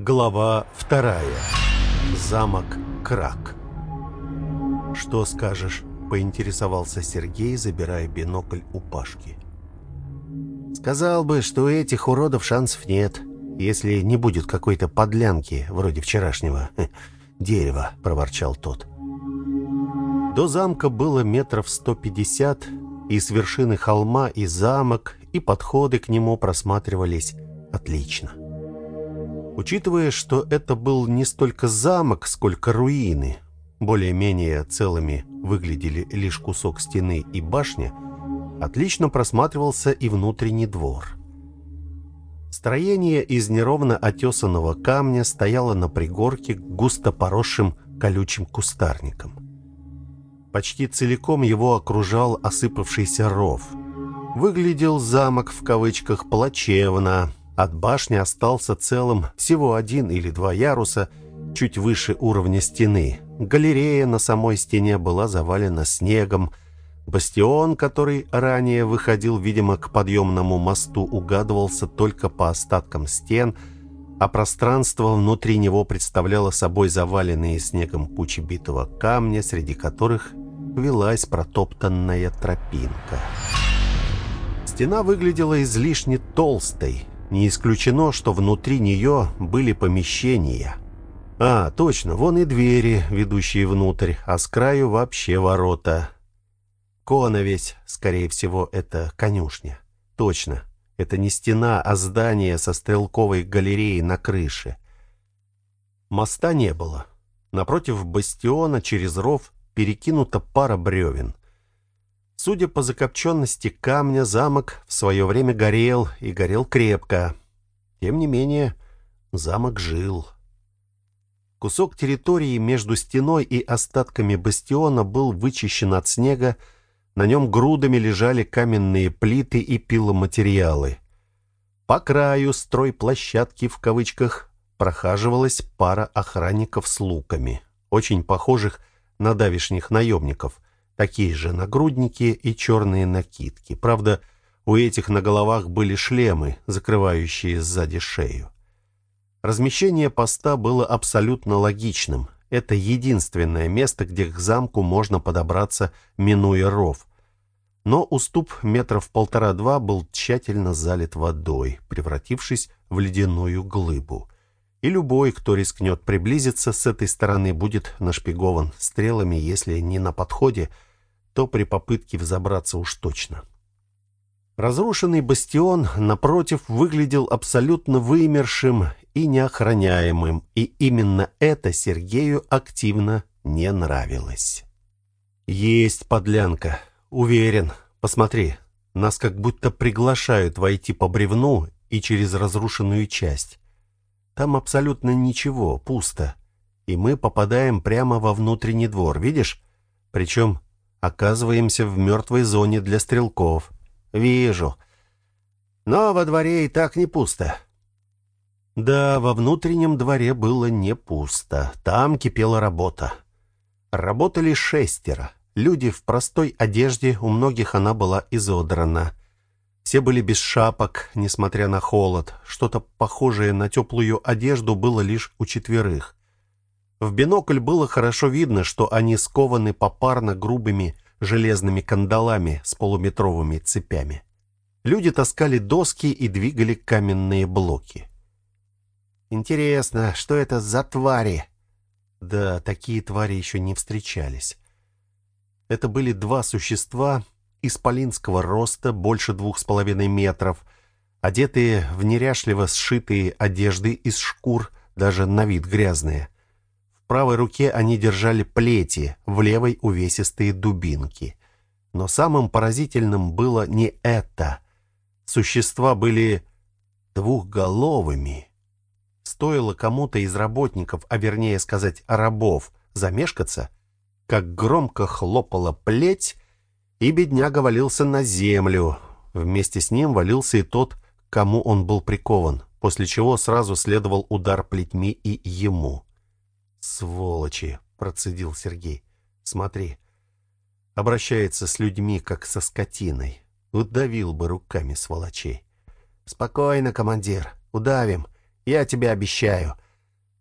Глава 2. Замок Крак. «Что скажешь?» — поинтересовался Сергей, забирая бинокль у Пашки. «Сказал бы, что у этих уродов шансов нет, если не будет какой-то подлянки, вроде вчерашнего дерева», — проворчал тот. До замка было метров 150, и с вершины холма и замок, и подходы к нему просматривались отлично. Учитывая, что это был не столько замок, сколько руины, более-менее целыми выглядели лишь кусок стены и башня, отлично просматривался и внутренний двор. Строение из неровно отесанного камня стояло на пригорке, густо поросшим колючим кустарником. Почти целиком его окружал осыпавшийся ров. Выглядел замок в кавычках плачевно. От башни остался целым всего 1 или 2 яруса, чуть выше уровня стены. Галерея на самой стене была завалена снегом. Бастион, который ранее выходил, видимо, к подъемному мосту, угадывался только по остаткам стен, а пространство внутри него представляло собой заваленные снегом кучи битого камня, среди которых велась протоптанная тропинка. Стена выглядела излишне толстой. Не исключено, что внутри нее были помещения. Точно, вон и двери, ведущие внутрь, а с краю вообще ворота. Коновесь, скорее всего, это конюшня. Точно, это не стена, а здание со стрелковой галереей на крыше. Моста не было. Напротив бастиона через ров перекинута пара бревен. Судя по закопченности камня, замок в свое время горел, и горел крепко. Тем не менее, замок жил. Кусок территории между стеной и остатками бастиона был вычищен от снега, на нем грудами лежали каменные плиты и пиломатериалы. По краю стройплощадки в кавычках прохаживалась пара охранников с луками, очень похожих на давешних наемников. Такие же нагрудники и черные накидки. Правда, у этих на головах были шлемы, закрывающие сзади шею. Размещение поста было абсолютно логичным. Это единственное место, где к замку можно подобраться, минуя ров. Но уступ метров 1,5-2 был тщательно залит водой, превратившись в ледяную глыбу. И любой, кто рискнет приблизиться с этой стороны, будет нашпигован стрелами, если не на подходе, то при попытке взобраться уж точно. Разрушенный бастион, напротив, выглядел абсолютно вымершим и неохраняемым, и именно это Сергею активно не нравилось. «Есть подлянка, уверен. Посмотри, нас как будто приглашают войти по бревну и через разрушенную часть. Там абсолютно ничего, пусто. И мы попадаем прямо во внутренний двор, видишь? Причем оказываемся в мертвой зоне для стрелков». «Вижу. Но во дворе и так не пусто». Да, во внутреннем дворе было не пусто. Там кипела работа. Работали 6. Люди в простой одежде, у многих она была изодрана. Все были без шапок, несмотря на холод. Что-то похожее на теплую одежду было лишь у 4. В бинокль было хорошо видно, что они скованы попарно грубыми железными кандалами с полуметровыми цепями. Люди таскали доски и двигали каменные блоки. «Интересно, что это за твари?» Да, такие твари еще не встречались. Это были 2 существа исполинского роста, больше 2,5 метров, одетые в неряшливо сшитые одежды из шкур, даже на вид грязные. В правой руке они держали плети, в левой увесистые дубинки. Но самым поразительным было не это. Существа были двухголовыми. Стоило кому-то из работников, а вернее сказать рабов, замешкаться, как громко хлопала плеть, и бедняга валился на землю. Вместе с ним валился и тот, к кому он был прикован, после чего сразу следовал удар плетьми и ему. «Сволочи!» — процедил Сергей. «Смотри, обращается с людьми, как со скотиной. Удавил бы руками сволочей». «Спокойно, командир, удавим. Я тебе обещаю.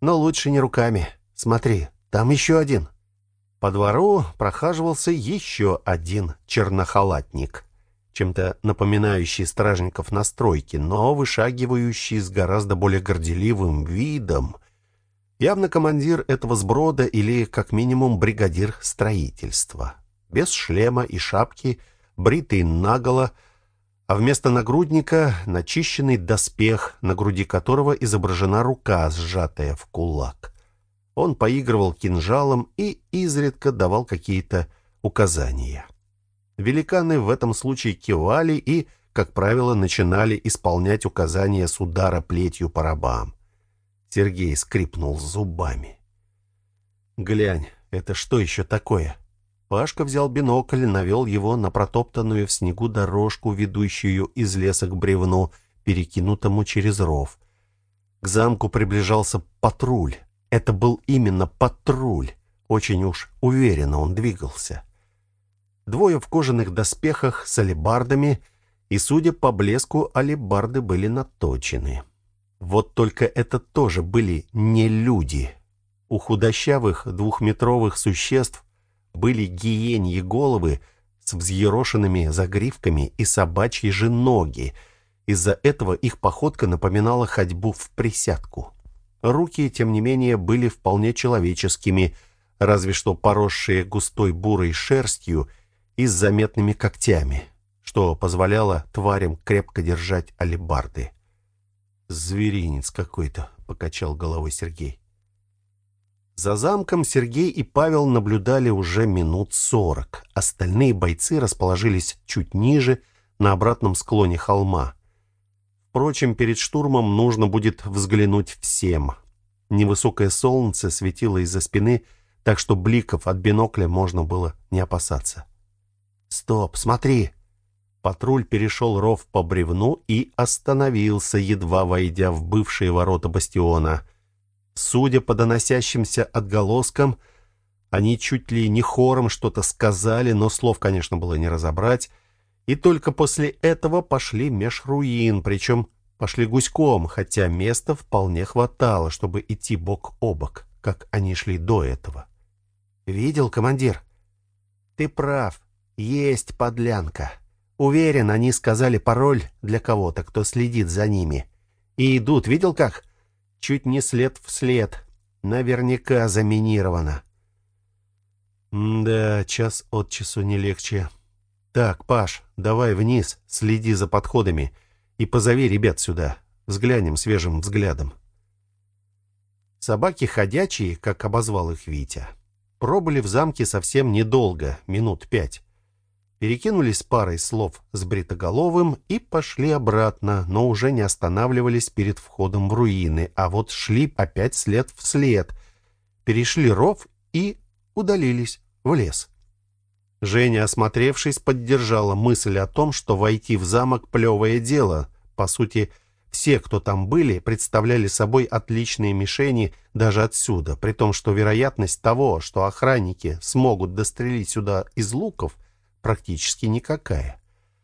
Но лучше не руками. Смотри, там еще один». По двору прохаживался еще один чернохалатник, чем-то напоминающий стражников на стройке, но вышагивающий с гораздо более горделивым видом. Явно командир этого сброда или, как минимум, бригадир строительства. Без шлема и шапки, бритый наголо, а вместо нагрудника начищенный доспех, на груди которого изображена рука, сжатая в кулак. Он поигрывал кинжалом и изредка давал какие-то указания. Великаны в этом случае кивали и, как правило, начинали исполнять указания с удара плетью по рабам. Сергей скрипнул зубами. «Глянь, это что еще такое?» Пашка взял бинокль, навел его на протоптанную в снегу дорожку, ведущую из леса к бревну, перекинутому через ров. К замку приближался патруль. Это был именно патруль. Очень уж уверенно он двигался. Двое в кожаных доспехах с алебардами, и, судя по блеску, алебарды были наточены. Вот только это тоже были не люди. У худощавых двухметровых существ были гиеньи головы с взъерошенными загривками и собачьи же ноги. Из-за этого их походка напоминала ходьбу в присядку. Руки, тем не менее, были вполне человеческими, разве что поросшие густой бурой шерстью и с заметными когтями, что позволяло тварям крепко держать алебарды. «Зверинец какой-то», — покачал головой Сергей. За замком Сергей и Павел наблюдали уже минут 40. Остальные бойцы расположились чуть ниже, на обратном склоне холма. Впрочем, перед штурмом нужно будет взглянуть всем. Невысокое солнце светило из-за спины, так что бликов от бинокля можно было не опасаться. «Стоп, смотри!» Патруль перешел ров по бревну и остановился, едва войдя в бывшие ворота бастиона. Судя по доносящимся отголоскам, они чуть ли не хором что-то сказали, но слов, конечно, было не разобрать, и только после этого пошли меж руин, причем пошли гуськом, хотя места вполне хватало, чтобы идти бок о бок, как они шли до этого. «Видел, командир? Ты прав, есть подлянка. Уверен, они сказали пароль для кого-то, кто следит за ними. И идут, видел как? Чуть не след в след. Наверняка заминировано». «Да, час от часу не легче. Так, Паш, давай вниз, следи за подходами и позови ребят сюда. Взглянем свежим взглядом». Собаки ходячие, как обозвал их Витя, пробыли в замке совсем недолго, минут 5. Перекинулись парой слов с бритоголовым и пошли обратно, но уже не останавливались перед входом в руины, а вот шли опять след в след, перешли ров и удалились в лес. Женя, осмотревшись, поддержала мысль о том, что войти в замок — плевое дело. По сути, все, кто там были, представляли собой отличные мишени даже отсюда, при том, что вероятность того, что охранники смогут дострелить сюда из луков, практически никакая.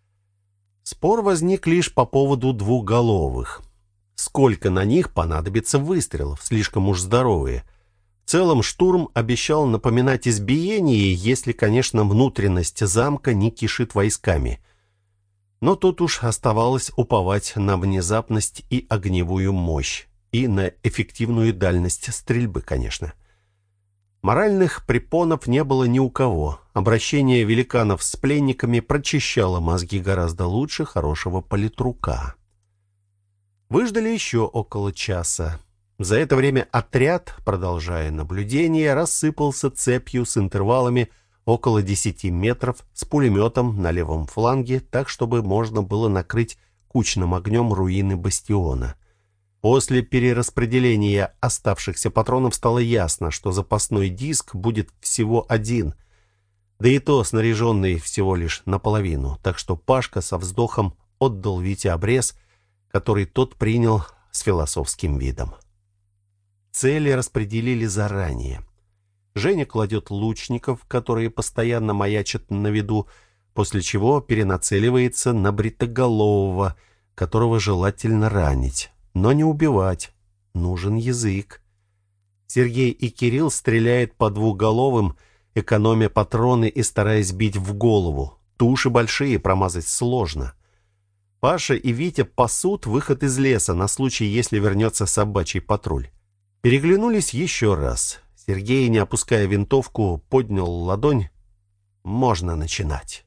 Спор возник лишь по поводу двухголовых. Сколько на них понадобится выстрелов, слишком уж здоровые. В целом штурм обещал напоминать избиение, если, конечно, внутренность замка не кишит войсками. Но тут уж оставалось уповать на внезапность и огневую мощь, и на эффективную дальность стрельбы, конечно. Моральных препонов не было ни у кого. Обращение великанов с пленниками прочищало мозги гораздо лучше хорошего политрука. Выждали еще около часа. За это время отряд, продолжая наблюдение, рассыпался цепью с интервалами около 10 метров с пулеметом на левом фланге, так, чтобы можно было накрыть кучным огнем руины бастиона. После перераспределения оставшихся патронов стало ясно, что запасной диск будет всего один, да и то снаряженный всего лишь наполовину, так что Пашка со вздохом отдал Вите обрез, который тот принял с философским видом. Цели распределили заранее. Женя кладет лучников, которые постоянно маячат на виду, после чего перенацеливается на бритоголового, которого желательно ранить, но не убивать. Нужен язык. Сергей и Кирилл стреляют по двухголовым, экономя патроны и стараясь бить в голову. Туши большие, промазать сложно. Паша и Витя пасут выход из леса на случай, если вернется собачий патруль. Переглянулись еще раз. Сергей, не опуская винтовку, поднял ладонь. Можно начинать.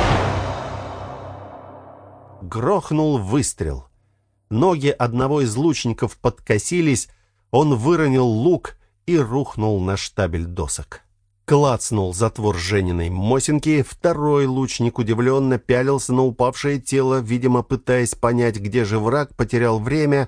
Грохнул выстрел. Ноги одного из лучников подкосились, он выронил лук и рухнул на штабель досок. Клацнул затвор Жениной Мосинки, второй лучник удивленно пялился на упавшее тело, видимо, пытаясь понять, где же враг, потерял время.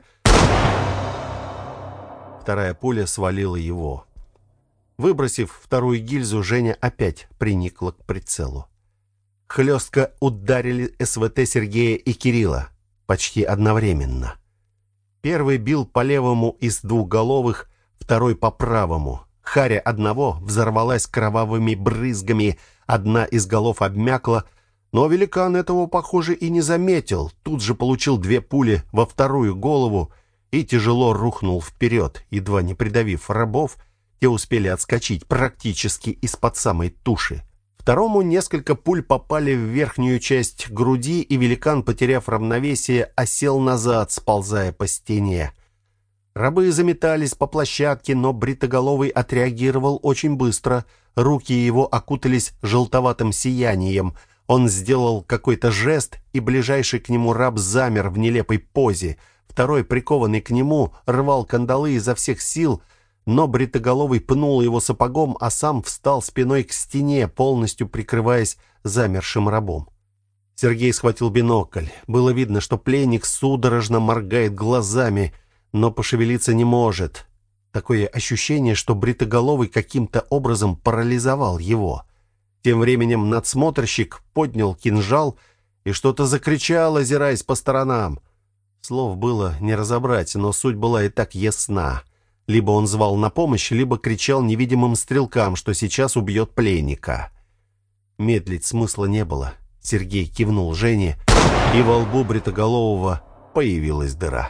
Вторая пуля свалила его. Выбросив вторую гильзу, Женя опять приникла к прицелу. Хлестко ударили СВТ Сергея и Кирилла. Почти одновременно. Первый бил по левому из двухголовых, второй по правому. Харя одного взорвалась кровавыми брызгами, одна из голов обмякла, но великан этого, похоже, и не заметил. Тут же получил 2 пули во вторую голову и тяжело рухнул вперед, едва не придавив рабов. Те успели отскочить практически из-под самой туши. Второму несколько пуль попали в верхнюю часть груди, и великан, потеряв равновесие, осел назад, сползая по стене. Рабы заметались по площадке, но бритоголовый отреагировал очень быстро. Руки его окутались желтоватым сиянием. Он сделал какой-то жест, и ближайший к нему раб замер в нелепой позе. Второй, прикованный к нему, рвал кандалы изо всех сил, но бритоголовый пнул его сапогом, а сам встал спиной к стене, полностью прикрываясь замершим рабом. Сергей схватил бинокль. Было видно, что пленник судорожно моргает глазами, но пошевелиться не может. Такое ощущение, что бритоголовый каким-то образом парализовал его. Тем временем надсмотрщик поднял кинжал и что-то закричал, озираясь по сторонам. Слов было не разобрать, но суть была и так ясна. Либо он звал на помощь, либо кричал невидимым стрелкам, что сейчас убьет пленника. Медлить смысла не было. Сергей кивнул Жене, и во лбу бритоголового появилась дыра.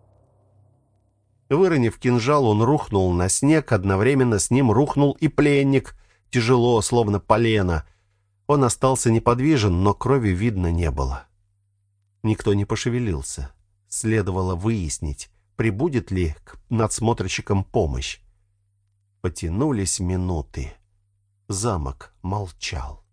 Выронив кинжал, он рухнул на снег, одновременно с ним рухнул и пленник, тяжело, словно полено. Он остался неподвижен, но крови видно не было. Никто не пошевелился. Следовало выяснить, прибудет ли к надсмотрщикам помощь. Потянулись минуты. Замок молчал.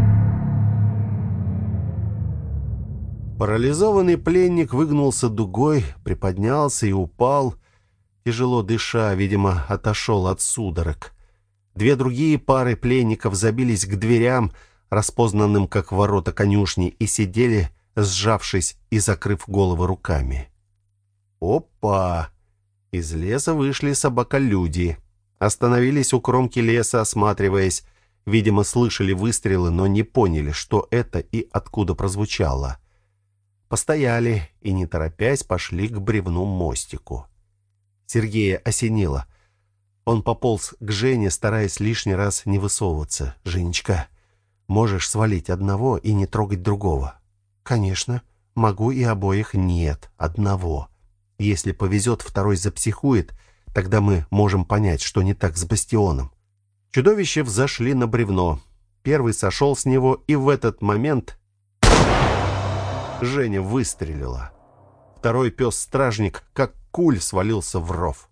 Парализованный пленник выгнулся дугой, приподнялся и упал, тяжело дыша, видимо, отошел от судорог. 2 другие пары пленников забились к дверям, распознанным как ворота конюшни, и сидели, сжавшись и закрыв головы руками. Опа! Из леса вышли собаколюди. Остановились у кромки леса, осматриваясь. Видимо, слышали выстрелы, но не поняли, что это и откуда прозвучало. Постояли и, не торопясь, пошли к бревну мостику. Сергея осенило. Он пополз к Жене, стараясь лишний раз не высовываться. «Женечка, можешь свалить одного и не трогать другого?» «Конечно. Могу и обоих». «Нет, одного. Если повезет, второй запсихует, тогда мы можем понять, что не так с бастионом». Чудовища взошли на бревно. Первый сошел с него, и в этот момент Женя выстрелила. Второй пес-стражник, как куль, свалился в ров.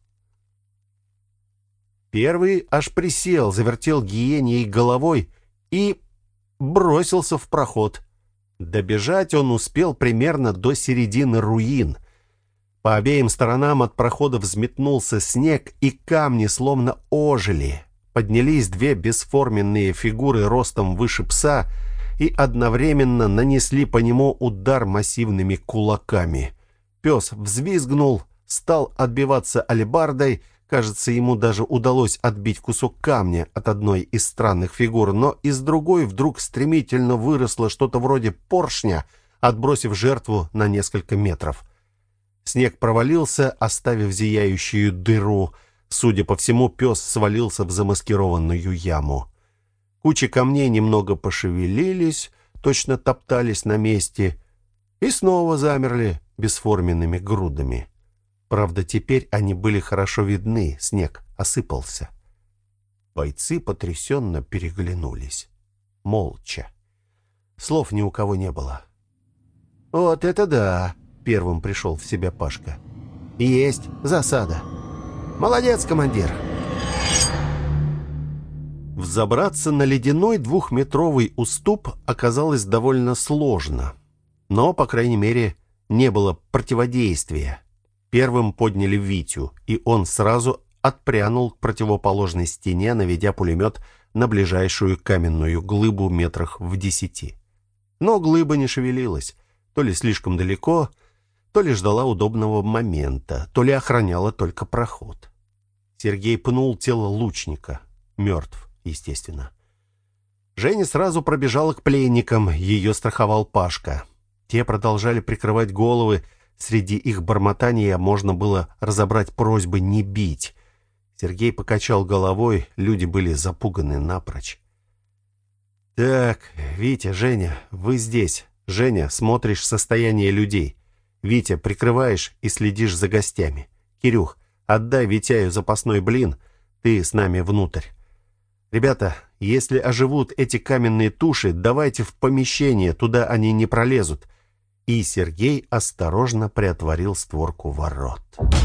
Первый аж присел, завертел гиеней головой и бросился в проход. Добежать он успел примерно до середины руин. По обеим сторонам от прохода взметнулся снег, и камни словно ожили. Поднялись 2 бесформенные фигуры ростом выше пса и одновременно нанесли по нему удар массивными кулаками. Пес взвизгнул, стал отбиваться алебардой. Кажется, ему даже удалось отбить кусок камня от одной из странных фигур, но из другой вдруг стремительно выросло что-то вроде поршня, отбросив жертву на несколько метров. Снег провалился, оставив зияющую дыру. Судя по всему, пес свалился в замаскированную яму. Кучи камней немного пошевелились, точно топтались на месте, и снова замерли бесформенными грудами. Правда, теперь они были хорошо видны, снег осыпался. Бойцы потрясенно переглянулись. Молча. Слов ни у кого не было. «Вот это да!» — первым пришел в себя Пашка. «Есть засада! Молодец, командир!» Взобраться на ледяной 2-метровый уступ оказалось довольно сложно. Но, по крайней мере, не было противодействия. Первым подняли Витю, и он сразу отпрянул к противоположной стене, наведя пулемет на ближайшую каменную глыбу метрах в 10. Но глыба не шевелилась, то ли слишком далеко, то ли ждала удобного момента, то ли охраняла только проход. Сергей пнул тело лучника. Мертв, естественно. Женя сразу пробежала к пленникам, ее страховал Пашка. Те продолжали прикрывать головы, среди их бормотания можно было разобрать просьбы не бить. Сергей покачал головой, люди были запуганы напрочь. «Так, Витя, Женя, вы здесь. Женя, смотришь состояние людей. Витя, прикрываешь и следишь за гостями. Кирюх, отдай Витяю запасной блин, ты с нами внутрь. Ребята, если оживут эти каменные туши, давайте в помещение, туда они не пролезут». И Сергей осторожно приотворил створку ворот.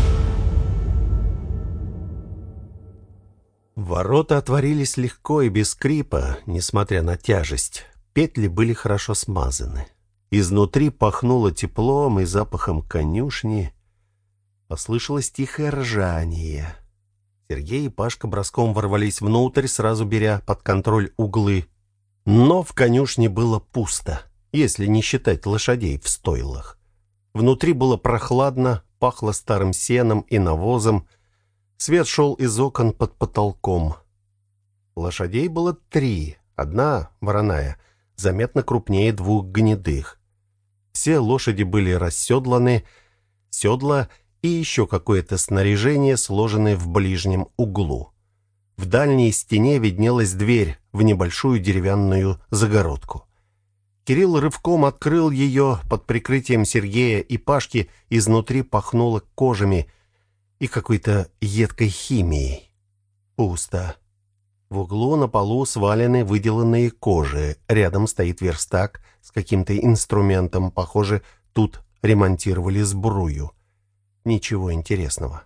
Ворота отворились легко и без скрипа, несмотря на тяжесть. Петли были хорошо смазаны. Изнутри пахнуло теплом и запахом конюшни. Послышалось тихое ржание. Сергей и Пашка броском ворвались внутрь, сразу беря под контроль углы. Но в конюшне было пусто, если не считать лошадей в стойлах. Внутри было прохладно, пахло старым сеном и навозом. Свет шел из окон под потолком. Лошадей было 3. Одна, вороная, заметно крупнее 2 гнедых. Все лошади были расседланы, седла и еще какое-то снаряжение, сложенное в ближнем углу. В дальней стене виднелась дверь в небольшую деревянную загородку. Кирилл рывком открыл ее, под прикрытием Сергея и Пашки изнутри пахнуло кожами и какой-то едкой химией. Пусто. В углу на полу свалены выделанные кожи. Рядом стоит верстак с каким-то инструментом. Похоже, тут ремонтировали сбрую. Ничего интересного.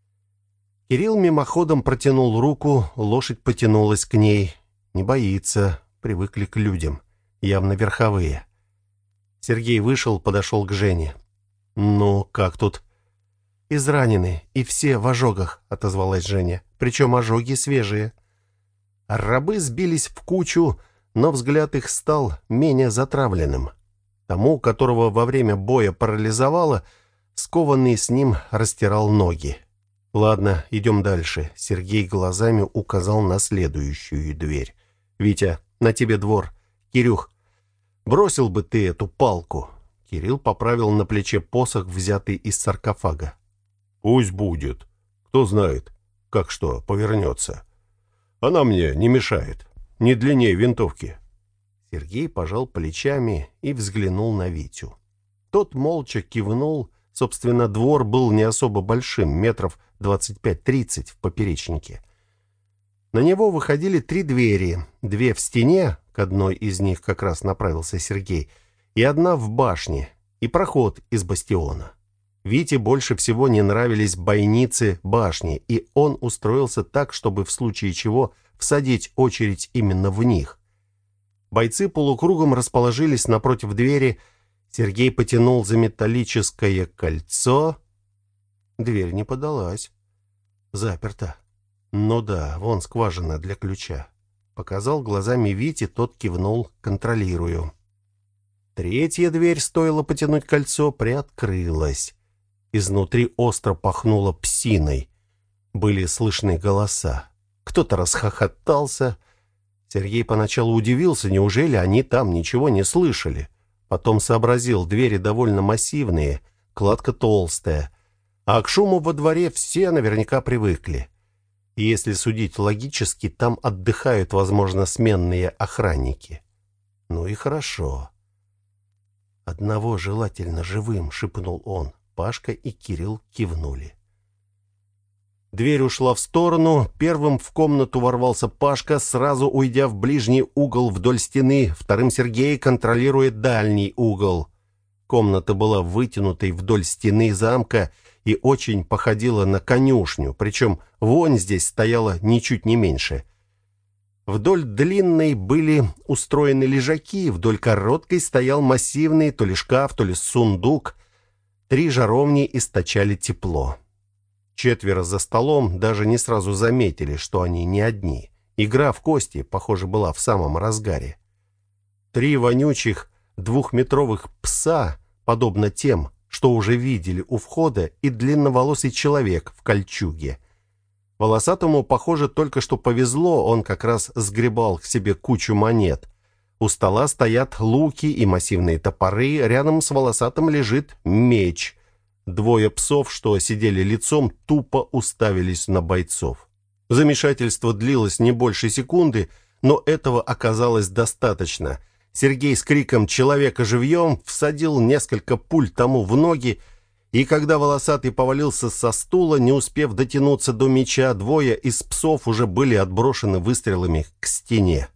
Кирилл мимоходом протянул руку, лошадь потянулась к ней. Не боится, привыкли к людям. Явно верховые. Сергей вышел, подошел к Жене. «Ну, как тут?» «Изранены, и все в ожогах», — отозвалась Женя. «Причем ожоги свежие». Рабы сбились в кучу, но взгляд их стал менее затравленным. Тому, которого во время боя парализовало, скованный с ним растирал ноги. «Ладно, идем дальше». Сергей глазами указал на следующую дверь. «Витя, на тебе двор. Кирюх, бросил бы ты эту палку». Кирилл поправил на плече посох, взятый из саркофага. «Пусть будет. Кто знает, как что повернется. Она мне не мешает. Не длиннее винтовки». Сергей пожал плечами и взглянул на Витю. Тот молча кивнул. Собственно, двор был не особо большим, метров 25-30 в поперечнике. На него выходили 3 двери. 2 в стене, к одной из них как раз направился Сергей, и одна в башне, и проход из бастиона. Вите больше всего не нравились бойницы башни, и он устроился так, чтобы в случае чего всадить очередь именно в них. Бойцы полукругом расположились напротив двери. Сергей потянул за металлическое кольцо. Дверь не подалась. Заперта. Ну да, вон скважина для ключа. Показал глазами Вите, тот кивнул, контролирую. 3-я дверь, стоило потянуть кольцо, приоткрылась. Изнутри остро пахнуло псиной. Были слышны голоса. Кто-то расхохотался. Сергей поначалу удивился, неужели они там ничего не слышали. Потом сообразил, двери довольно массивные, кладка толстая. А к шуму во дворе все наверняка привыкли. И если судить логически, там отдыхают, возможно, сменные охранники. Ну и хорошо. «Одного желательно живым», — шепнул он. Пашка и Кирилл кивнули. Дверь ушла в сторону. Первым в комнату ворвался Пашка, сразу уйдя в ближний угол вдоль стены. Вторым Сергей, контролируя дальний угол. Комната была вытянутой вдоль стены замка и очень походила на конюшню, причем вонь здесь стояла ничуть не меньше. Вдоль длинной были устроены лежаки, вдоль короткой стоял массивный то ли шкаф, то ли сундук. 3 жаровни источали тепло. Четверо за столом даже не сразу заметили, что они не одни. Игра в кости, похоже, была в самом разгаре. 3 вонючих 2-метровых пса, подобно тем, что уже видели у входа, и длинноволосый человек в кольчуге. Волосатому, похоже, только что повезло, он как раз сгребал к себе кучу монет. У стола стоят луки и массивные топоры, рядом с волосатым лежит меч. 2 псов, что сидели лицом, тупо уставились на бойцов. Замешательство длилось не больше секунды, но этого оказалось достаточно. Сергей с криком «Человека живьем!» всадил несколько пуль тому в ноги, и когда волосатый повалился со стула, не успев дотянуться до меча, 2 из псов уже были отброшены выстрелами к стене.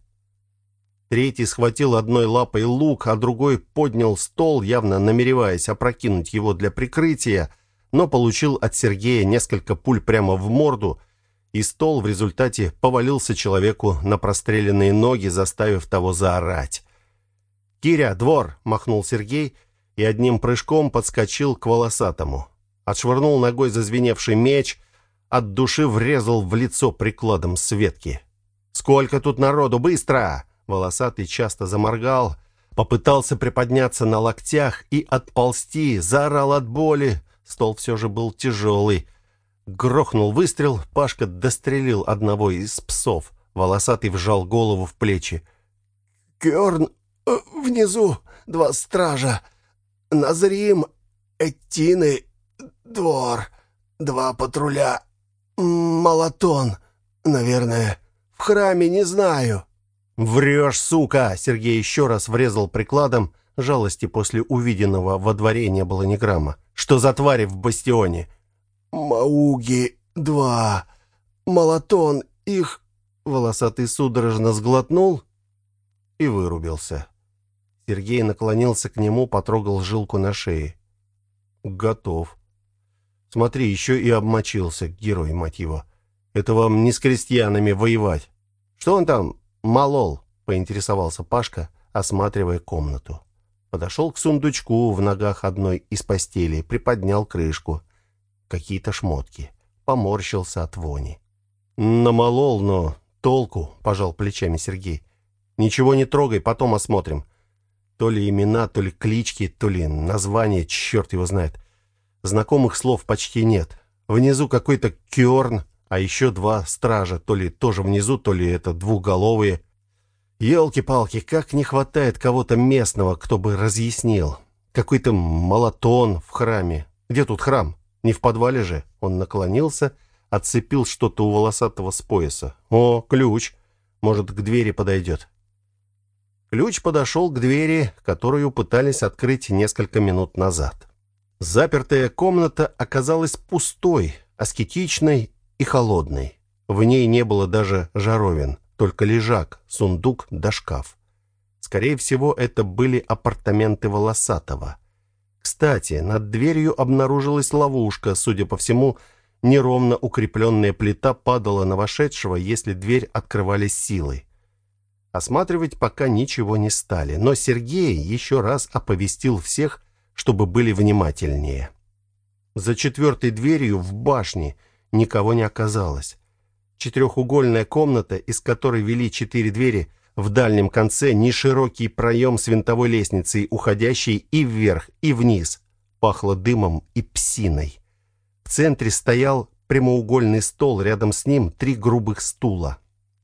Третий схватил одной лапой лук, а другой поднял стол, явно намереваясь опрокинуть его для прикрытия, но получил от Сергея несколько пуль прямо в морду, и стол в результате повалился человеку на простреленные ноги, заставив того заорать. «Киря, двор!» — махнул Сергей и одним прыжком подскочил к волосатому. Отшвырнул ногой зазвеневший меч, от души врезал в лицо прикладом с ветки. «Сколько тут народу? Быстро!» Волосатый часто заморгал, попытался приподняться на локтях и отползти, заорал от боли. Стол все же был тяжелый. Грохнул выстрел, Пашка дострелил одного из псов. Волосатый вжал голову в плечи. «Кёрн, внизу 2 стража. Назрим, Эттины, двор, 2 патруля. Молотон, наверное. В храме не знаю». «Врешь, сука!» Сергей еще раз врезал прикладом. Жалости после увиденного во дворе не было ни грамма. «Что за твари в бастионе?» «Мауги 2. Молотон их...» Волосатый судорожно сглотнул и вырубился. Сергей наклонился к нему, потрогал жилку на шее. «Готов. Смотри, еще и обмочился, герой, мать его. Это вам не с крестьянами воевать. Что он там молол?» — поинтересовался Пашка, осматривая комнату. Подошел к сундучку в ногах одной из постелей, приподнял крышку. Какие-то шмотки. Поморщился от вони. «Намолол, но толку», — пожал плечами Сергей. «Ничего не трогай, потом осмотрим. То ли имена, то ли клички, то ли названия, черт его знает. Знакомых слов почти нет. Внизу какой-то Кёрн, а еще 2 стража, то ли тоже внизу, то ли это двухголовые. Елки-палки, как не хватает кого-то местного, кто бы разъяснил. Какой-то молотон в храме. Где тут храм? Не в подвале же?» Он наклонился, отцепил что-то у волосатого с пояса. «О, ключ. Может, к двери подойдет». Ключ подошел к двери, которую пытались открыть несколько минут назад. Запертая комната оказалась пустой, аскетичной и холодной. В ней не было даже жаровин, только лежак, сундук да шкаф. Скорее всего, это были апартаменты волосатого. Кстати, над дверью обнаружилась ловушка. Судя по всему, неровно укрепленная плита падала на вошедшего, если дверь открывали силой. Осматривать пока ничего не стали, но Сергей еще раз оповестил всех, чтобы были внимательнее. За 4-й дверью в башне никого не оказалось. 4-угольная комната, из которой вели 4 двери, в дальнем конце неширокий проем с винтовой лестницей, уходящей и вверх, и вниз. Пахло дымом и псиной. В центре стоял прямоугольный стол, рядом с ним 3 грубых стула.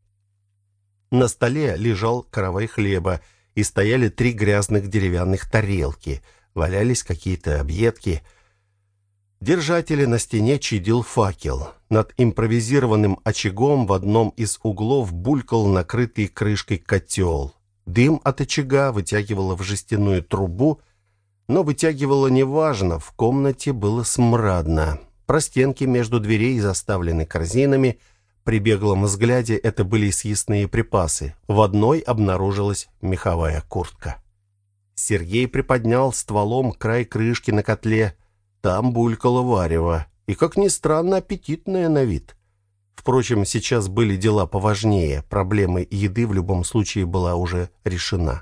На столе лежал каравай хлеба, и стояли 3 грязных деревянных тарелки. Валялись какие-то объедки. Держатели на стене чадил факел. Над импровизированным очагом в одном из углов булькал накрытый крышкой котел. Дым от очага вытягивало в жестяную трубу, Но вытягивало неважно, в комнате было смрадно. Простенки между дверей заставлены корзинами. При беглом взгляде это были съестные припасы. В одной обнаружилась меховая куртка. Сергей приподнял стволом край крышки на котле. Там булькало варево, и, как ни странно, аппетитное на вид. Впрочем, сейчас были дела поважнее. Проблема еды в любом случае была уже решена.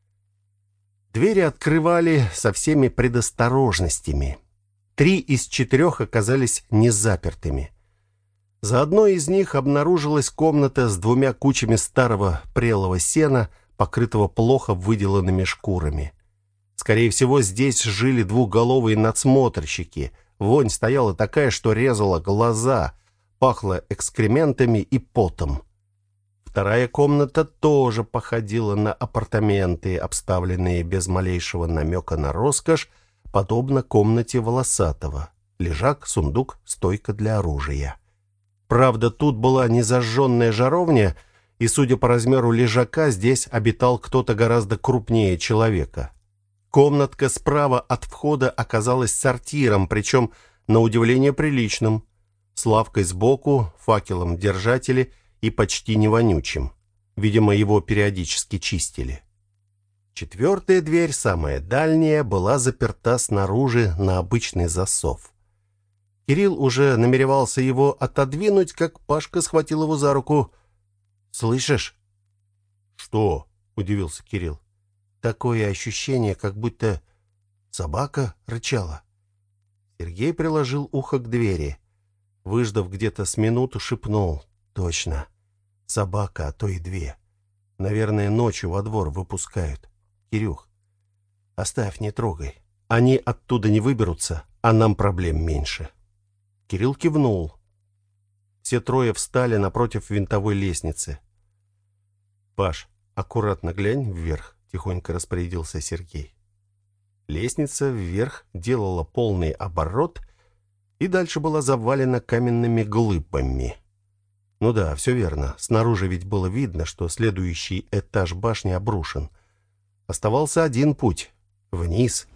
Двери открывали со всеми предосторожностями. 3 из 4 оказались незапертыми. За одной из них обнаружилась комната с 2 кучами старого прелого сена, покрытого плохо выделанными шкурами. Скорее всего, здесь жили двухголовые надсмотрщики. Вонь стояла такая, что резала глаза, пахло экскрементами и потом. Вторая комната тоже походила на апартаменты, обставленные без малейшего намека на роскошь, подобно комнате Волосатого. Лежак, сундук, стойка для оружия. Правда, тут была незажженная жаровня, и, судя по размеру лежака, здесь обитал кто-то гораздо крупнее человека. Комнатка справа от входа оказалась сортиром, причем, на удивление, приличным, с лавкой сбоку, факелом держателя и почти не вонючим. Видимо, его периодически чистили. 4-я дверь, самая дальняя, была заперта снаружи на обычный засов. Кирилл уже намеревался его отодвинуть, как Пашка схватил его за руку. «Слышишь?» «Что?» — удивился Кирилл. «Такое ощущение, как будто собака рычала». Сергей приложил ухо к двери. Выждав где-то с минуту, шепнул: «Точно. Собака, а то и 2. Наверное, ночью во двор выпускают. Кирюх, оставь, не трогай. Они оттуда не выберутся, а нам проблем меньше». Кирилл кивнул. Все 3 встали напротив винтовой лестницы. «Паш, аккуратно глянь вверх», — тихонько распорядился Сергей. Лестница вверх делала полный оборот и дальше была завалена каменными глыбами. Ну да, все верно. Снаружи ведь было видно, что следующий этаж башни обрушен. Оставался один путь — вниз.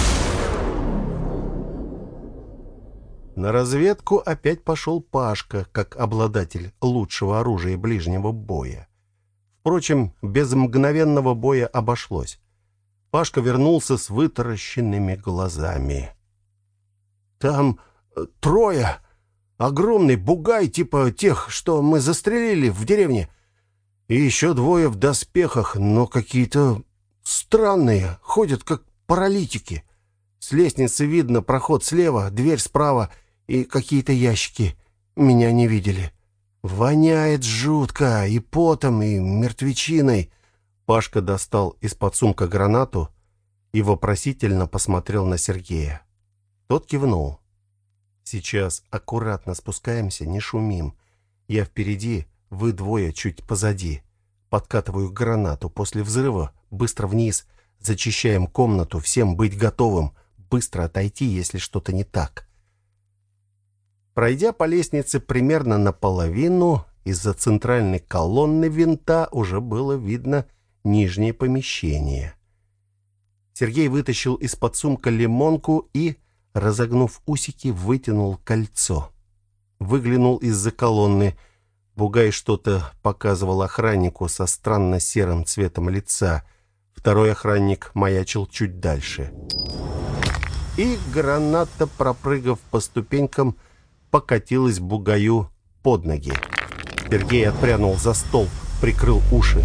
На разведку опять пошел Пашка, как обладатель лучшего оружия ближнего боя. Впрочем, без мгновенного боя обошлось. Пашка вернулся с вытаращенными глазами. «Там 3. Огромный бугай, типа тех, что мы застрелили в деревне. И еще 2 в доспехах, но какие-то странные, ходят как паралитики. С лестницы видно проход слева, дверь справа и какие-то ящики. Меня не видели. Воняет жутко и потом, и мертвечиной». Пашка достал из-под сумка гранату и вопросительно посмотрел на Сергея. Тот кивнул. «Сейчас аккуратно спускаемся, не шумим. Я впереди, вы 2 чуть позади. Подкатываю гранату. После взрыва быстро вниз. Зачищаем комнату. Всем быть готовым. Быстро отойти, если что-то не так». Пройдя по лестнице примерно наполовину, из-за центральной колонны винта уже было видно нижнее помещение. Сергей вытащил из-под сумка лимонку и, разогнув усики, вытянул кольцо. Выглянул из-за колонны. Бугай что-то показывал охраннику со странно серым цветом лица. Второй охранник маячил чуть дальше. И граната, пропрыгав по ступенькам, покатилась бугаю под ноги. Сергей отпрянул за стол, прикрыл уши.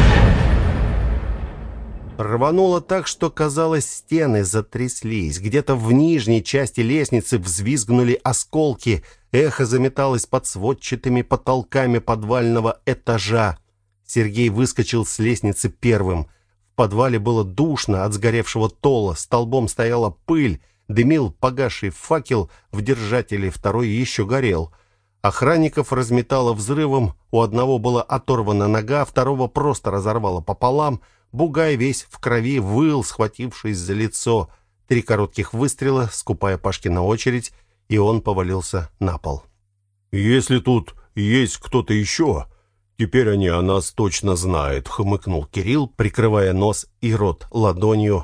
Рвануло так, что, казалось, стены затряслись. Где-то в нижней части лестницы взвизгнули осколки. Эхо заметалось под сводчатыми потолками подвального этажа. Сергей выскочил с лестницы первым. В подвале было душно от сгоревшего тола. Столбом стояла пыль. Дымил погасший факел в держателе, второй еще горел. Охранников разметало взрывом. У одного была оторвана нога, второго просто разорвало пополам. Бугай весь в крови выл, схватившись за лицо. 3 коротких выстрела, скупая Пашкина очередь, и он повалился на пол. «Если тут есть кто-то еще, теперь они о нас точно знают», — хмыкнул Кирилл, прикрывая нос и рот ладонью.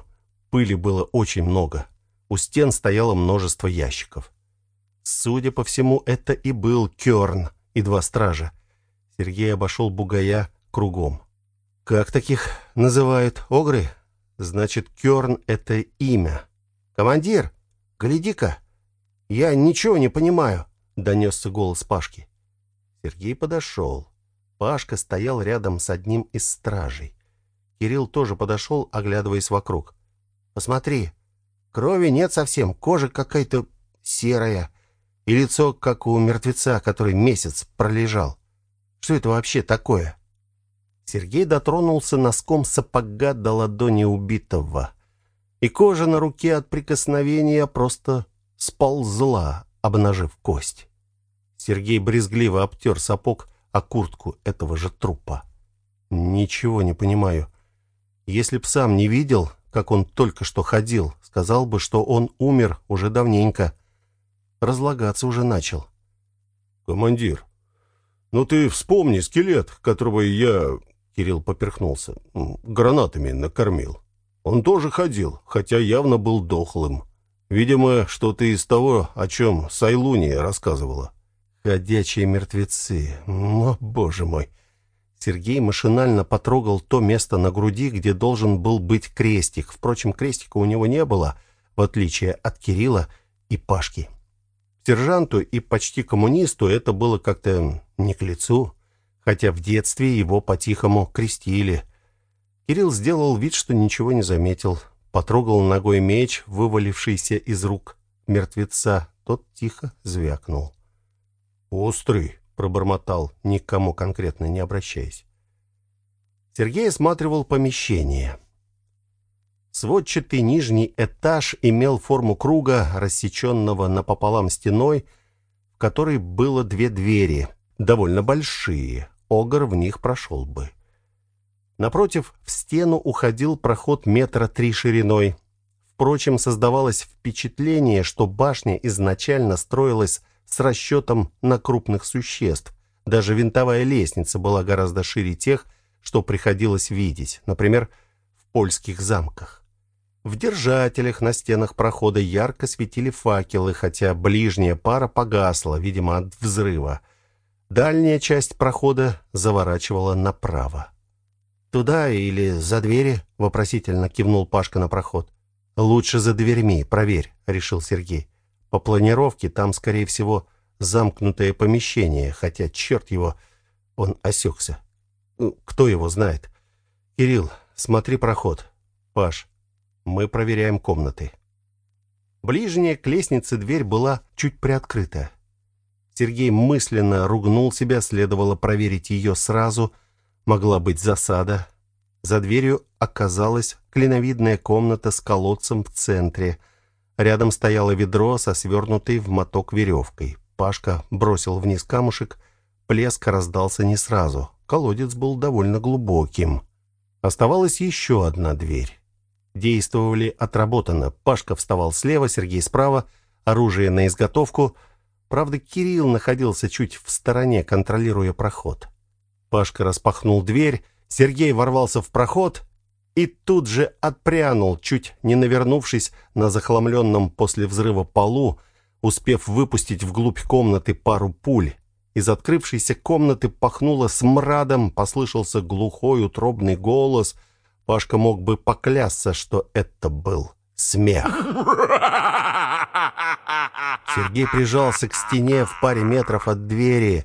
Пыли было очень много. У стен стояло множество ящиков. Судя по всему, это и был Кёрн и 2 стража. Сергей обошел бугая кругом. Как таких называют? Огры? Значит, Кёрн — это имя. «Командир, гляди-ка, я ничего не понимаю», — донесся голос Пашки. Сергей подошел. Пашка стоял рядом с одним из стражей. Кирилл тоже подошел, оглядываясь вокруг. «Посмотри, крови нет совсем, кожа какая-то серая, и лицо, как у мертвеца, который месяц пролежал. Что это вообще такое?» Сергей дотронулся носком сапога до ладони убитого, и кожа на руке от прикосновения просто сползла, обнажив кость. Сергей брезгливо обтер сапог о куртку этого же трупа. «Ничего не понимаю. Если б сам не видел, как он только что ходил, сказал бы, что он умер уже давненько. Разлагаться уже начал». «Командир, ну ты вспомни скелет, которого я...» Кирилл поперхнулся. «Гранатами накормил. Он тоже ходил, хотя явно был дохлым. Видимо, что-то из того, о чем Сайлуния рассказывала». «Ходячие мертвецы. О, боже мой!» Сергей машинально потрогал то место на груди, где должен был быть крестик. Впрочем, крестика у него не было, в отличие от Кирилла и Пашки. Сержанту и почти коммунисту это было как-то не к лицу, хотя в детстве его по-тихому крестили. Кирилл сделал вид, что ничего не заметил. Потрогал ногой меч, вывалившийся из рук мертвеца. Тот тихо звякнул. «Острый», — пробормотал, никому конкретно не обращаясь. Сергей осматривал помещение. Сводчатый нижний этаж имел форму круга, рассеченного напополам стеной, в которой было 2 двери, довольно большие. Огр в них прошел бы. Напротив, в стену уходил проход 3 метра шириной. Впрочем, создавалось впечатление, что башня изначально строилась с расчетом на крупных существ. Даже винтовая лестница была гораздо шире тех, что приходилось видеть, например, в польских замках. В держателях на стенах прохода ярко светили факелы, хотя ближняя пара погасла, видимо, от взрыва. Дальняя часть прохода заворачивала направо. «Туда или за двери?» — вопросительно кивнул Пашка на проход. «Лучше за дверьми, проверь», — решил Сергей. «По планировке там, скорее всего, замкнутое помещение, хотя, черт его, он осекся. Кто его знает? Кирилл, смотри проход. Паш, мы проверяем комнаты». Ближняя к лестнице дверь была чуть приоткрыта. Сергей мысленно ругнул себя, следовало проверить ее сразу. Могла быть засада. За дверью оказалась клиновидная комната с колодцем в центре. Рядом стояло ведро со свернутой в моток веревкой. Пашка бросил вниз камушек. Плеск раздался не сразу. Колодец был довольно глубоким. Оставалась еще одна дверь. Действовали отработанно. Пашка вставал слева, Сергей справа, оружие на изготовку. Правда, Кирилл находился чуть в стороне, контролируя проход. Пашка распахнул дверь, Сергей ворвался в проход и тут же отпрянул, чуть не навернувшись на захламленном после взрыва полу, успев выпустить вглубь комнаты пару пуль. Из открывшейся комнаты пахнуло смрадом, послышался глухой утробный голос. Пашка мог бы поклясться, что это был смех. Сергей прижался к стене в паре метров от двери.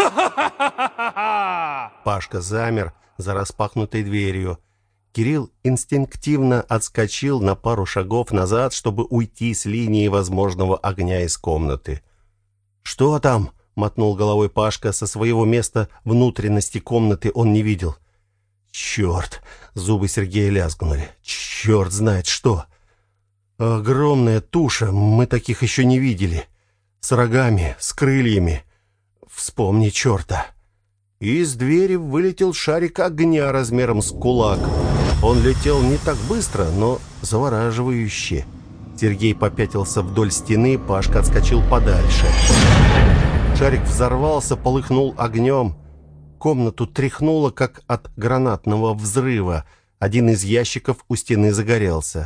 Пашка замер за распахнутой дверью. Кирилл инстинктивно отскочил на пару шагов назад, чтобы уйти с линии возможного огня из комнаты. «Что там?» — мотнул головой Пашка. Со своего места внутренности комнаты он не видел. «Черт!» — зубы Сергея лязгнули. «Черт знает что!» «Огромная туша, мы таких еще не видели. С рогами, с крыльями. Вспомни черта!» Из двери вылетел шарик огня размером с кулак. Он летел не так быстро, но завораживающе. Сергей попятился вдоль стены, Пашка отскочил подальше. Шарик взорвался, полыхнул огнем. Комнату тряхнуло, как от гранатного взрыва. Один из ящиков у стены загорелся.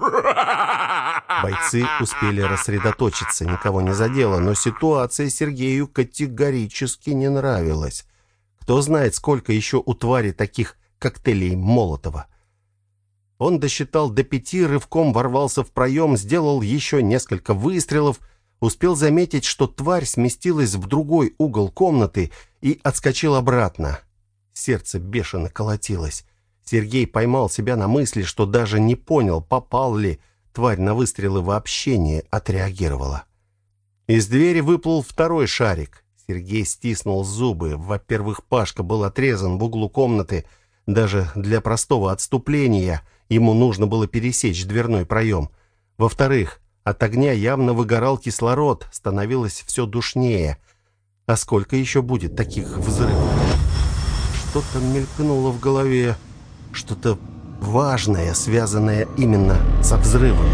Бойцы успели рассредоточиться, никого не задело, но ситуация Сергею категорически не нравилась. Кто знает, сколько еще у твари таких коктейлей Молотова. Он досчитал до 5, рывком ворвался в проем, сделал еще несколько выстрелов, успел заметить, что тварь сместилась в другой угол комнаты и отскочил обратно. Сердце бешено колотилось. Сергей поймал себя на мысли, что даже не понял, попал ли. Тварь на выстрелы вообще не отреагировала. Из двери выплыл второй шарик. Сергей стиснул зубы. Во-первых, Пашка был отрезан в углу комнаты. Даже для простого отступления ему нужно было пересечь дверной проем. Во-вторых, от огня явно выгорал кислород, становилось все душнее. А сколько еще будет таких взрывов? Что-то мелькнуло в голове, что-то важное, связанное именно со взрывами.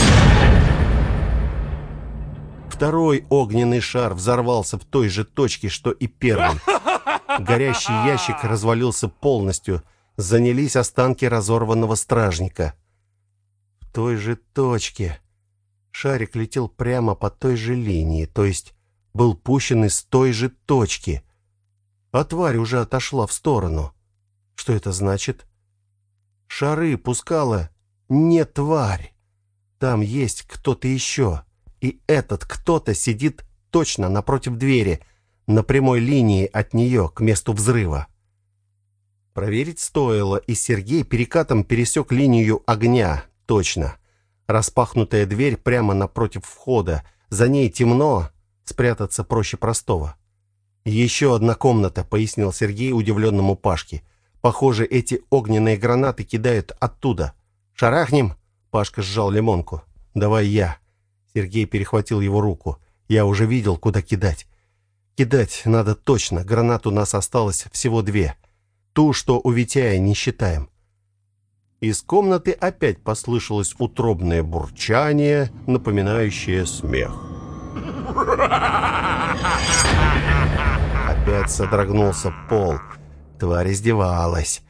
Второй огненный шар взорвался в той же точке, что и первый. Горящий ящик развалился полностью, занялись останки разорванного стражника. В той же точке. Шарик летел прямо по той же линии, то есть был пущен из той же точки. А тварь уже отошла в сторону. Что это значит? Шары пускала не тварь. Там есть кто-то еще. И этот кто-то сидит точно напротив двери, на прямой линии от нее к месту взрыва. Проверить стоило, и Сергей перекатом пересек линию огня. Точно. Распахнутая дверь прямо напротив входа. За ней темно, спрятаться проще простого. «Еще одна комната», — пояснил Сергей удивленному Пашке. «Похоже, эти огненные гранаты кидают оттуда. Шарахнем?» — Пашка сжал лимонку. «Давай я». Сергей перехватил его руку. «Я уже видел, куда кидать». «Кидать надо точно. Гранат у нас осталось всего 2. Ту, что у Витяя, не считаем». Из комнаты опять послышалось утробное бурчание, напоминающее смех. Опять содрогнулся пол. Тварь издевалась.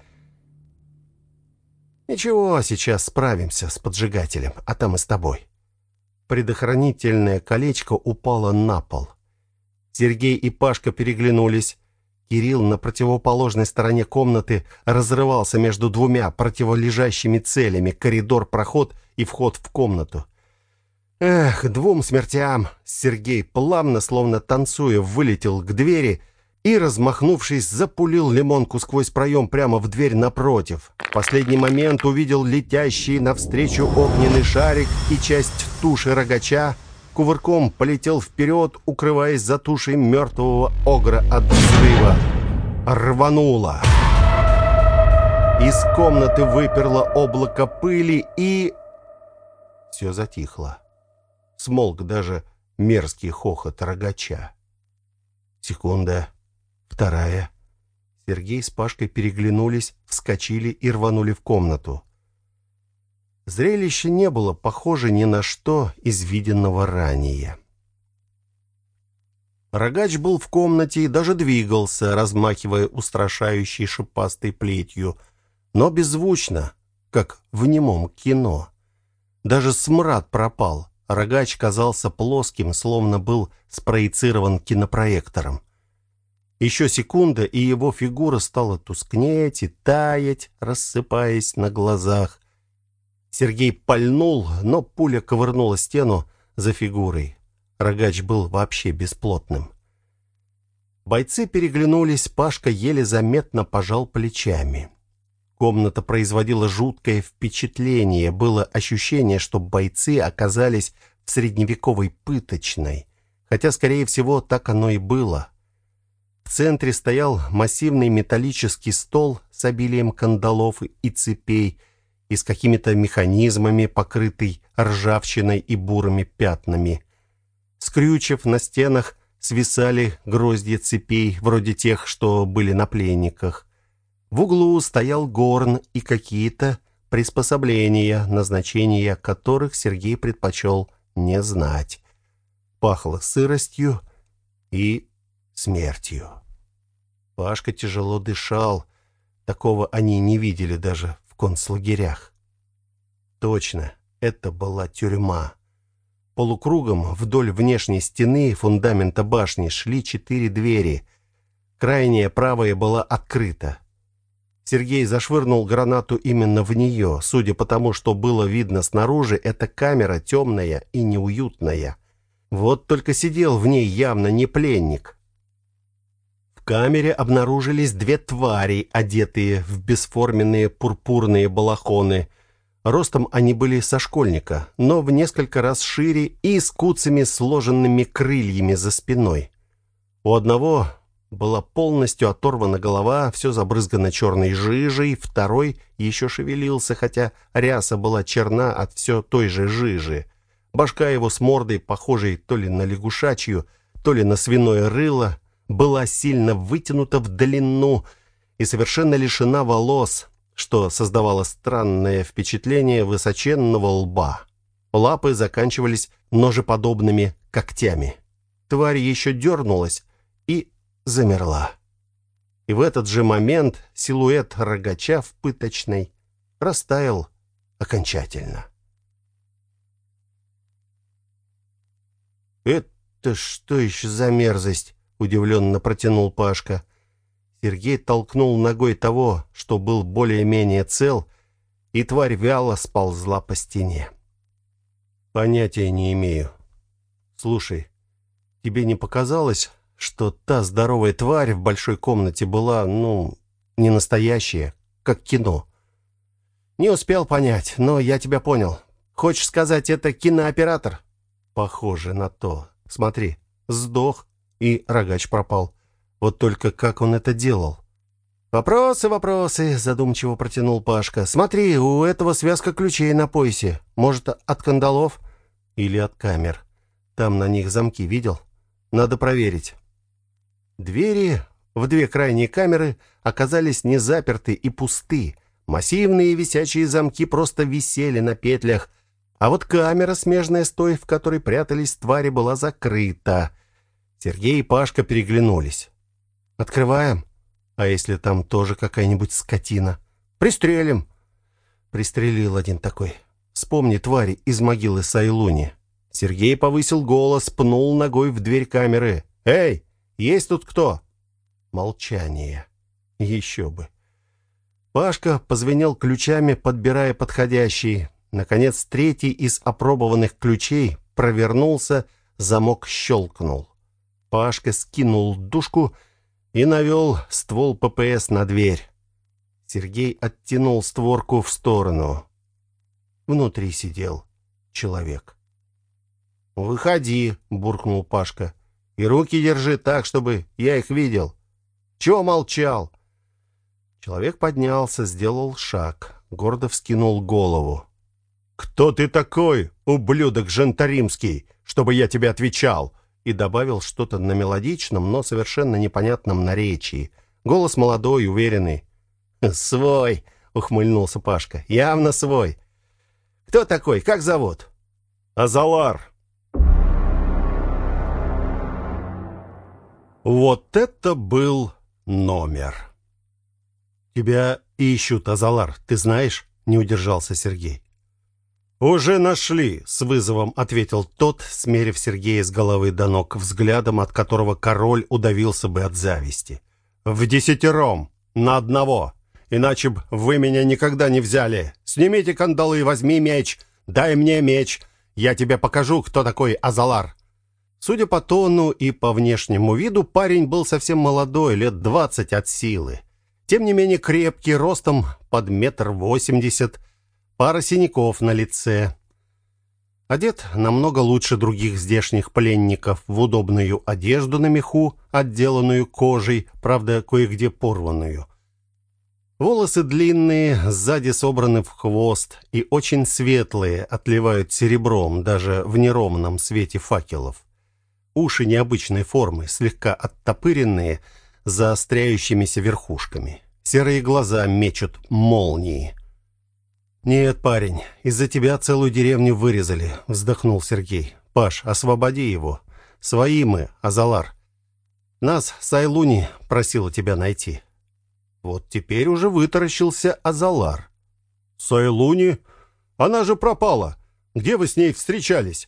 «Ничего, сейчас справимся с поджигателем, а там и с тобой». Предохранительное колечко упало на пол. Сергей и Пашка переглянулись. Кирилл на противоположной стороне комнаты разрывался между двумя противолежащими целями: коридор, проход и вход в комнату. «Эх, 2 смертям!» Сергей плавно, словно танцуя, вылетел к двери и, размахнувшись, запулил лимонку сквозь проем прямо в дверь напротив. В последний момент увидел летящий навстречу огненный шарик, и часть туши рогача кувырком полетел вперед, укрываясь за тушей мертвого огра от взрыва. Рвануло. Из комнаты выперло облако пыли, и... Все затихло. Смолк даже мерзкий хохот рогача. Секунда, вторая. Сергей с Пашкой переглянулись, вскочили и рванули в комнату. Зрелище не было похоже ни на что из виденного ранее. Рогач был в комнате и даже двигался, размахивая устрашающей шипастой плетью, но беззвучно, как в немом кино. Даже смрад пропал. Рогач казался плоским, словно был спроецирован кинопроектором. Еще секунда, и его фигура стала тускнеть и таять, рассыпаясь на глазах. Сергей пальнул, но пуля ковырнула стену за фигурой. Рогач был вообще бесплотным. Бойцы переглянулись, Пашка еле заметно пожал плечами. Комната производила жуткое впечатление, было ощущение, что бойцы оказались в средневековой пыточной, хотя, скорее всего, так оно и было. В центре стоял массивный металлический стол с обилием кандалов и цепей, и с какими-то механизмами, покрытый ржавчиной и бурыми пятнами. С крючев на стенах свисали гроздья цепей, вроде тех, что были на пленниках. В углу стоял горн и какие-то приспособления, назначения которых Сергей предпочел не знать. Пахло сыростью и смертью. Пашка тяжело дышал. Такого они не видели даже в концлагерях. Точно, это была тюрьма. Полукругом вдоль внешней стены фундамента башни шли 4 двери. Крайняя правая была открыта. Сергей зашвырнул гранату именно в нее. Судя по тому, что было видно снаружи, эта камера темная и неуютная. Вот только сидел в ней явно не пленник. В камере обнаружились 2 твари, одетые в бесформенные пурпурные балахоны. Ростом они были со школьника, но в несколько раз шире и с куцами сложенными крыльями за спиной. У одного была полностью оторвана голова, все забрызгано черной жижей, второй еще шевелился, хотя ряса была черна от все той же жижи. Башка его с мордой, похожей то ли на лягушачью, то ли на свиное рыло, была сильно вытянута в длину и совершенно лишена волос, что создавало странное впечатление высоченного лба. Лапы заканчивались ножеподобными когтями. Тварь еще дернулась и замерла. И в этот же момент силуэт рогача в пыточной растаял окончательно. «Это что еще за мерзость?» — удивленно протянул Пашка. Сергей толкнул ногой того, что был более-менее цел, и тварь вяло сползла по стене. «Понятия не имею. Слушай, тебе не показалось, что та здоровая тварь в большой комнате была, не настоящая, как кино?» «Не успел понять, но я тебя понял. Хочешь сказать, это кинооператор?» «Похоже на то. Смотри, сдох, и рогач пропал. Вот только как он это делал?» «Вопросы», — задумчиво протянул Пашка. «Смотри, у этого связка ключей на поясе. Может, от кандалов?» «Или от камер. Там на них замки, видел? Надо проверить». Двери в 2 крайние камеры оказались не заперты и пусты. Массивные висячие замки просто висели на петлях, а вот камера, смежная с той, в которой прятались твари, была закрыта. Сергей и Пашка переглянулись. «Открываем? А если там тоже какая-нибудь скотина? Пристрелим!» Пристрелил один такой. Вспомни твари из могилы Сайлуни. Сергей повысил голос, пнул ногой в дверь камеры. «Эй, есть тут кто?» Молчание. Еще бы. Пашка позвенел ключами, подбирая подходящий. Наконец, 3-й из опробованных ключей провернулся, замок щелкнул. Пашка скинул дужку и навел ствол ППС на дверь. Сергей оттянул створку в сторону. Внутри сидел человек. «Выходи», — буркнул Пашка, — «и руки держи так, чтобы я их видел. Чего молчал?» Человек поднялся, сделал шаг, гордо вскинул голову. «Кто ты такой, ублюдок Жанторимский, чтобы я тебе отвечал?» И добавил что-то на мелодичном, но совершенно непонятном наречии. Голос молодой, уверенный. «Свой», — ухмыльнулся Пашка, — «явно свой. Кто такой, как зовут?» «Азалар». Вот это был номер. «Тебя ищут, Азалар, ты знаешь?» — не удержался Сергей. «Уже нашли», — с вызовом ответил тот, смерив Сергея с головы до ног взглядом, от которого король удавился бы от зависти. «В10, на одного, иначе б вы меня никогда не взяли. Снимите кандалы, возьми меч, дай мне меч, я тебе покажу, кто такой Азалар». Судя по тону и по внешнему виду, парень был совсем молодой, лет 20 от силы. Тем не менее крепкий, ростом под 1,80 м, пара синяков на лице. Одет намного лучше других здешних пленников в удобную одежду на меху, отделанную кожей, правда, кое-где порванную. Волосы длинные, сзади собраны в хвост и очень светлые, отливают серебром даже в неровном свете факелов. Уши необычной формы, слегка оттопыренные, с заостряющимися верхушками. Серые глаза мечут молнии. «Нет, парень, из-за тебя целую деревню вырезали», — вздохнул Сергей. «Паш, освободи его. Свои мы, Азалар. Нас Сайлуни просила тебя найти». Вот теперь уже вытаращился Азалар. Сайлуни? Она же пропала. Где вы с ней встречались?»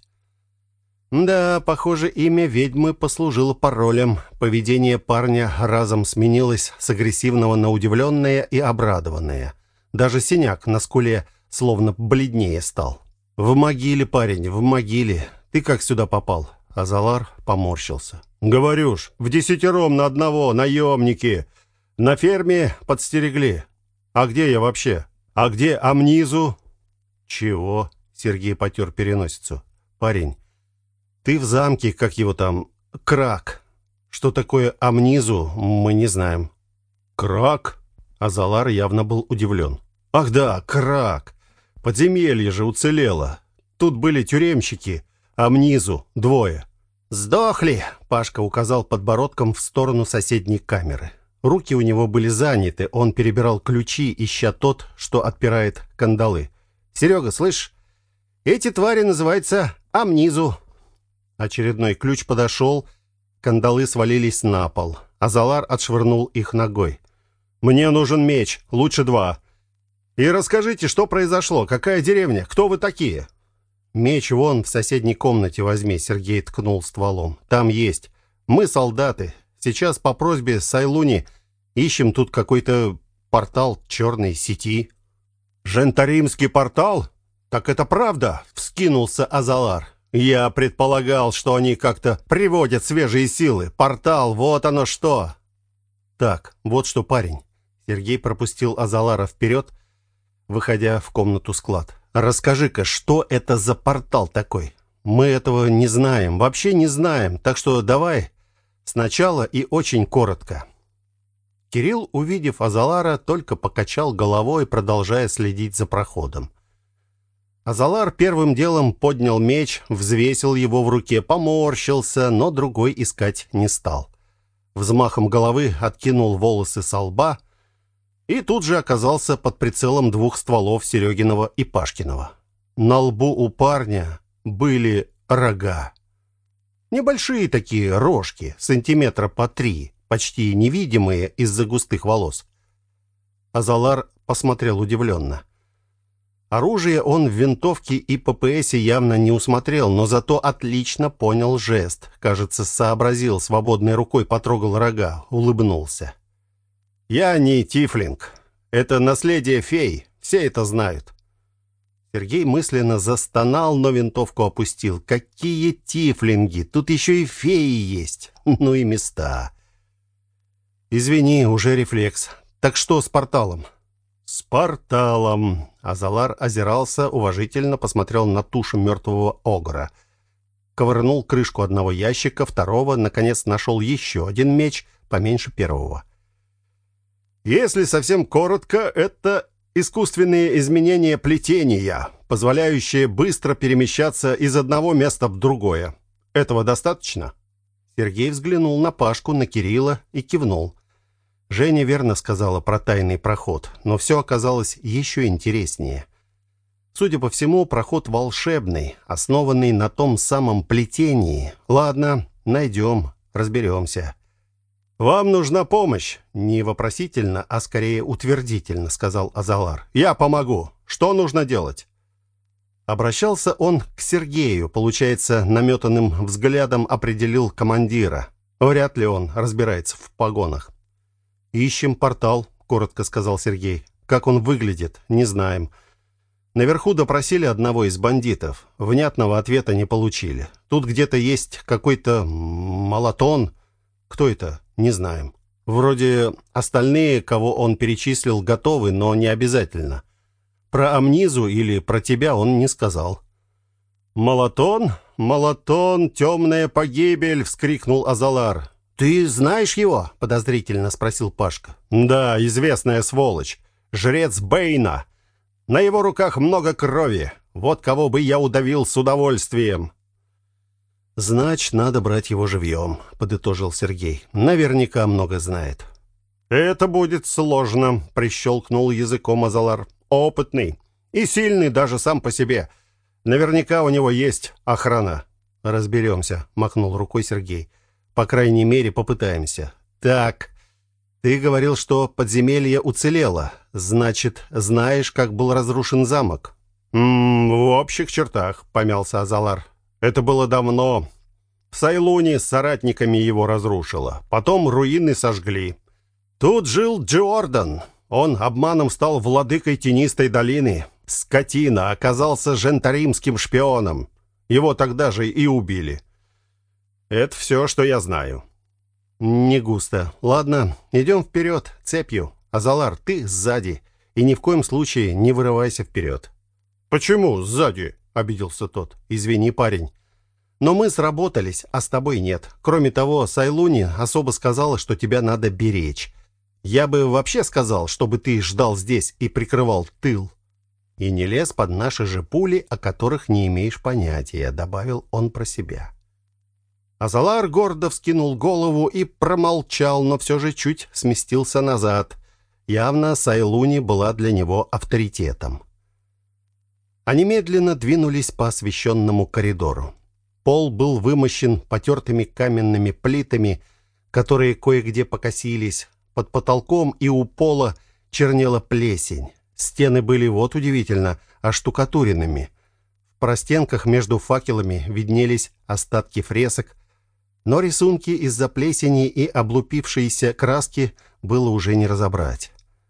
Да, похоже, имя ведьмы послужило паролем. Поведение парня разом сменилось с агрессивного на удивленное и обрадованное. Даже синяк на скуле словно бледнее стал. «В могиле, парень, в могиле. Ты как сюда попал?» Азалар поморщился. «Говорю ж, вдесятером на одного, наемники. На ферме подстерегли. А где я вообще? А где Амнизу?» «Чего?» — Сергей потер переносицу. «Парень, ты в замке, как его там, Крак. Что такое Амнизу, мы не знаем». «Крак?» Азалар явно был удивлен. «Ах да, Крак. Подземелье же уцелело. Тут были тюремщики, Амнизу двое». «Сдохли!» — Пашка указал подбородком в сторону соседней камеры. Руки у него были заняты, он перебирал ключи, ища тот, что отпирает кандалы. «Серега, слышь, эти твари называются Амнизу». Очередной ключ подошел, кандалы свалились на пол. Азалар отшвырнул их ногой. «Мне нужен меч, лучше 2. И расскажите, что произошло, какая деревня, кто вы такие?» «Меч вон в соседней комнате возьми», — Сергей ткнул стволом. «Там есть. Мы солдаты. Сейчас по просьбе Сайлуни ищем тут какой-то портал черной сети». «Жентаримский портал? Так это правда?» — вскинулся Азалар. «Я предполагал, что они как-то приводят свежие силы. Портал, вот оно что!» «Так, вот что, парень». Сергей пропустил Азалара вперед, выходя в комнату-склад. «Расскажи-ка, что это за портал такой? Мы этого не знаем, вообще не знаем, так что давай сначала и очень коротко». Кирилл, увидев Азалара, только покачал головой, продолжая следить за проходом. Азалар первым делом поднял меч, взвесил его в руке, поморщился, но другой искать не стал. Взмахом головы откинул волосы со лба и тут же оказался под прицелом 2 стволов Серегиного и Пашкиного. На лбу у парня были рога. Небольшие такие рожки, сантиметра по 3, почти невидимые из-за густых волос. Азалар посмотрел удивленно. Оружие он в винтовке и ППСе явно не усмотрел, но зато отлично понял жест. Кажется, сообразил, свободной рукой потрогал рога, улыбнулся. «Я не тифлинг. Это наследие фей. Все это знают». Сергей мысленно застонал, но винтовку опустил. «Какие тифлинги? Тут еще и феи есть. Ну и места». «Извини, уже рефлекс. Так что с порталом?» «С порталом». Азалар озирался, уважительно посмотрел на тушу мертвого огра. Ковырнул крышку одного ящика, второго, наконец нашел еще один меч, поменьше первого. «Если совсем коротко, это искусственные изменения плетения, позволяющие быстро перемещаться из одного места в другое. Этого достаточно?» Сергей взглянул на Пашку, на Кирилла и кивнул. Женя верно сказала про тайный проход, но все оказалось еще интереснее. Судя по всему, проход волшебный, основанный на том самом плетении. Ладно, найдем, разберемся. «Вам нужна помощь?» Не вопросительно, а скорее утвердительно, сказал Азалар. «Я помогу. Что нужно делать?» Обращался он к Сергею, получается, наметанным взглядом определил командира. Вряд ли он разбирается в погонах. «Ищем портал», — коротко сказал Сергей. «Как он выглядит, не знаем. Наверху допросили одного из бандитов. Внятного ответа не получили. Тут где-то есть какой-то молотон. Кто это? Не знаем. Вроде остальные, кого он перечислил, готовы, но не обязательно. Про Амнизу или про тебя он не сказал». «Молотон? Молотон, темная погибель!» — вскрикнул Азалар. «Ты знаешь его?» — подозрительно спросил Пашка. «Да, известная сволочь. Жрец Бэйна. На его руках много крови. Вот кого бы я удавил с удовольствием». «Значит, надо брать его живьем», — подытожил Сергей. «Наверняка много знает». «Это будет сложно», — прищелкнул языком Азалар. «Опытный и сильный даже сам по себе. Наверняка у него есть охрана». «Разберемся», — махнул рукой Сергей. «По крайней мере, попытаемся». «Так, Ты говорил, что подземелье уцелело. Значит, знаешь, как был разрушен замок? В общих чертах, помялся Азалар. Это было давно. Сайлуни с соратниками его разрушила. Потом руины сожгли. Тут жил Джордан. Он обманом стал владыкой Тенистой долины. Скотина, оказался жентаримским шпионом. Его тогда же и убили. Это все, что я знаю. Не густо. Ладно, идем вперед, цепью. Азалар, ты сзади. И ни в коем случае не вырывайся вперед. Почему сзади? Обиделся тот. Извини, парень. Но мы сработались, а с тобой нет. Кроме того, Сайлуни особо сказала, что тебя надо беречь. Я бы вообще сказал, чтобы ты ждал здесь и прикрывал тыл. И не лез под наши же пули, о которых не имеешь понятия, добавил он про себя. Азалар гордо вскинул голову и промолчал, но все же чуть сместился назад. Явно Сайлуни была для него авторитетом. Они медленно двинулись по освещенному коридору. Пол был вымощен потертыми каменными плитами, которые кое-где покосились. Под потолком и у пола чернела плесень. Стены были, вот удивительно, оштукатуренными. В простенках между факелами виднелись остатки фресок, но рисунки из-за плесени и облупившейся краски было уже не разобрать.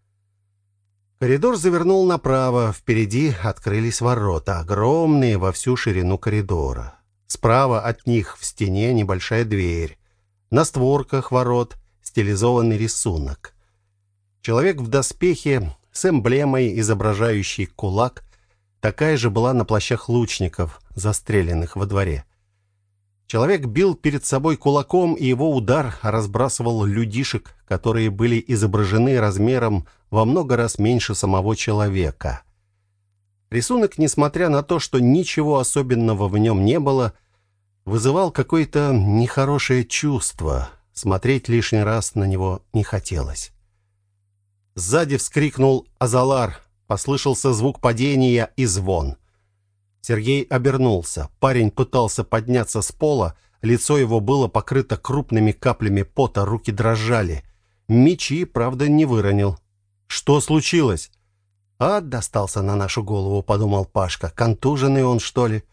Коридор завернул направо, впереди открылись ворота, огромные во всю ширину коридора. Справа от них в стене небольшая дверь. На створках ворот стилизованный рисунок. Человек в доспехе с эмблемой, изображающей кулак, такая же была на плащах лучников, застреленных во дворе. Человек бил перед собой кулаком, и его удар разбрасывал людишек, которые были изображены размером во много раз меньше самого человека. Рисунок, несмотря на то, что ничего особенного в нем не было, вызывал какое-то нехорошее чувство. Смотреть лишний раз на него не хотелось. Сзади вскрикнул Азалар. Послышался звук падения и звон. Сергей обернулся. Парень пытался подняться с пола. Лицо его было покрыто крупными каплями пота, руки дрожали. Мечи, правда, не выронил. Что случилось? Ад достался на нашу голову, подумал Пашка. Контуженный он, что ли?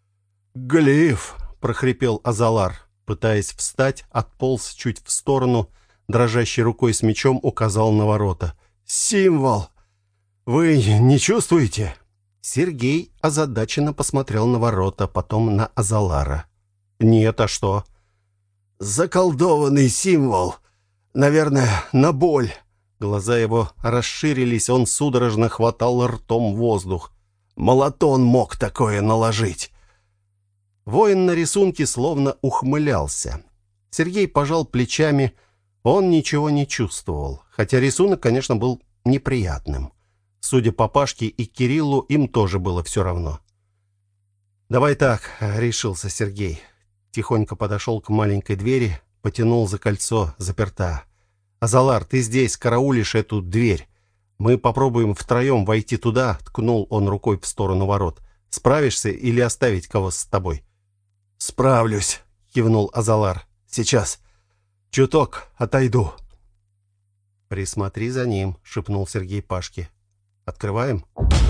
Глиф, прохрипел Азалар. Пытаясь встать, отполз чуть в сторону, дрожащей рукой с мечом указал на ворота. «Символ! Вы не чувствуете?» Сергей озадаченно посмотрел на ворота, потом на Азалара. «Нет, а что?» «Заколдованный символ! Наверное, на боль!» Глаза его расширились, он судорожно хватал ртом воздух. «Молотон мог такое наложить!» Воин на рисунке словно ухмылялся. Сергей пожал плечами, он ничего не чувствовал, хотя рисунок, конечно, был неприятным. Судя по Пашке и Кириллу, им тоже было все равно. «Давай так», — решился Сергей. Тихонько подошел к маленькой двери, потянул за кольцо, заперта. «Азалар, ты здесь караулишь эту дверь. Мы попробуем втроем войти туда», — ткнул он рукой в сторону ворот. «Справишься или оставить кого с тобой?» «Справлюсь», — кивнул Азалар. «Сейчас. Чуток отойду». «Присмотри за ним», — шепнул Сергей Пашке. «Открываем?»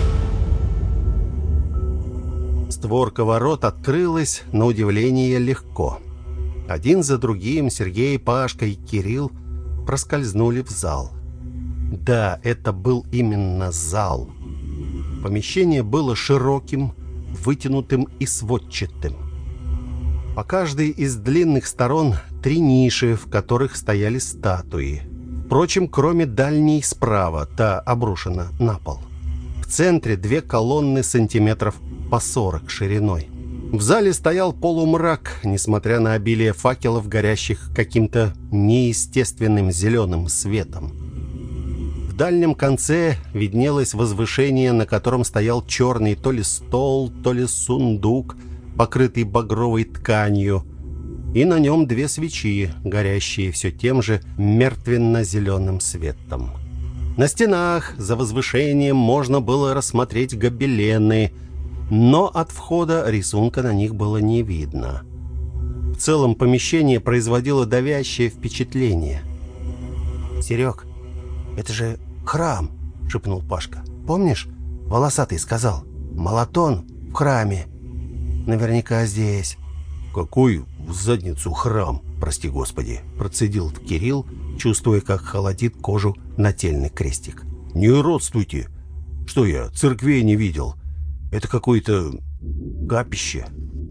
Створка ворот открылась, на удивление, легко. Один за другим Сергей, Пашка и Кирилл проскользнули в зал. Да, это был именно зал. Помещение было широким, вытянутым и сводчатым. По каждой из длинных сторон 3 ниши, в которых стояли статуи. Впрочем, кроме дальней справа, та обрушена на пол. В центре 2 колонны сантиметров по 40 шириной. В зале стоял полумрак, несмотря на обилие факелов, горящих каким-то неестественным зеленым светом. В дальнем конце виднелось возвышение, на котором стоял черный то ли стол, то ли сундук, покрытый багровой тканью, и на нем 2 свечи, горящие все тем же мертвенно-зеленым светом. На стенах за возвышением можно было рассмотреть гобелены, но от входа рисунка на них было не видно. В целом помещение производило давящее впечатление. «Серег, это же храм», — шепнул Пашка. «Помнишь, волосатый сказал? Молотон в храме. Наверняка здесь». «Какой в задницу храм, прости господи», — процедил Кирилл, чувствуя, как холодит кожу нательный крестик. «Не родствуйте. Что я, церквей не видел? Это какое-то капище».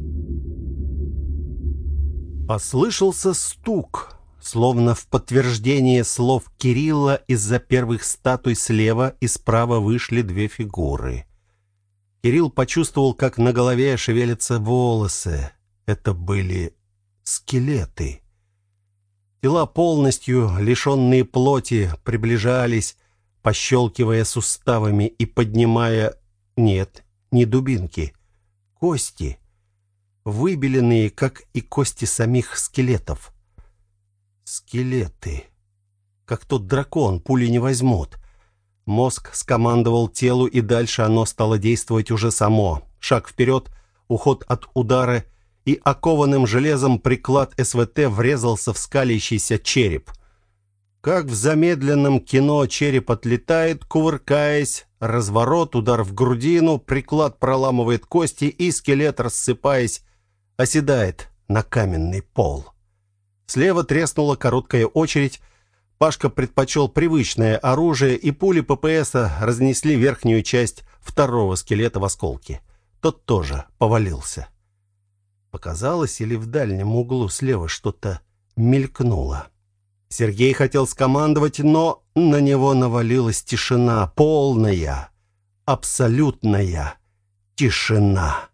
Послышался стук, словно в подтверждение слов Кирилла. Из-за первых статуй слева и справа вышли две фигуры. Кирилл почувствовал, как на голове шевелятся волосы. Это были скелеты. Тела, полностью лишенные плоти, приближались, пощелкивая суставами и поднимая... Нет, не дубинки, кости, выбеленные, как и кости самих скелетов. Скелеты. Как тот дракон, пули не возьмут. Мозг скомандовал телу, и дальше оно стало действовать уже само. Шаг вперед, уход от удара, и окованным железом приклад СВТ врезался в скалящийся череп. Как в замедленном кино череп отлетает, кувыркаясь, разворот, удар в грудину, приклад проламывает кости, и скелет, рассыпаясь, оседает на каменный пол. Слева треснула короткая очередь. Пашка предпочел привычное оружие, и пули ППСа разнесли верхнюю часть второго скелета в осколки. Тот тоже повалился. Показалось, или в дальнем углу слева что-то мелькнуло. Сергей хотел скомандовать, но на него навалилась тишина, полная, абсолютная тишина.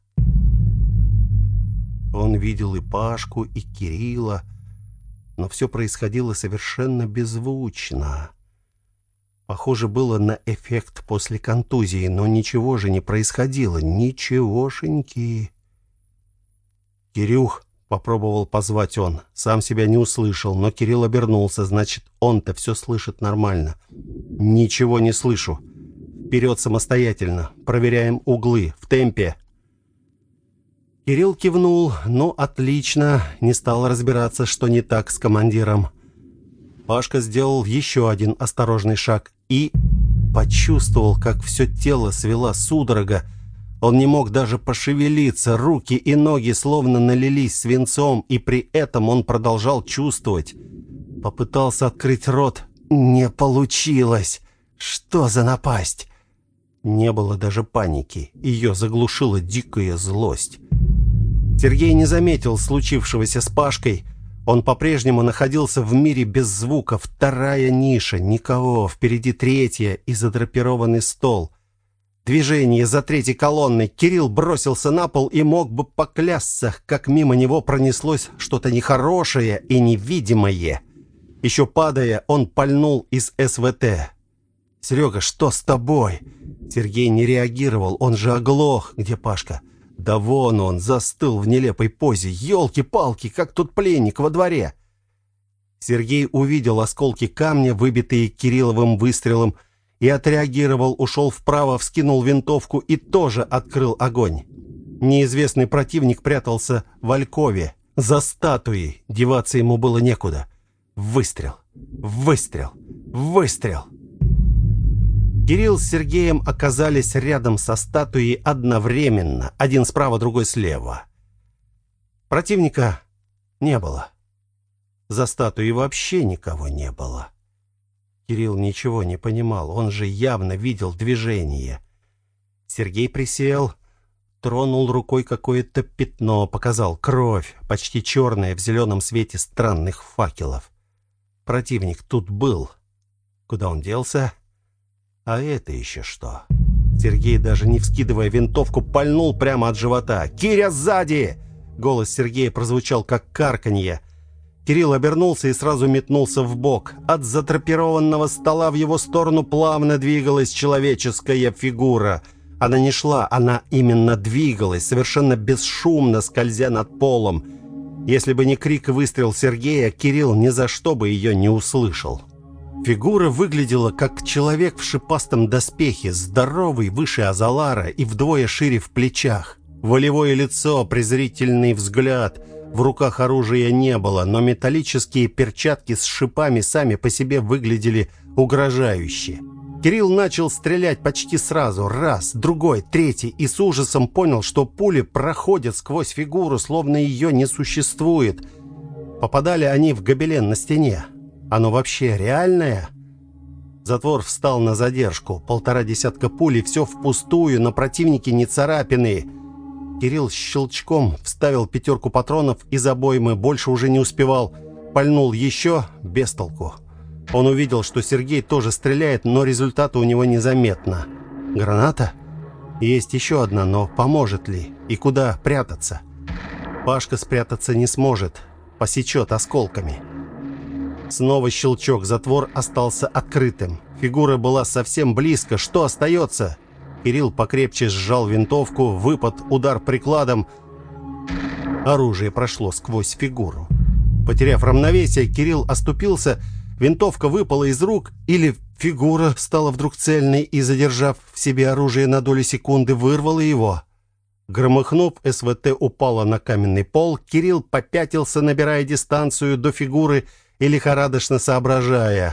Он видел и Пашку, и Кирилла, но все происходило совершенно беззвучно. Похоже было на эффект после контузии, но ничего же не происходило, ничегошеньки. «Кирюх», — попробовал позвать он, сам себя не услышал, но Кирилл обернулся, значит, он-то все слышит нормально. «Ничего не слышу. Вперед самостоятельно. Проверяем углы. В темпе». Кирилл кивнул. «Ну, отлично». Не стал разбираться, что не так с командиром. Пашка сделал еще один осторожный шаг и почувствовал, как все тело свело судорога. Он не мог даже пошевелиться, руки и ноги словно налились свинцом, и при этом он продолжал чувствовать. Попытался открыть рот. Не получилось. Что за напасть? Не было даже паники. Ее заглушила дикая злость. Сергей не заметил случившегося с Пашкой. Он по-прежнему находился в мире без звука. Вторая ниша, никого, впереди третья и задрапированный стол. Движение за третьей колонной. Кирилл бросился на пол и мог бы поклясться, как мимо него пронеслось что-то нехорошее и невидимое. Еще падая, он пальнул из СВТ. «Серега, что с тобой?» Сергей не реагировал, он же оглох. «Где Пашка?» «Да вон он, застыл в нелепой позе. Ёлки-палки, как тот пленник во дворе!» Сергей увидел осколки камня, выбитые Кирилловым выстрелом, и отреагировал, ушел вправо, вскинул винтовку и тоже открыл огонь. Неизвестный противник прятался в алькове, за статуей. Деваться ему было некуда. Выстрел, выстрел, выстрел. Кирилл с Сергеем оказались рядом со статуей одновременно, один справа, другой слева. Противника не было. За статуей вообще никого не было. Кирилл ничего не понимал, он же явно видел движение. Сергей присел, тронул рукой какое-то пятно, показал кровь, почти черная в зеленом свете странных факелов. Противник тут был. Куда он делся? А это еще что? Сергей, даже не вскидывая винтовку, пальнул прямо от живота. «Киря, сзади!» Голос Сергея прозвучал как карканье. Кирилл обернулся и сразу метнулся вбок. От задрапированного стола в его сторону плавно двигалась человеческая фигура. Она не шла, она именно двигалась, совершенно бесшумно скользя над полом. Если бы не крик и выстрел Сергея, Кирилл ни за что бы ее не услышал. Фигура выглядела как человек в шипастом доспехе, здоровый, выше Азалара и вдвое шире в плечах. Волевое лицо, презрительный взгляд, В руках оружия не было, но металлические перчатки с шипами сами по себе выглядели угрожающе. Кирилл начал стрелять почти сразу. Раз, другой, третий. И с ужасом понял, что пули проходят сквозь фигуру, словно ее не существует. Попадали они в гобелен на стене. Оно вообще реальное? Затвор встал на задержку. 1,5 десятка пуль, и все впустую, на противнике не царапины. Кирилл щелчком вставил 5 патронов из обоймы, больше уже не успевал. Пальнул еще, без толку. Он увидел, что Сергей тоже стреляет, но результата у него незаметно. Граната? Есть еще одна, но поможет ли? И куда прятаться? Пашка спрятаться не сможет, посечет осколками. Снова щелчок, затвор остался открытым. Фигура была совсем близко, что остается? Кирилл покрепче сжал винтовку, выпад, удар прикладом. Оружие прошло сквозь фигуру. Потеряв равновесие, Кирилл оступился. Винтовка выпала из рук, или фигура стала вдруг цельной и, задержав в себе оружие на долю секунды, вырвала его. Громыхнув, СВТ упала на каменный пол. Кирилл попятился, набирая дистанцию до фигуры и лихорадочно соображая.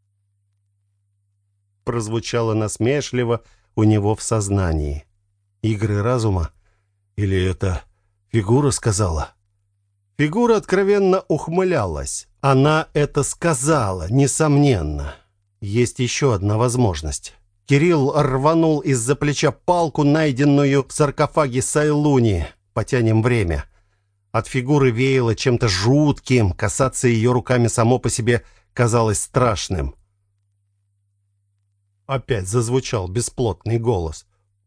Прозвучало насмешливо у него в сознании. Игры разума? Или это фигура сказала? Фигура откровенно ухмылялась. Она это сказала, несомненно. Есть еще одна возможность. Кирилл рванул из-за плеча палку, найденную в саркофаге Сайлуни. Потянем время. От фигуры веяло чем-то жутким. Касаться ее руками само по себе казалось страшным. Опять зазвучал бесплотный голос.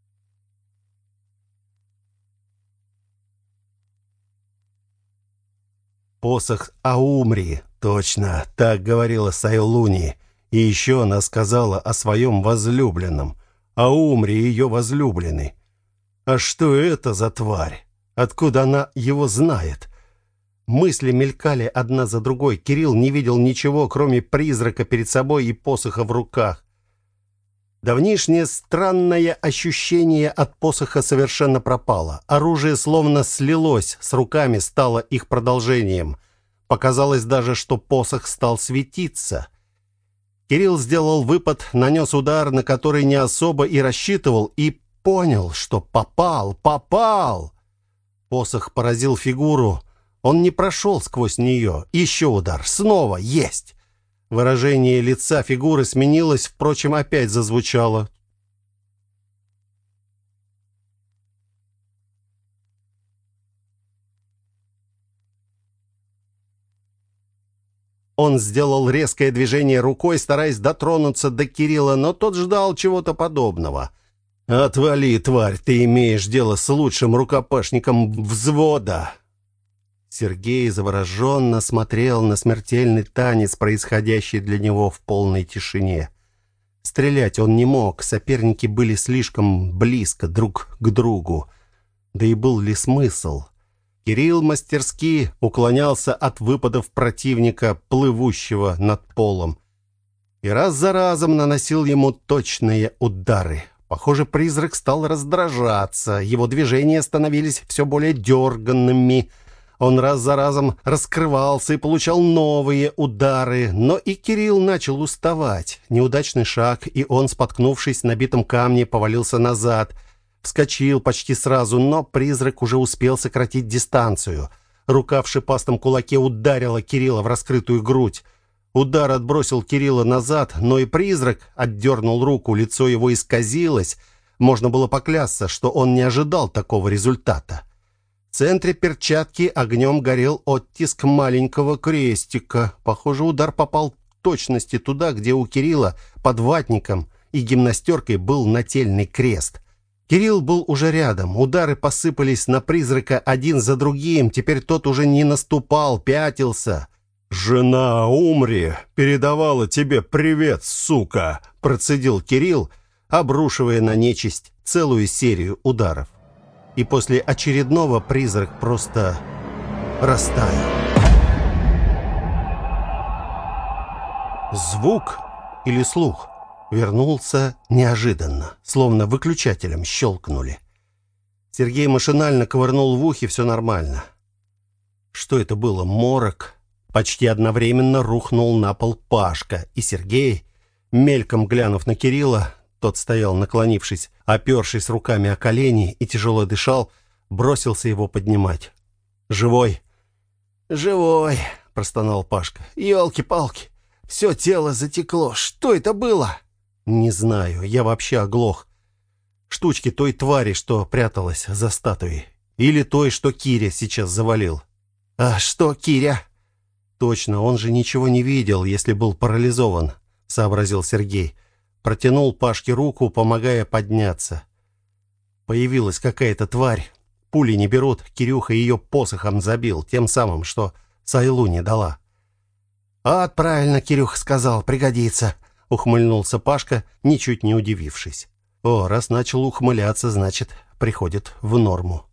Посох Аумри. Точно, так говорила Сайлуни. И еще она сказала о своем возлюбленном. Аумри ее возлюбленный. А что это за тварь? Откуда она его знает? Мысли мелькали одна за другой. Кирилл не видел ничего, кроме призрака перед собой и посоха в руках. Давнишнее странное ощущение от посоха совершенно пропало. Оружие словно слилось с руками, стало их продолжением. Показалось даже, что посох стал светиться. Кирилл сделал выпад, нанес удар, на который не особо и рассчитывал, и понял, что попал. Посох поразил фигуру. Он не прошел сквозь нее. Еще удар. Снова. Есть. Выражение лица фигуры сменилось, впрочем, опять зазвучало. Он сделал резкое движение рукой, стараясь дотронуться до Кирилла, но тот ждал чего-то подобного. «Отвали, тварь, ты имеешь дело с лучшим рукопашником взвода!» Сергей завороженно смотрел на смертельный танец, происходящий для него в полной тишине. Стрелять он не мог, соперники были слишком близко друг к другу. Да и был ли смысл? Кирилл мастерски уклонялся от выпадов противника, плывущего над полом, и раз за разом наносил ему точные удары. Похоже, призрак стал раздражаться, его движения становились все более дерганными. Он раз за разом раскрывался и получал новые удары, но и Кирилл начал уставать. Неудачный шаг, и он, споткнувшись на битом камне, повалился назад. Вскочил почти сразу, но призрак уже успел сократить дистанцию. Рука в шипастом кулаке ударила Кирилла в раскрытую грудь. Удар отбросил Кирилла назад, но и призрак отдернул руку, лицо его исказилось. Можно было поклясться, что он не ожидал такого результата. В центре перчатки огнем горел оттиск маленького крестика. Похоже, удар попал в точности туда, где у Кирилла под ватником и гимнастеркой был нательный крест. Кирилл был уже рядом. Удары посыпались на призрака один за другим. Теперь тот уже не наступал, пятился. «Жена Умри передавала тебе привет, сука!» процедил Кирилл, обрушивая на нечисть целую серию ударов. И после очередного призрак просто растаял. Звук или слух вернулся неожиданно, словно выключателем щелкнули. Сергей машинально ковырнул в ухе, все нормально. Что это было? Морок? Почти одновременно рухнул на пол Пашка, и Сергей, мельком глянув на Кирилла, тот стоял, наклонившись, опершись руками о колени и тяжело дышал, бросился его поднимать. «Живой?» «Живой», — простонал Пашка. «Елки-палки, все тело затекло. Что это было?» «Не знаю, я вообще оглох. Штучки той твари, что пряталась за статуей. Или той, что Киря сейчас завалил». «А что Киря?» «Точно, он же ничего не видел, если был парализован», — сообразил Сергей. Протянул Пашке руку, помогая подняться. Появилась какая-то тварь. Пули не берут, Кирюха ее посохом забил, тем самым, что Сайлу не дала. «Вот правильно Кирюха сказал, пригодится», — ухмыльнулся Пашка, ничуть не удивившись. О, раз начал ухмыляться, значит, приходит в норму.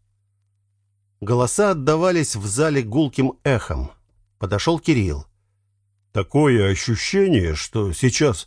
Голоса отдавались в зале гулким эхом. Подошел Кирилл. «Такое ощущение, что сейчас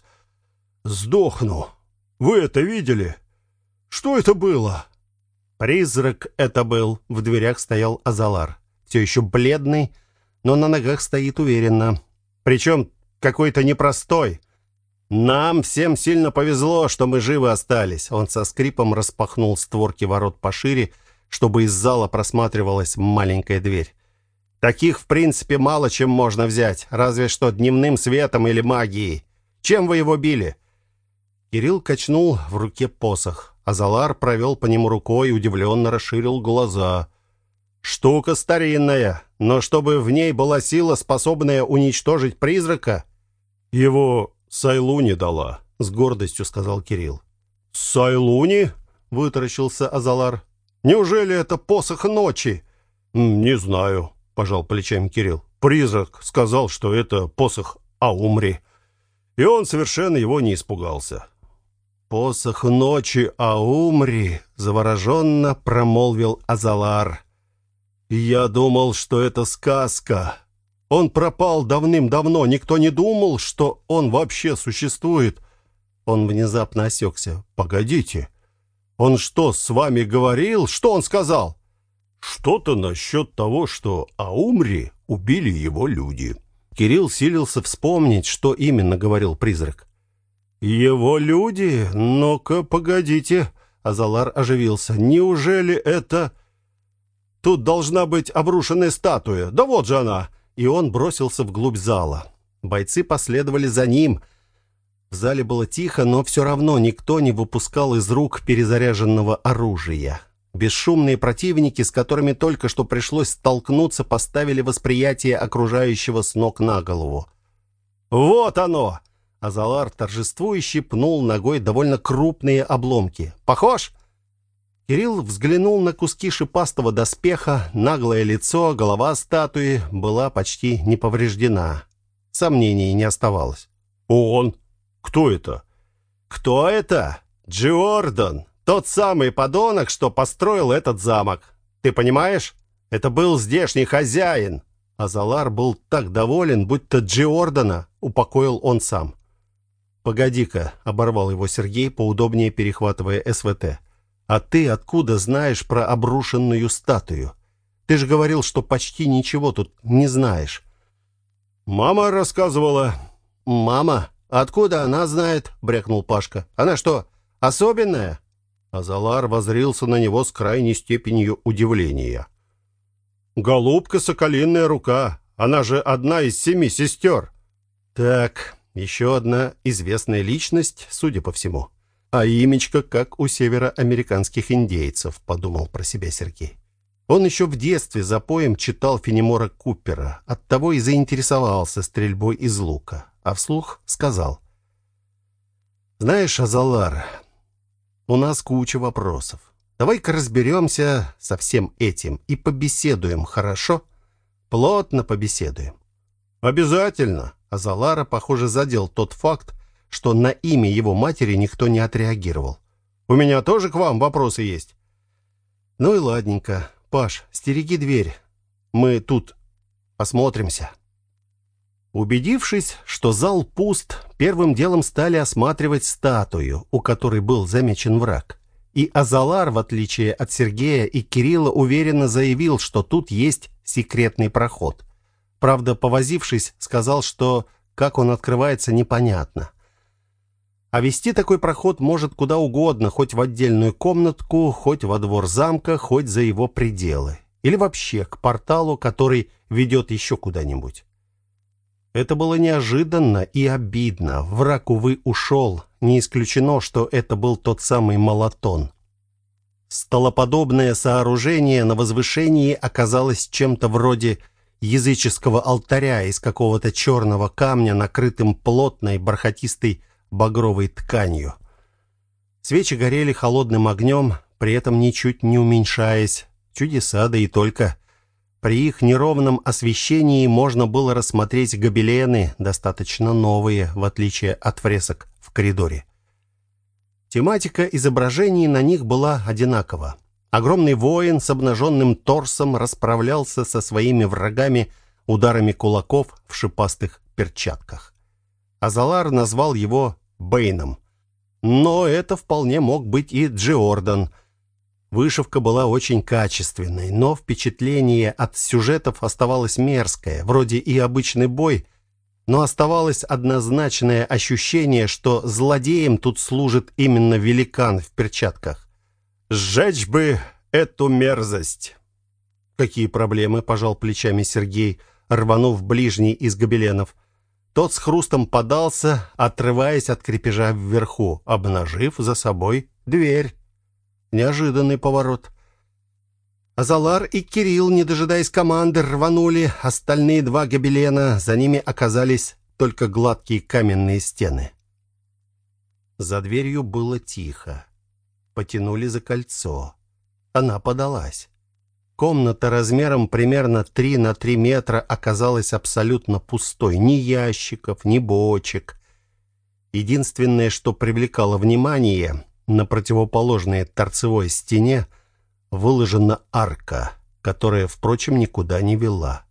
сдохну. Вы это видели? Что это было?» «Призрак это был», — в дверях стоял Азалар. Все еще бледный, но на ногах стоит уверенно. Причем какой-то непростой. «Нам всем сильно повезло, что мы живы остались». Он со скрипом распахнул створки ворот пошире, чтобы из зала просматривалась маленькая дверь. «Таких, в принципе, мало чем можно взять, разве что дневным светом или магией. Чем вы его били?» Кирилл качнул в руке посох. Азалар провел по нему рукой и удивленно расширил глаза. «Штука старинная, но чтобы в ней была сила, способная уничтожить призрака...» «Его Сайлуни дала», — с гордостью сказал Кирилл. «Сайлуни?» — вытаращился Азалар. «Неужели это посох ночи?» «Не знаю», — пожал плечами Кирилл. «Призрак сказал, что это посох Аумри, и он совершенно его не испугался». «Посох ночи Аумри», — завороженно промолвил Азалар. «Я думал, что это сказка. Он пропал давным-давно, никто не думал, что он вообще существует». Он внезапно осекся. «Погодите, он что, с вами говорил? Что он сказал?» «Что-то насчет того, что Аумри убили его люди». Кирилл силился вспомнить, что именно говорил призрак. «Его люди? Ну-ка, погодите!» Азалар оживился. «Неужели это...» «Тут должна быть обрушенная статуя. Да вот же она!» И он бросился вглубь зала. Бойцы последовали за ним. В зале было тихо, но все равно никто не выпускал из рук перезаряженного оружия. Бесшумные противники, с которыми только что пришлось столкнуться, поставили восприятие окружающего с ног на голову. «Вот оно!» Азалар торжествующе пнул ногой довольно крупные обломки. «Похож?» Кирилл взглянул на куски шипастого доспеха, наглое лицо, голова статуи была почти не повреждена. Сомнений не оставалось. «Он? Кто это?» «Кто это? Джордан, тот самый подонок, что построил этот замок. Ты понимаешь? Это был здешний хозяин». Азалар был так доволен, будто Джордана упокоил он сам. «Погоди-ка», — оборвал его Сергей, поудобнее перехватывая СВТ. «А ты откуда знаешь про обрушенную статую? Ты же говорил, что почти ничего тут не знаешь». «Мама рассказывала». «Мама? Откуда она знает?» — брякнул Пашка. «Она что, особенная?» Азалар воззрился на него с крайней степенью удивления. «Голубка, соколиная рука. Она же одна из 7 сестер». «Так, еще одна известная личность, судя по всему. А имечко, как у североамериканских индейцев», — подумал про себя Сергей. Он еще в детстве за поем читал Фенемора Купера, оттого и заинтересовался стрельбой из лука, а вслух сказал: «Знаешь, Азалар, у нас куча вопросов. Давай-ка разберемся со всем этим и побеседуем, хорошо? Плотно побеседуем». «Обязательно». Азалара, похоже, задел тот факт, что на имя его матери никто не отреагировал. «У меня тоже к вам вопросы есть». «Ну и ладненько. Паш, стереги дверь. Мы тут осмотримся». Убедившись, что зал пуст, первым делом стали осматривать статую, у которой был замечен враг. И Азалар, в отличие от Сергея и Кирилла, уверенно заявил, что тут есть секретный проход. Правда, повозившись, сказал, что как он открывается, непонятно. А вести такой проход может куда угодно, хоть в отдельную комнатку, хоть во двор замка, хоть за его пределы. Или вообще к порталу, который ведет еще куда-нибудь. Это было неожиданно и обидно. Враг, увы, ушел. Не исключено, что это был тот самый Молотон. Столоподобное сооружение на возвышении оказалось чем-то вроде языческого алтаря из какого-то черного камня, накрытым плотной бархатистой багровой тканью. Свечи горели холодным огнем, при этом ничуть не уменьшаясь. Чудеса, да и только. При их неровном освещении можно было рассмотреть гобелены, достаточно новые, в отличие от фресок в коридоре. Тематика изображений на них была одинакова. Огромный воин с обнаженным торсом расправлялся со своими врагами ударами кулаков в шипастых перчатках. Азалар назвал его Бэйном. Но это вполне мог быть и Джиордан. Вышивка была очень качественной, но впечатление от сюжетов оставалось мерзкое, вроде и обычный бой, но оставалось однозначное ощущение, что злодеем тут служит именно великан в перчатках. «Сжечь бы эту мерзость!» «Какие проблемы?» – пожал плечами Сергей, рванув ближний из гобеленов. Тот с хрустом подался, отрываясь от крепежа вверху, обнажив за собой дверь. Неожиданный поворот. Азалар и Кирилл, не дожидаясь команды, рванули. Остальные два гобелена, за ними оказались только гладкие каменные стены. За дверью было тихо. Потянули за кольцо. Она подалась. Комната размером примерно 3 на 3 метра оказалась абсолютно пустой. Ни ящиков, ни бочек. Единственное, что привлекало внимание, на противоположной торцевой стене выложена арка, которая, впрочем, никуда не вела.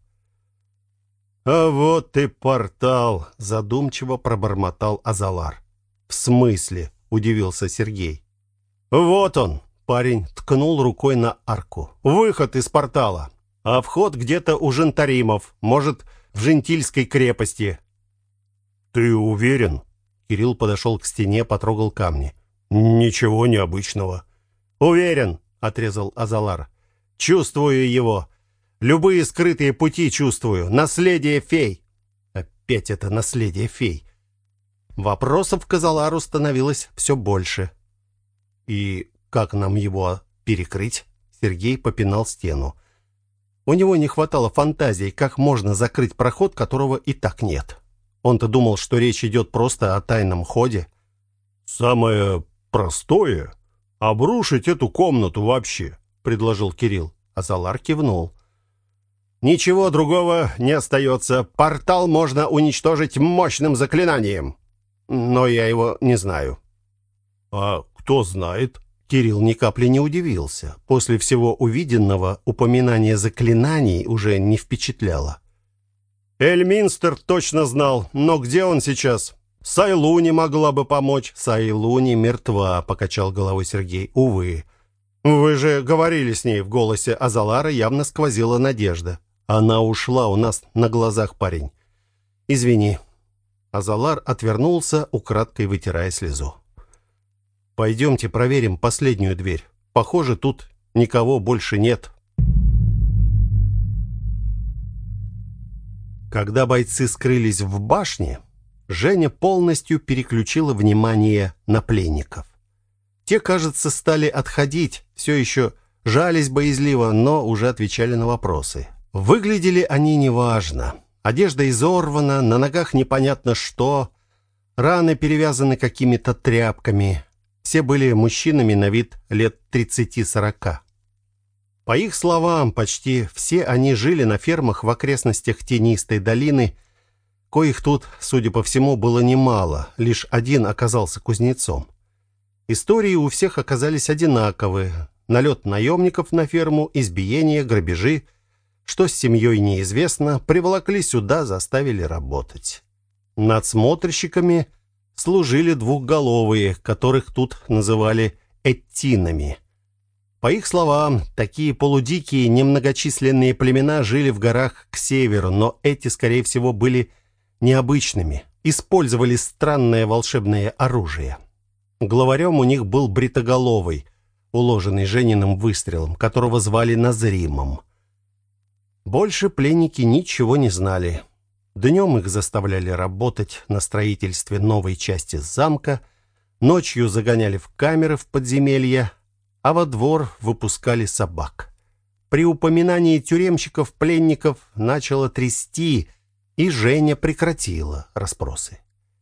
«А вот и портал!» — задумчиво пробормотал Азалар. «В смысле?» — удивился Сергей. «Вот он!» — парень ткнул рукой на арку. «Выход из портала. А вход где-то у Жентаримов, может, в Жентильской крепости». «Ты уверен?» — Кирилл подошел к стене, потрогал камни. «Ничего необычного». «Уверен», — отрезал Азалар. «Чувствую его. Любые скрытые пути чувствую. Наследие фей». Опять это наследие фей. Вопросов к Азалару становилось все больше. «И как нам его перекрыть?» Сергей попинал стену. У него не хватало фантазии, как можно закрыть проход, которого и так нет. Он-то думал, что речь идет просто о тайном ходе. «Самое простое — обрушить эту комнату вообще», — предложил Кирилл. Азалар кивнул. «Ничего другого не остается. Портал можно уничтожить мощным заклинанием. Но я его не знаю». «А кто знает?» Кирилл ни капли не удивился. После всего увиденного упоминание заклинаний уже не впечатляло. «Эльминстер точно знал, но где он сейчас?» «Сайлуни могла бы помочь». «Сайлуни мертва», — покачал головой Сергей. «Увы». «Вы же говорили с ней», — в голосе Азалара явно сквозила надежда. «Она ушла у нас на глазах, парень. Извини». Азалар отвернулся, украдкой вытирая слезу. «Пойдемте проверим последнюю дверь. Похоже, тут никого больше нет». Когда бойцы скрылись в башне, Женя полностью переключила внимание на пленников. Те, кажется, стали отходить, все еще жались боязливо, но уже отвечали на вопросы. Выглядели они неважно. Одежда изорвана, на ногах непонятно что, раны перевязаны какими-то тряпками. Все были мужчинами на вид лет 30-40. По их словам, почти все они жили на фермах в окрестностях Тенистой долины, коих тут, судя по всему, было немало, лишь один оказался кузнецом. Истории у всех оказались одинаковые. Налет наемников на ферму, избиения, грабежи. Что с семьей неизвестно, приволокли сюда, заставили работать. Надсмотрщиками служили двухголовые, которых тут называли эттинами. По их словам, такие полудикие, немногочисленные племена жили в горах к северу, но эти, скорее всего, были необычными, использовали странное волшебное оружие. Главарем у них был бритоголовый, уложенный Жениным выстрелом, которого звали Назримом. Больше пленники ничего не знали. Днем их заставляли работать на строительстве новой части замка, ночью загоняли в камеры в подземелье, а во двор выпускали собак. При упоминании тюремщиков-пленников начало трясти, и Женя прекратила расспросы.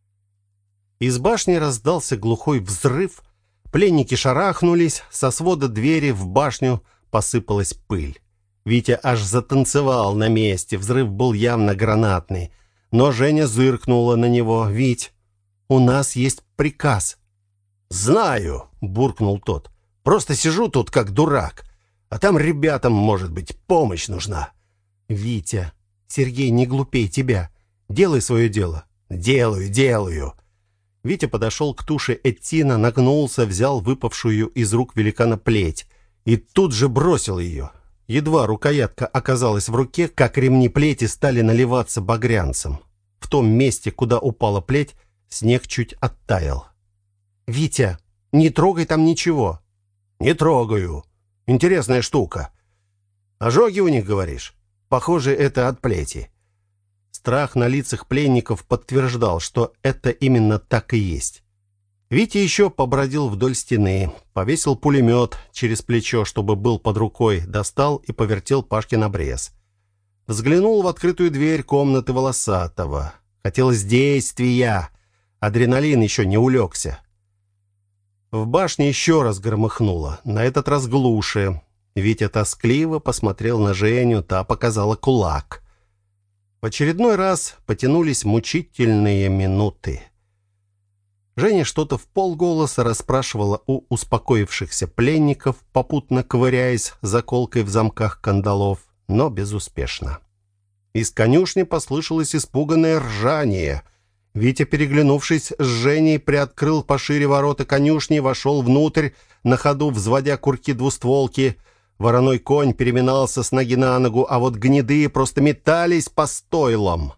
Из башни раздался глухой взрыв, пленники шарахнулись, со свода двери в башню посыпалась пыль. Витя аж затанцевал на месте, взрыв был явно гранатный, но Женя зыркнула на него. «Вить, у нас есть приказ». «Знаю», — буркнул тот. «Просто сижу тут как дурак, а там ребятам, может быть, помощь нужна». «Витя, Сергей не глупей тебя. Делай свое дело». «Делаю». Витя подошел к туше Эттина, нагнулся, взял выпавшую из рук великана плеть и тут же бросил ее. Едва рукоятка оказалась в руке, как ремни плети стали наливаться багрянцем. В том месте, куда упала плеть, снег чуть оттаял. «Витя, не трогай там ничего». «Не трогаю. Интересная штука. Ожоги у них, говоришь? Похоже, это от плети». Страх на лицах пленников подтверждал, что это именно так и есть. Витя еще побродил вдоль стены, повесил пулемет через плечо, чтобы был под рукой, достал и повертел Пашкин обрез. Взглянул в открытую дверь комнаты Волосатого. Хотелось действия. Адреналин еще не улегся. В башне еще раз громыхнуло, на этот раз глуше. Витя тоскливо посмотрел на Женю, та показала кулак. В очередной раз потянулись мучительные минуты. Женя что-то вполголоса расспрашивала у успокоившихся пленников, попутно ковыряясь заколкой в замках кандалов, но безуспешно. Из конюшни послышалось испуганное ржание. Витя, переглянувшись с Женей, приоткрыл пошире ворота конюшни, вошел внутрь, на ходу взводя курки двустволки. Вороной конь переминался с ноги на ногу, а вот гнедые просто метались по стойлам.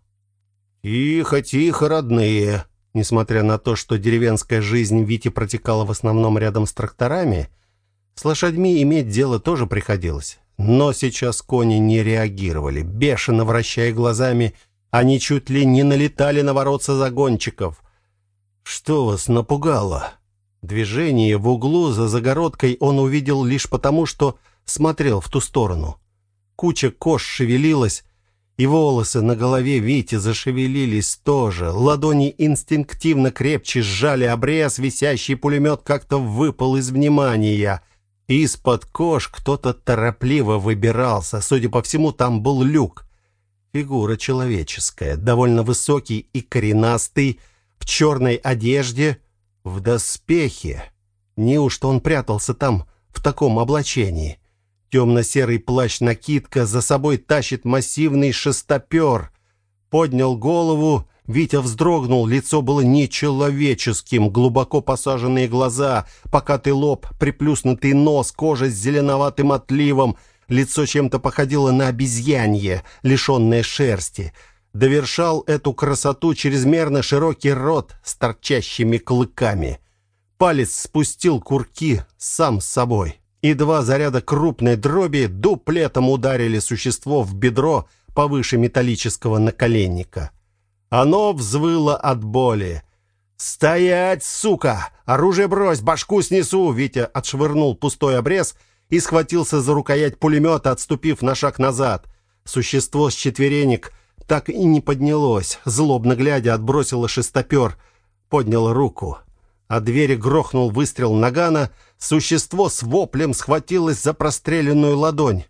«Тихо, родные!» Несмотря на то, что деревенская жизнь Вити протекала в основном рядом с тракторами, с лошадьми иметь дело тоже приходилось. Но сейчас кони не реагировали, бешено вращая глазами. Они чуть ли не налетали на воротца загонщиков. «Что вас напугало?» Движение в углу за загородкой он увидел лишь потому, что смотрел в ту сторону. Куча кож шевелилась, и волосы на голове Вити зашевелились тоже. Ладони инстинктивно крепче сжали обрез, висящий пулемет как-то выпал из внимания. Из-под кож кто-то торопливо выбирался. Судя по всему, там был люк. Фигура человеческая, довольно высокий и коренастый, в черной одежде, в доспехе. Неужто он прятался там в таком облачении? Темно-серый плащ-накидка, за собой тащит массивный шестопер. Поднял голову, Витя вздрогнул, лицо было нечеловеческим, глубоко посаженные глаза, покатый лоб, приплюснутый нос, кожа с зеленоватым отливом. Лицо чем-то походило на обезьянье, лишенное шерсти. Довершал эту красоту чрезмерно широкий рот с торчащими клыками. Палец спустил курки сам с собой, и два заряда крупной дроби дуплетом ударили существо в бедро повыше металлического наколенника. Оно взвыло от боли. «Стоять, сука! Оружие брось, башку снесу!» Витя отшвырнул пустой обрез и схватился за рукоять пулемета, отступив на шаг назад. Существо с четверенек так и не поднялось. Злобно глядя, отбросило шестопер, подняло руку. О двери грохнул выстрел нагана. Существо с воплем схватилось за простреленную ладонь.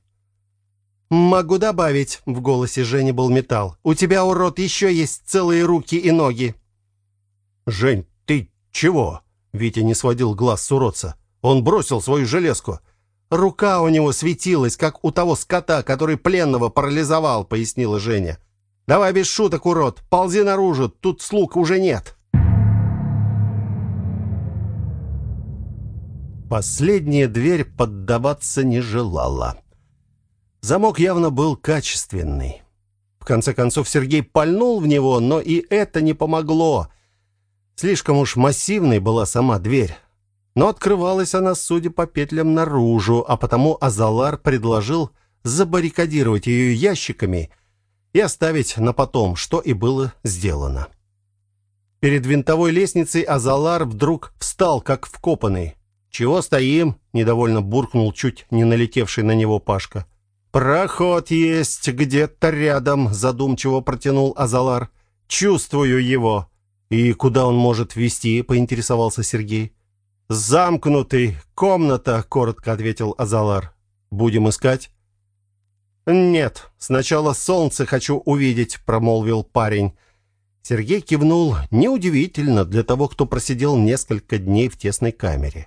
«Могу добавить», — в голосе Жени был металл. «У тебя, урод, еще есть целые руки и ноги». «Жень, ты чего?» Витя не сводил глаз с уродца. Он бросил свою железку. «Рука у него светилась, как у того скота, который пленного парализовал», — пояснила Женя. «Давай без шуток, урод, ползи наружу, тут слуг уже нет». Последняя дверь поддаваться не желала. Замок явно был качественный. В конце концов Сергей пальнул в него, но и это не помогло. Слишком уж массивной была сама дверь. Но открывалась она, судя по петлям, наружу, а потому Азалар предложил забаррикадировать ее ящиками и оставить на потом, что и было сделано. Перед винтовой лестницей Азалар вдруг встал, как вкопанный. «Чего стоим?» — недовольно буркнул чуть не налетевший на него Пашка. «Проход есть где-то рядом», — задумчиво протянул Азалар. «Чувствую его». «И куда он может вести?» — поинтересовался Сергей. «Замкнутый. Комната», — коротко ответил Азалар. «Будем искать?» «Нет, сначала солнце хочу увидеть», — промолвил парень. Сергей кивнул. Неудивительно для того, кто просидел несколько дней в тесной камере.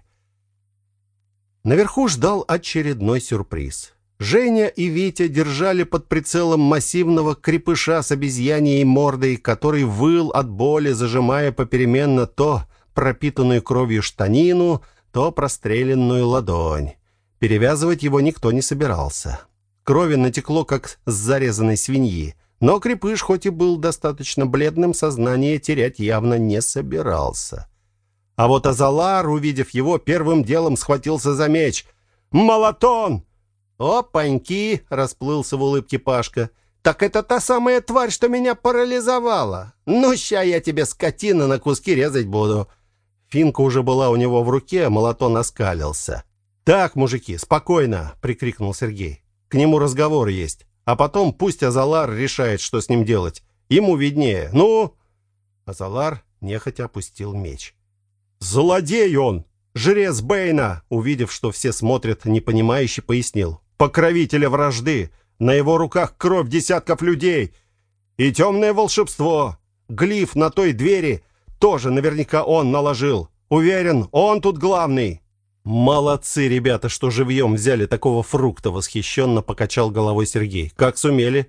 Наверху ждал очередной сюрприз. Женя и Витя держали под прицелом массивного крепыша с обезьяньей мордой, который выл от боли, зажимая попеременно то пропитанную кровью штанину, то простреленную ладонь. Перевязывать его никто не собирался. Крови натекло, как с зарезанной свиньи, но крепыш, хоть и был достаточно бледным, сознание терять явно не собирался. А вот Азалар, увидев его, первым делом схватился за меч. «Молотон!» «Опаньки!» — расплылся в улыбке Пашка. «Так это та самая тварь, что меня парализовала! Ну, ща я тебе, скотина, на куски резать буду!» Финка уже была у него в руке, а Молотон оскалился. «Так, мужики, спокойно!» — прикрикнул Сергей. «К нему разговор есть, а потом пусть Азалар решает, что с ним делать. Ему виднее. Ну?» Азалар нехотя опустил меч. «Злодей он! Жрец Бэйна!» Увидев, что все смотрят, непонимающе пояснил. «Покровителя вражды! На его руках кровь десятков людей! И темное волшебство! Глиф на той двери тоже наверняка он наложил! Уверен, он тут главный!» «Молодцы, ребята, что живьем взяли такого фрукта!» Восхищенно покачал головой Сергей. «Как сумели?»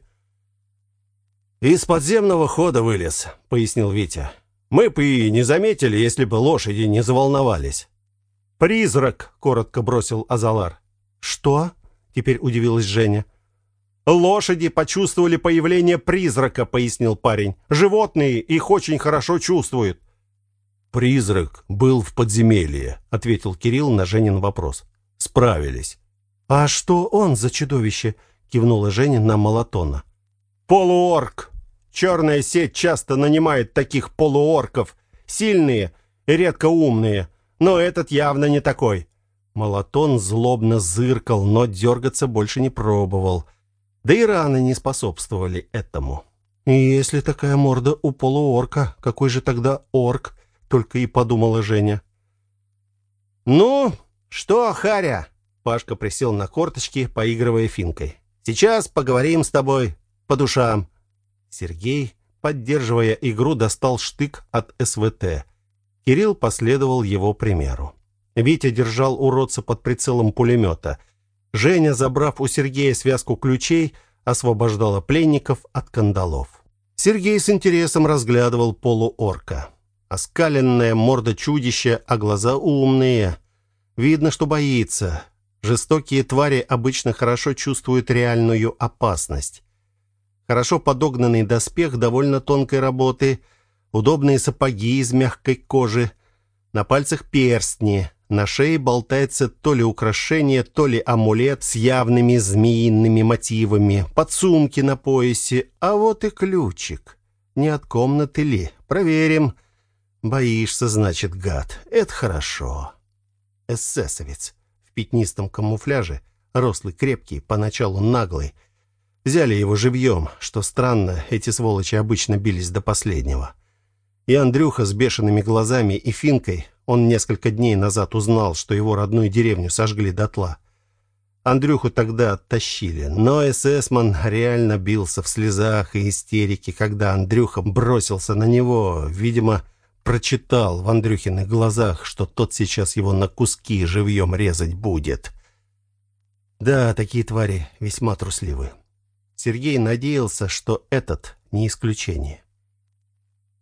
«Из подземного хода вылез», — пояснил Витя. «Мы бы и не заметили, если бы лошади не заволновались». «Призрак!» — коротко бросил Азалар. «Что?» — теперь удивилась Женя. «Лошади почувствовали появление призрака», — пояснил парень. «Животные их очень хорошо чувствуют». «Призрак был в подземелье», — ответил Кирилл на Женин вопрос. «Справились». «А что он за чудовище?» — кивнула Женя на Молотона. «Полуорк. Черная сеть часто нанимает таких полуорков. Сильные и редко умные. Но этот явно не такой». Молотон злобно зыркал, но дергаться больше не пробовал. Да и раны не способствовали этому. И если такая морда у полуорка, какой же тогда орк? Только и подумала Женя. «Ну, что, Харя?» Пашка присел на корточки, поигрывая финкой. «Сейчас поговорим с тобой по душам». Сергей, поддерживая игру, достал штык от СВТ. Кирилл последовал его примеру. Витя держал уродца под прицелом пулемета. Женя, забрав у Сергея связку ключей, освобождала пленников от кандалов. Сергей с интересом разглядывал полуорка. Оскаленная морда чудища, а глаза умные. Видно, что боится. Жестокие твари обычно хорошо чувствуют реальную опасность. Хорошо подогнанный доспех довольно тонкой работы, удобные сапоги из мягкой кожи, на пальцах перстни, на шее болтается то ли украшение, то ли амулет с явными змеиными мотивами, подсумки на поясе, а вот и ключик. Не от комнаты ли? Проверим. Боишься, значит, гад. Это хорошо. Эсэсовец в пятнистом камуфляже, рослый, крепкий, поначалу наглый. Взяли его живьем, что странно, эти сволочи обычно бились до последнего. И Андрюха с бешеными глазами и финкой, он несколько дней назад узнал, что его родную деревню сожгли дотла. Андрюху тогда оттащили, но эсэсман реально бился в слезах и истерике, когда Андрюха бросился на него, видимо, прочитал в Андрюхиных глазах, что тот сейчас его на куски живьем резать будет. Да, такие твари весьма трусливы. Сергей надеялся, что этот не исключение.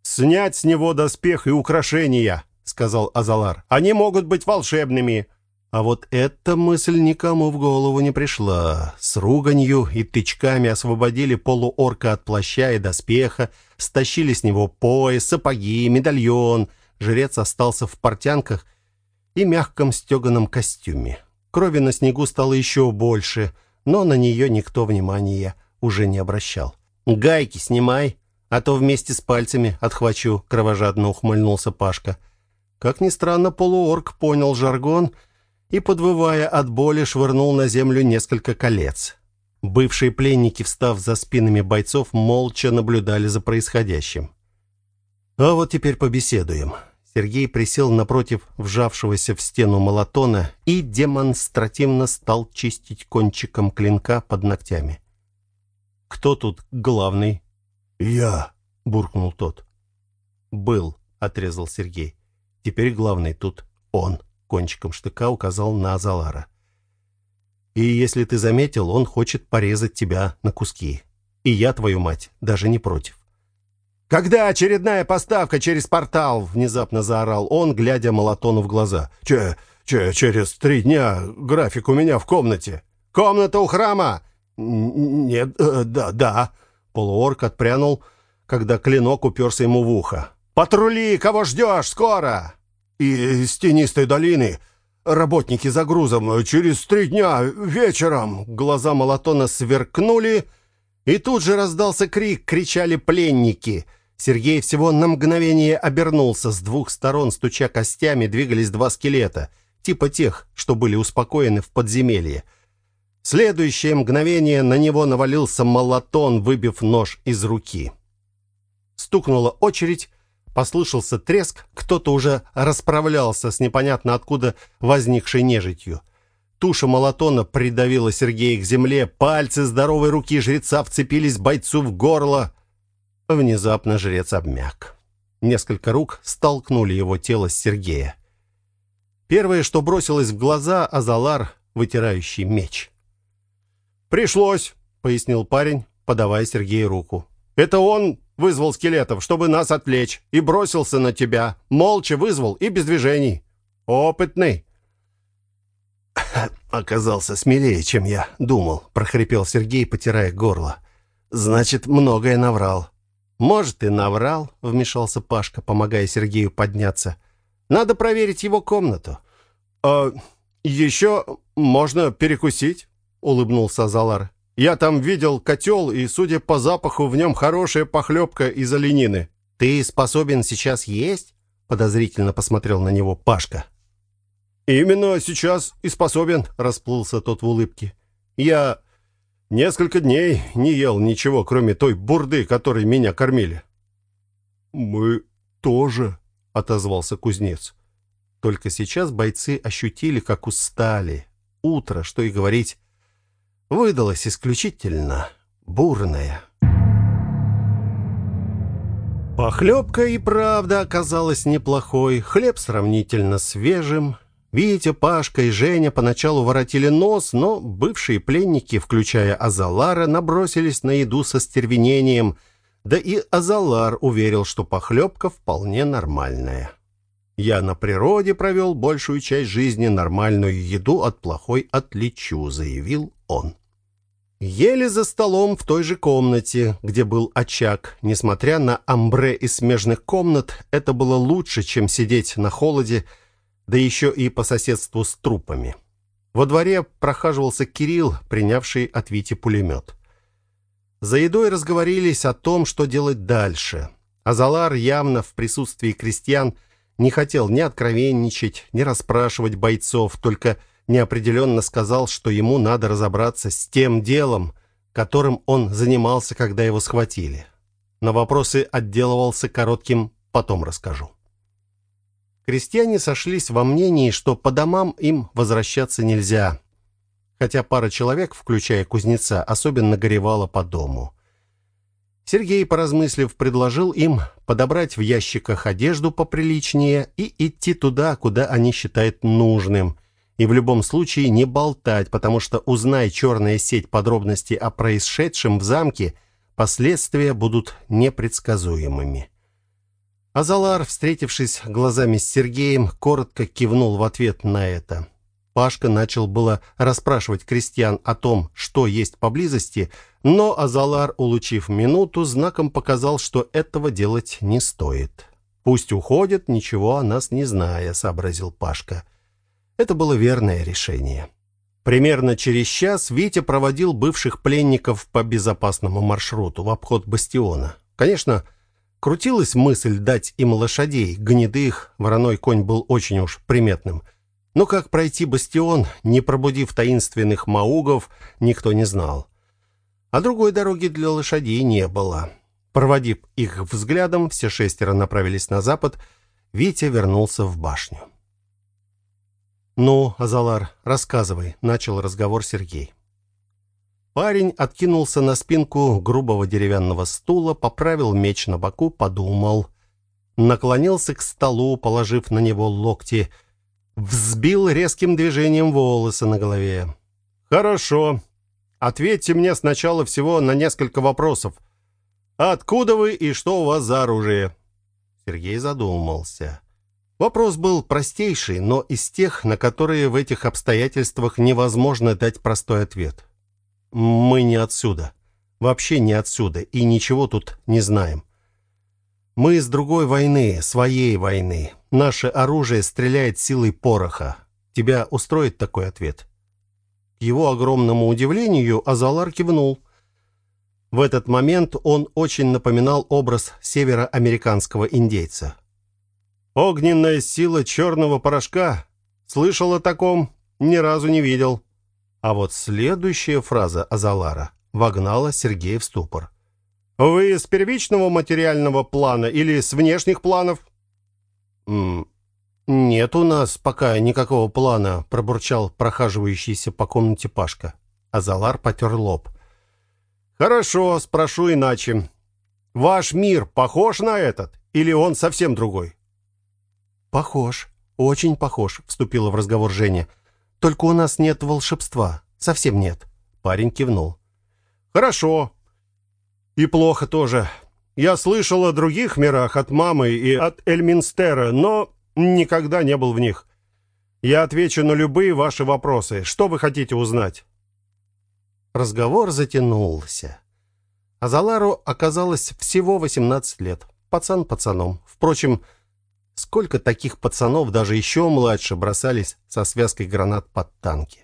«Снять с него доспех и украшения», — сказал Азалар. «Они могут быть волшебными». А вот эта мысль никому в голову не пришла. С руганью и тычками освободили полуорка от плаща и доспеха, стащили с него пояс, сапоги, медальон. Жрец остался в портянках и мягком стеганом костюме. Крови на снегу стало еще больше, но на нее никто внимания уже не обращал. «Гайки снимай, а то вместе с пальцами отхвачу», — кровожадно ухмыльнулся Пашка. Как ни странно, полуорк понял жаргон и, подвывая от боли, швырнул на землю несколько колец. Бывшие пленники, встав за спинами бойцов, молча наблюдали за происходящим. «А вот теперь побеседуем». Сергей присел напротив вжавшегося в стену Молотона и демонстративно стал чистить кончиком клинка под ногтями. «Кто тут главный?» «Я», — буркнул тот. «Был», — отрезал Сергей. «Теперь главный тут он», — кончиком штыка указал на Азалара. «И если ты заметил, он хочет порезать тебя на куски. И я, твою мать, даже не против». «Когда очередная поставка через портал?» — внезапно заорал он, глядя Молотону в глаза. Через 3 дня. График у меня в комнате». «Комната у храма?» «Нет, да». Полуорк отпрянул, когда клинок уперся ему в ухо. «Патрули! Кого ждешь? Скоро!» «Из тенистой долины. Работники за грузом. Через 3 дня. Вечером». Глаза Молотона сверкнули, и тут же раздался крик. Кричали пленники. Сергей всего на мгновение обернулся. С 2 сторон, стуча костями, двигались 2 скелета, типа тех, что были успокоены в подземелье. В следующее мгновение на него навалился Молотон, выбив нож из руки. Стукнула очередь, послышался треск, кто-то уже расправлялся с непонятно откуда возникшей нежитью. Туша Молотона придавила Сергея к земле, пальцы здоровой руки жреца вцепились бойцу в горло. Внезапно жрец обмяк. Несколько рук столкнули его тело с Сергея. Первое, что бросилось в глаза, Азалар, вытирающий меч. «Пришлось», — пояснил парень, подавая Сергею руку. «Это он вызвал скелетов, чтобы нас отвлечь, и бросился на тебя. Молча вызвал и без движений. Опытный». «Оказался смелее, чем я думал», — прохрипел Сергей, потирая горло. «Значит, многое наврал». «Может, и наврал», — вмешался Пашка, помогая Сергею подняться. «Надо проверить его комнату». Еще можно перекусить», — улыбнулся Азалар. «Я там видел котел, и, судя по запаху, в нем хорошая похлебка из оленины». «Ты способен сейчас есть?» — подозрительно посмотрел на него Пашка. «Именно сейчас и способен», — расплылся тот в улыбке. «Я несколько дней не ел ничего, кроме той бурды, которой меня кормили». «Мы тоже», — отозвался кузнец. Только сейчас бойцы ощутили, как устали. Утро, что и говорить, выдалось исключительно бурное. Похлебка и правда оказалась неплохой, хлеб сравнительно свежим. Витя, Пашка и Женя поначалу воротили нос, но бывшие пленники, включая Азалара, набросились на еду со стервенением, да и Азалар уверил, что похлебка вполне нормальная. «Я на природе провел большую часть жизни, нормальную еду от плохой отличу», — заявил он. Ели за столом в той же комнате, где был очаг. Несмотря на амбре из смежных комнат, это было лучше, чем сидеть на холоде, да еще и по соседству с трупами. Во дворе прохаживался Кирилл, принявший от Вити пулемет. За едой разговорились о том, что делать дальше. Азалар явно в присутствии крестьян не хотел ни откровенничать, ни расспрашивать бойцов, только неопределенно сказал, что ему надо разобраться с тем делом, которым он занимался, когда его схватили. На вопросы отделывался коротким «потом расскажу». Крестьяне сошлись во мнении, что по домам им возвращаться нельзя, хотя пара человек, включая кузнеца, особенно горевала по дому. Сергей, поразмыслив, предложил им подобрать в ящиках одежду поприличнее и идти туда, куда они считают нужным, и в любом случае не болтать, потому что, узнай черная сеть подробности о происшедшем в замке, последствия будут непредсказуемыми. Азалар, встретившись глазами с Сергеем, коротко кивнул в ответ на это. Пашка начал было расспрашивать крестьян о том, что есть поблизости, но Азалар, улучив минуту, знаком показал, что этого делать не стоит. «Пусть уходят, ничего о нас не зная», — сообразил Пашка. Это было верное решение. Примерно через час Витя проводил бывших пленников по безопасному маршруту в обход бастиона. Конечно, крутилась мысль дать им лошадей, гнедых, вороной конь был очень уж приметным. Но как пройти бастион, не пробудив таинственных маугов, никто не знал. А другой дороги для лошадей не было. Проводив их взглядом, все шестеро направились на запад. Витя вернулся в башню. «Ну, Азалар, рассказывай», — начал разговор Сергей. Парень откинулся на спинку грубого деревянного стула, поправил меч на боку, подумал. Наклонился к столу, положив на него локти, взбил резким движением волосы на голове. «Хорошо. Ответьте мне сначала всего на несколько вопросов. Откуда вы и что у вас за оружие?» Сергей задумался. Вопрос был простейший, но из тех, на которые в этих обстоятельствах невозможно дать простой ответ. «Мы не отсюда. Вообще не отсюда, и ничего тут не знаем. Мы из другой войны, своей войны. Наше оружие стреляет силой пороха. Тебя устроит такой ответ?» К его огромному удивлению Азалар кивнул. В этот момент он очень напоминал образ североамериканского индейца. «Огненная сила черного порошка? Слышал о таком? Ни разу не видел». А вот следующая фраза Азалара вогнала Сергея в ступор. «Вы с первичного материального плана или с внешних планов?» «Нет у нас пока никакого плана», — пробурчал прохаживающийся по комнате Пашка. Азалар потер лоб. «Хорошо, спрошу иначе. Ваш мир похож на этот или он совсем другой?» «Похож, очень похож», — вступила в разговор Женя. «Только у нас нет волшебства, совсем нет». Парень кивнул. «Хорошо. И плохо тоже. Я слышал о других мирах от мамы и от Эльминстера, но никогда не был в них. Я отвечу на любые ваши вопросы. Что вы хотите узнать?» Разговор затянулся. Азалару оказалось всего 18 лет. Пацан пацаном. Впрочем, сколько таких пацанов, даже еще младше, бросались со связкой гранат под танки.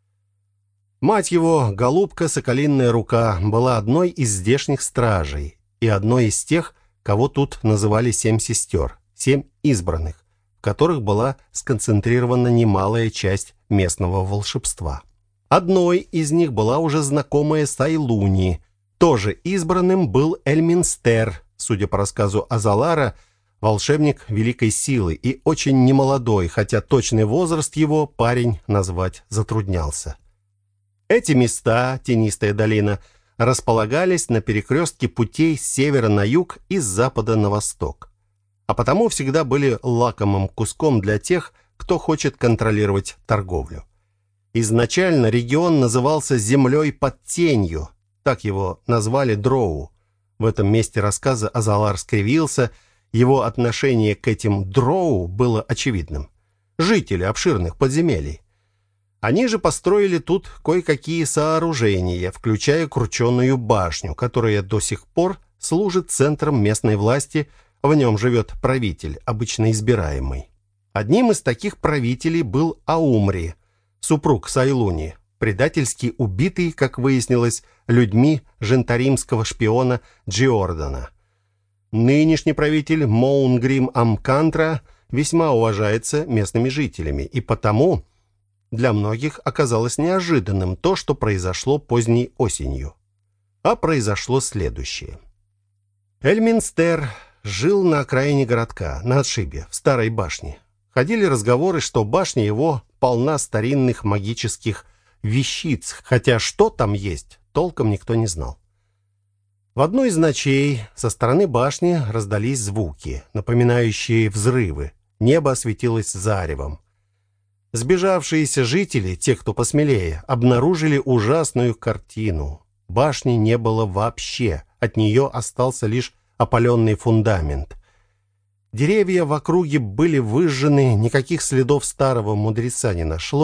Мать его, голубка Соколиная Рука, была одной из здешних стражей и одной из тех, кого тут называли 7 сестер, 7 избранных, в которых была сконцентрирована немалая часть местного волшебства. Одной из них была уже знакомая Сайлуни. Тоже избранным был Эльминстер, судя по рассказу Азалара, волшебник великой силы и очень немолодой, хотя точный возраст его парень назвать затруднялся. Эти места, Тенистая долина, располагались на перекрестке путей с севера на юг и с запада на восток. А потому всегда были лакомым куском для тех, кто хочет контролировать торговлю. Изначально регион назывался «Землей под тенью», так его назвали дроу. В этом месте рассказа Азалар скривился. Его отношение к этим дроу было очевидным. Жители обширных подземелий. Они же построили тут кое-какие сооружения, включая крученую башню, которая до сих пор служит центром местной власти. В нем живет правитель, обычно избираемый. Одним из таких правителей был Аумри, супруг Сайлуни, предательски убитый, как выяснилось, людьми жентаримского шпиона Джиордана. Нынешний правитель Моунгрим Амкантра весьма уважается местными жителями, и потому для многих оказалось неожиданным то, что произошло поздней осенью. А произошло следующее. Эльминстер жил на окраине городка, на отшибе, в старой башне. Ходили разговоры, что башня его полна старинных магических вещиц, хотя что там есть, толком никто не знал. В одну из ночей со стороны башни раздались звуки, напоминающие взрывы. Небо осветилось заревом. Сбежавшиеся жители, те, кто посмелее, обнаружили ужасную картину. Башни не было вообще, от нее остался лишь опаленный фундамент. Деревья в округе были выжжены, никаких следов старого мудреца не нашлось,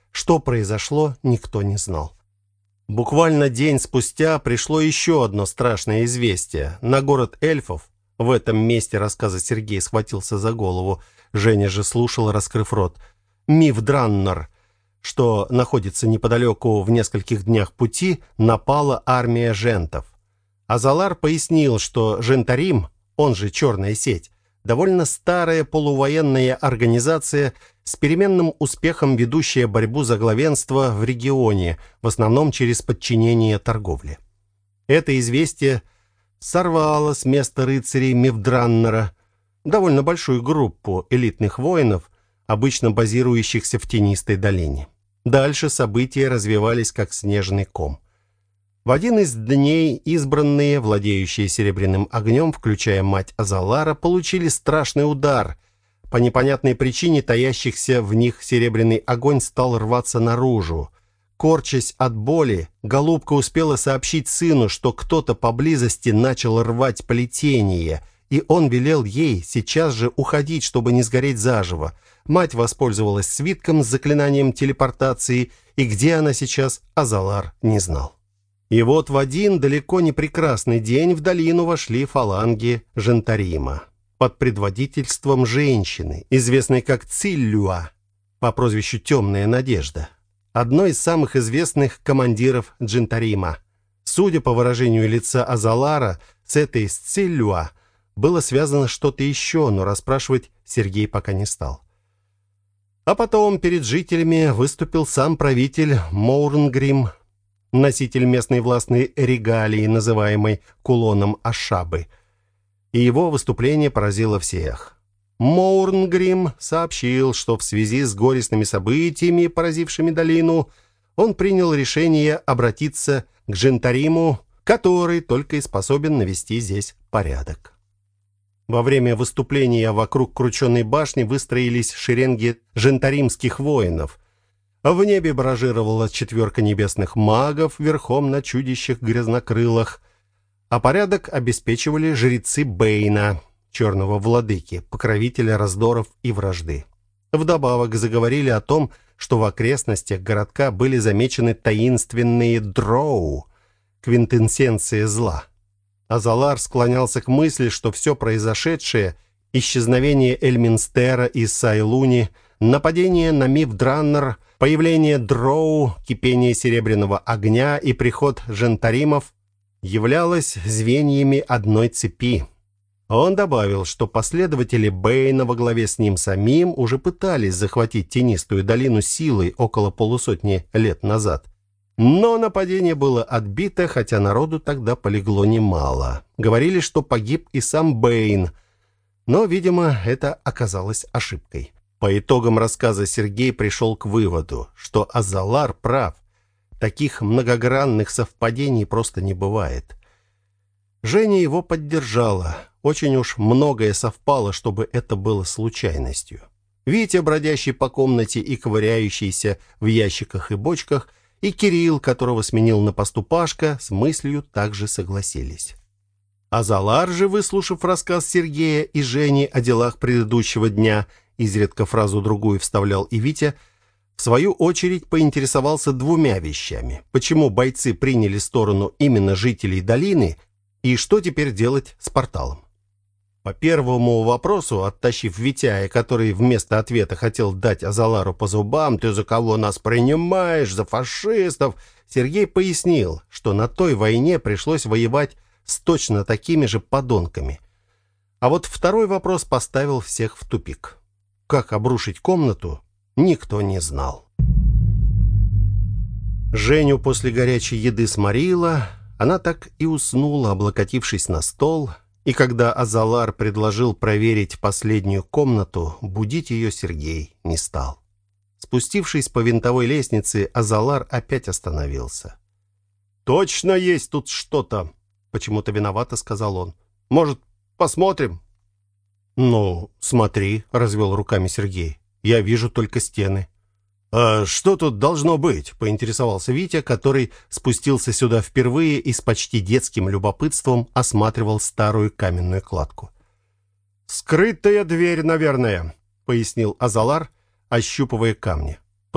Что произошло, никто не знал. Буквально день спустя пришло еще одно страшное известие. На город эльфов, в этом месте рассказа Сергей схватился за голову, Женя же слушал, раскрыв рот. Мивдраннар, что находится неподалеку в нескольких днях пути, напала армия жентов. Азалар пояснил, что Жентарим, он же Черная сеть, довольно старая полувоенная организация, с переменным успехом ведущая борьбу за главенство в регионе, в основном через подчинение торговле. Это известие сорвало с места рыцарей Мивдраннара довольно большую группу элитных воинов, обычно базирующихся в тенистой долине. Дальше события развивались как снежный ком. В один из дней избранные, владеющие серебряным огнем, включая мать Азалара, получили страшный удар. По непонятной причине таящихся в них серебряный огонь стал рваться наружу. Корчась от боли, голубка успела сообщить сыну, что кто-то поблизости начал рвать плетение, и он велел ей сейчас же уходить, чтобы не сгореть заживо. Мать воспользовалась свитком с заклинанием телепортации, и где она сейчас, Азалар не знал. И вот в один далеко не прекрасный день в долину вошли фаланги Жентарима под предводительством женщины, известной как Циллюа, по прозвищу Темная Надежда, одной из самых известных командиров Жентарима. Судя по выражению лица Азалара, с этой Циллюа было связано что-то еще, но расспрашивать Сергей пока не стал. А потом перед жителями выступил сам правитель Моурнгрим, носитель местной властной регалии, называемой кулоном Ашабы. И его выступление поразило всех. Моурнгрим сообщил, что в связи с горестными событиями, поразившими долину, он принял решение обратиться к Жентариму, который только и способен навести здесь порядок. Во время выступления вокруг крученой башни выстроились шеренги жентаримских воинов. В небе баражировала 4 небесных магов верхом на чудищах грязнокрылых, а порядок обеспечивали жрецы Бэйна, черного владыки, покровителя раздоров и вражды. Вдобавок заговорили о том, что в окрестностях городка были замечены таинственные дроу, квинтэссенция зла. Азалар склонялся к мысли, что все произошедшее, исчезновение Эльминстера и Сайлуни, нападение на Мивдраннар, появление дроу, кипение серебряного огня и приход жентаримов являлось звеньями одной цепи. Он добавил, что последователи Бэйна во главе с ним самим уже пытались захватить тенистую долину силой около полусотни лет назад. Но нападение было отбито, хотя народу тогда полегло немало. Говорили, что погиб и сам Бэйн, но, видимо, это оказалось ошибкой. По итогам рассказа Сергей пришел к выводу, что Азалар прав. Таких многогранных совпадений просто не бывает. Женя его поддержала. Очень уж многое совпало, чтобы это было случайностью. Витя, бродящий по комнате и ковыряющийся в ящиках и бочках, и Кирилл, которого сменил на посту Пашка, с мыслью также согласились. Азалар же, выслушав рассказ Сергея и Жени о делах предыдущего дня, изредка фразу-другую вставлял и Витя, в свою очередь поинтересовался двумя вещами. Почему бойцы приняли сторону именно жителей долины и что теперь делать с порталом? По первому вопросу, оттащив Витяя, который вместо ответа хотел дать Азалару по зубам: «Ты за кого нас принимаешь? За фашистов?» Сергей пояснил, что на той войне пришлось воевать с точно такими же подонками. А вот второй вопрос поставил всех в тупик. Как обрушить комнату, никто не знал. Женю после горячей еды сморила, она так и уснула, облокотившись на стол, и когда Азалар предложил проверить последнюю комнату, будить ее Сергей не стал. Спустившись по винтовой лестнице, Азалар опять остановился. «Точно есть тут что-то!» — почему-то виновато сказал он. «Может, посмотрим?» «Ну, смотри», — развел руками Сергей. «Я вижу только стены». «А что тут должно быть?» — поинтересовался Витя, который спустился сюда впервые и с почти детским любопытством осматривал старую каменную кладку. «Скрытая дверь, наверное», — пояснил Азалар, ощупывая камни.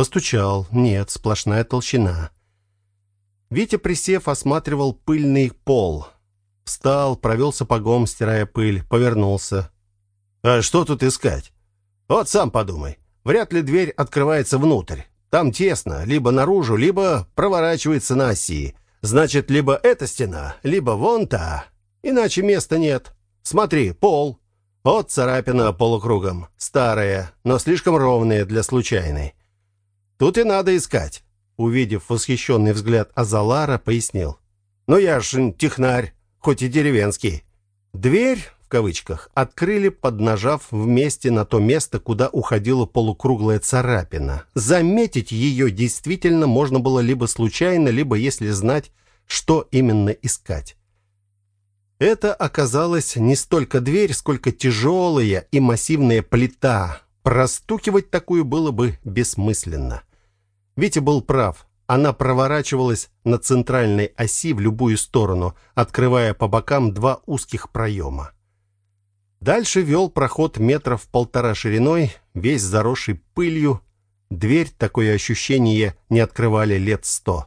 Постучал. Нет, сплошная толщина. Витя, присев, осматривал пыльный пол. Встал, провел сапогом, стирая пыль, повернулся. «А что тут искать? Вот сам подумай. Вряд ли дверь открывается внутрь. Там тесно, либо наружу, либо проворачивается на оси. Значит, либо эта стена, либо вон та. Иначе места нет. Смотри, пол. Вот царапина полукругом. Старая, но слишком ровная для случайной. Тут и надо искать». Увидев восхищенный взгляд Азалара, пояснил. «Ну я ж технарь, хоть и деревенский». Дверь, в кавычках, открыли, поднажав вместе на то место, куда уходила полукруглая царапина. Заметить ее действительно можно было либо случайно, либо если знать, что именно искать. Это оказалась не столько дверь, сколько тяжелая и массивная плита. Простукивать такую было бы бессмысленно. Витя был прав. Она проворачивалась на центральной оси в любую сторону, открывая по бокам два узких проема. Дальше вел проход метров 1,5 шириной, весь заросший пылью. Дверь, такое ощущение, не открывали лет 100.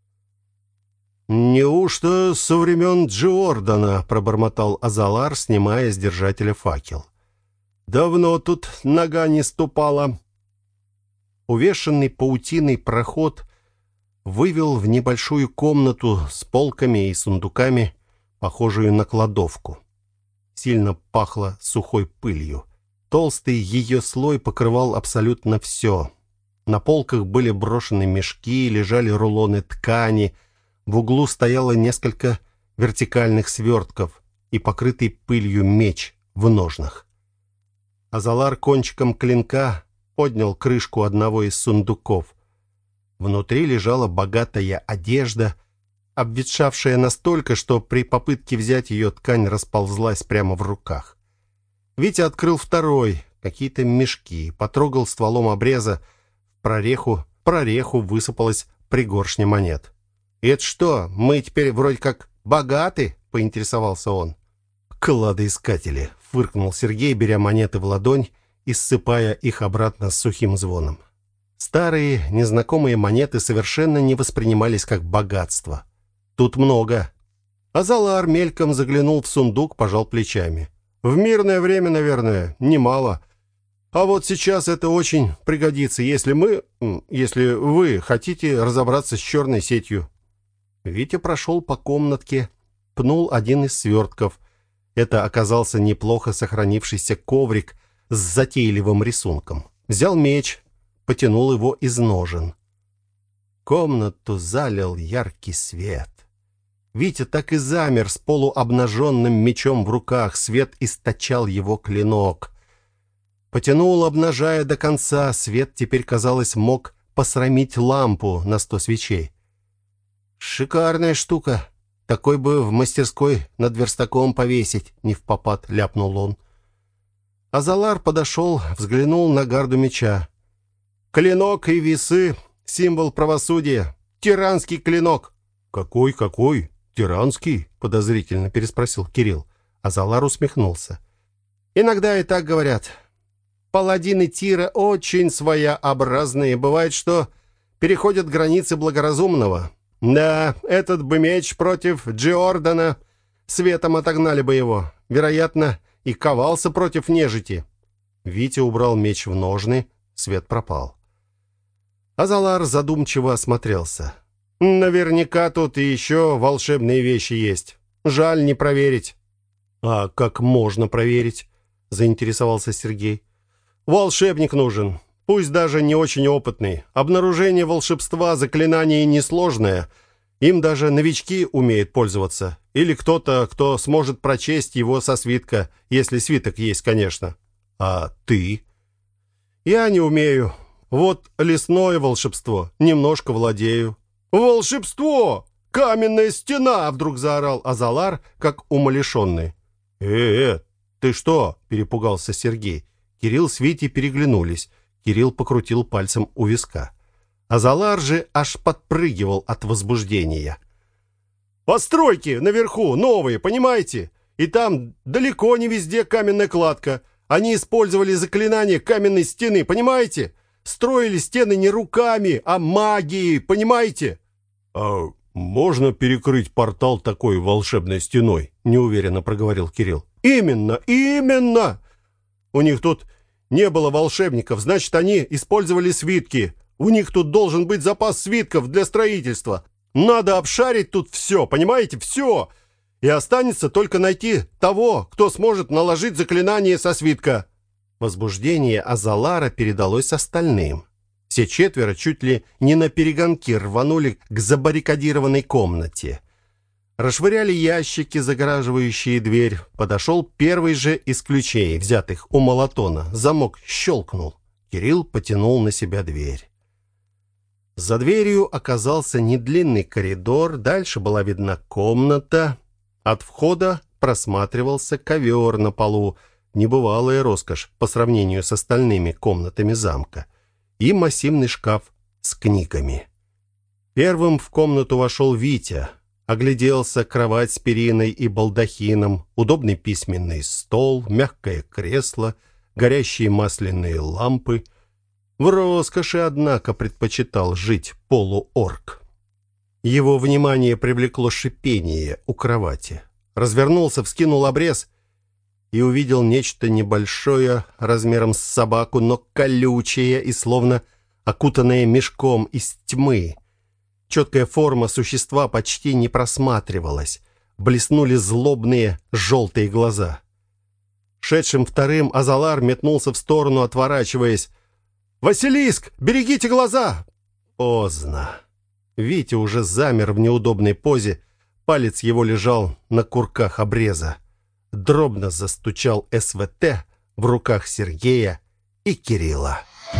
«Неужто со времен Джордана?» — пробормотал Азалар, снимая с держателя факел. «Давно тут нога не ступала». Увешанный паутиной проход вывел в небольшую комнату с полками и сундуками, похожую на кладовку. Сильно пахло сухой пылью. Толстый ее слой покрывал абсолютно все. На полках были брошены мешки, лежали рулоны ткани. В углу стояло несколько вертикальных свертков и покрытый пылью меч в ножнах. Азалар кончиком клинка поднял крышку одного из сундуков. Внутри лежала богатая одежда, обветшавшая настолько, что при попытке взять ее ткань расползлась прямо в руках. Витя открыл второй, какие-то мешки, потрогал стволом обреза. В прореху высыпалась пригоршня монет. «Это что, мы теперь вроде как богаты?» — поинтересовался он. «Кладоискатели», — фыркнул Сергей, беря монеты в ладонь и ссыпая их обратно с сухим звоном. Старые, незнакомые монеты совершенно не воспринимались как богатство. Тут много. Азалар мельком заглянул в сундук, пожал плечами. В мирное время, наверное, немало. А вот сейчас это очень пригодится, если вы хотите разобраться с черной сетью. Витя прошел по комнатке, пнул один из свертков. Это оказался неплохо сохранившийся коврик с затейливым рисунком. Взял меч, потянул его из ножен. Комнату залил яркий свет. Витя так и замер с полуобнаженным мечом в руках. Свет источал его клинок. Потянул, обнажая до конца. Свет теперь, казалось, мог посрамить лампу на 100 свечей. «Шикарная штука. Такой бы в мастерской над верстаком повесить», — невпопад ляпнул он. Азалар подошел, взглянул на гарду меча. «Клинок и весы — символ правосудия. Тиранский клинок». «Какой? Тиранский?» — подозрительно переспросил Кирилл. Азалар усмехнулся. «Иногда и так говорят. Паладины Тира очень своеобразные. Бывает, что переходят границы благоразумного. Да, этот бы меч против Джордана. Светом отогнали бы его. Вероятно, и ковался против нежити». Витя убрал меч в ножны, свет пропал. Азалар задумчиво осмотрелся. «Наверняка тут и еще волшебные вещи есть. Жаль не проверить». «А как можно проверить?» — заинтересовался Сергей. «Волшебник нужен, пусть даже не очень опытный. Обнаружение волшебства заклинание несложное. Им даже новички умеют пользоваться. Или кто-то, кто сможет прочесть его со свитка, если свиток есть, конечно». «А ты?» «Я не умею. Вот лесное волшебство. Немножко владею». «Волшебство! Каменная стена!» — вдруг заорал Азалар, как умалишенный. Ты что?» — перепугался Сергей. Кирилл с Витей переглянулись. Кирилл покрутил пальцем у виска. Азалар же аж подпрыгивал от возбуждения. «Постройки наверху новые, понимаете? И там далеко не везде каменная кладка. Они использовали заклинание каменной стены, понимаете? строили стены не руками, а магией, понимаете? А можно перекрыть портал такой волшебной стеной? Неуверенно проговорил Кирилл. Именно! У них тут не было волшебников, значит, они использовали свитки. У них тут должен быть запас свитков для строительства. Надо обшарить тут все, понимаете, все. И останется только найти того, кто сможет наложить заклинание со свитка. Возбуждение Азалара передалось остальным. Все четверо чуть ли не наперегонки рванули к забаррикадированной комнате. Расшвыряли ящики, загораживающие дверь. Подошел первый же из ключей, взятых у Молотона. Замок щелкнул. Кирилл потянул на себя дверь. За дверью оказался недлинный коридор. Дальше была видна комната. От входа просматривался ковер на полу. Небывалая роскошь по сравнению с остальными комнатами замка. И массивный шкаф с книгами. Первым в комнату вошел Витя. Огляделся: кровать с периной и балдахином, удобный письменный стол, мягкое кресло, горящие масляные лампы. В роскоши, однако, предпочитал жить полуорк. Его внимание привлекло шипение у кровати. Развернулся, вскинул обрез и увидел нечто небольшое, размером с собаку, но колючее и словно окутанное мешком из тьмы. Четкая форма существа почти не просматривалась. Блеснули злобные желтые глаза. Шедшим вторым Азалар метнулся в сторону, отворачиваясь. «Василиск! Берегите глаза!» Поздно. Витя уже замер в неудобной позе. Палец его лежал на курках обреза. Дробно застучал СВТ в руках Сергея и Кирилла.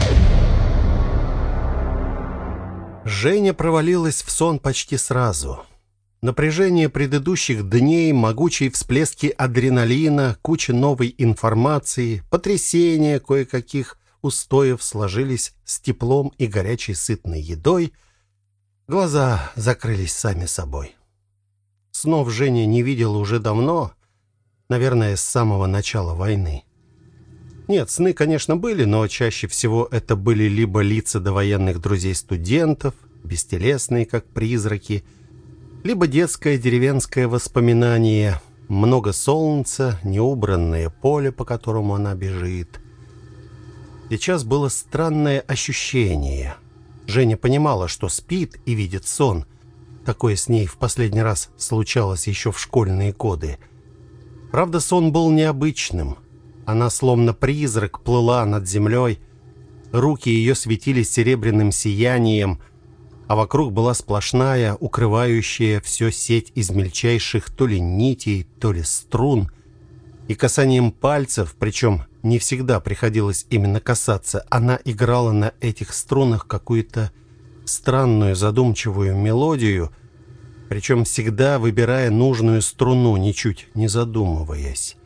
Женя провалилась в сон почти сразу. Напряжение предыдущих дней, могучие всплески адреналина, куча новой информации, потрясения кое-каких устоев сложились с теплом и горячей сытной едой. Глаза закрылись сами собой. Снов Женя не видела уже давно, наверное, с самого начала войны. Нет, сны, конечно, были, но чаще всего это были либо лица довоенных друзей-студентов, бестелесные, как призраки, либо детское деревенское воспоминание, много солнца, неубранное поле, по которому она бежит. Сейчас было странное ощущение. Женя понимала, что спит и видит сон. Такое с ней в последний раз случалось еще в школьные годы. Правда, сон был необычным. Она словно призрак плыла над землей. Руки ее светились серебряным сиянием, а вокруг была сплошная, укрывающая все сеть из мельчайших то ли нитей, то ли струн. И касанием пальцев, причем не всегда приходилось именно касаться, она играла на этих струнах какую-то странную задумчивую мелодию, причем всегда выбирая нужную струну, ничуть не задумываясь.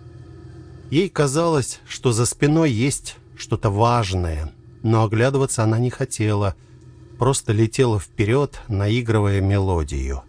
Ей казалось, что за спиной есть что-то важное, но оглядываться она не хотела, просто летела вперед, наигрывая мелодию.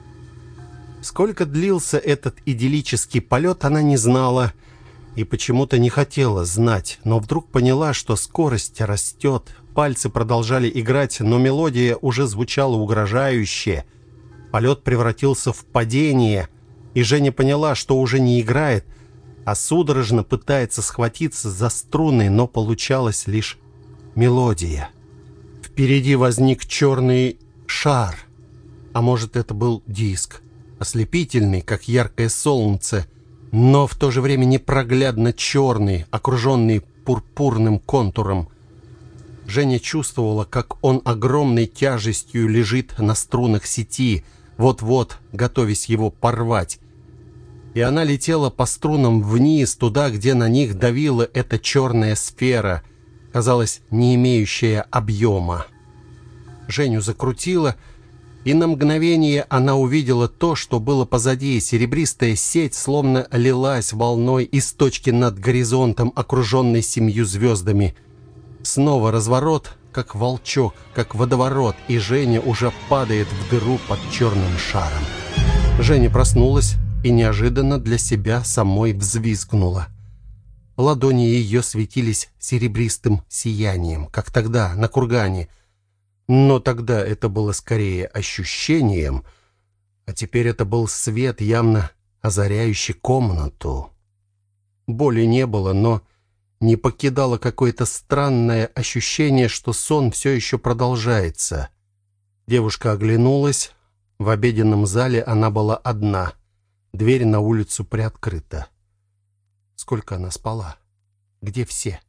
Сколько длился этот идиллический полет, она не знала и почему-то не хотела знать, но вдруг поняла, что скорость растет, пальцы продолжали играть, но мелодия уже звучала угрожающе. Полет превратился в падение, и Женя поняла, что уже не играет, а судорожно пытается схватиться за струны, но получалась лишь мелодия. Впереди возник черный шар, а может, это был диск, ослепительный, как яркое солнце, но в то же время непроглядно черный, окруженный пурпурным контуром. Женя чувствовала, как он огромной тяжестью лежит на струнах сети, вот-вот готовясь его порвать. И она летела по струнам вниз, туда, где на них давила эта черная сфера, казалось, не имеющая объема. Женю закрутило, и на мгновение она увидела то, что было позади. Серебристая сеть словно лилась волной из точки над горизонтом, окруженной 7 звездами. Снова разворот, как волчок, как водоворот, и Женя уже падает в дыру под черным шаром. Женя проснулась и неожиданно для себя самой взвизгнула. Ладони ее светились серебристым сиянием, как тогда, на кургане. Но тогда это было скорее ощущением, а теперь это был свет, явно озаряющий комнату. Боли не было, но не покидало какое-то странное ощущение, что сон все еще продолжается. Девушка оглянулась. В обеденном зале она была одна. Дверь на улицу приоткрыта. Сколько она спала? Где все?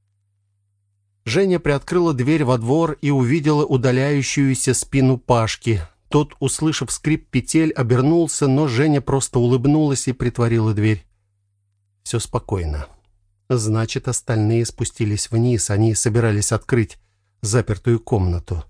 Женя приоткрыла дверь во двор и увидела удаляющуюся спину Пашки. Тот, услышав скрип петель, обернулся, но Женя просто улыбнулась и притворила дверь. Все спокойно. Значит, остальные спустились вниз, они собирались открыть запертую комнату.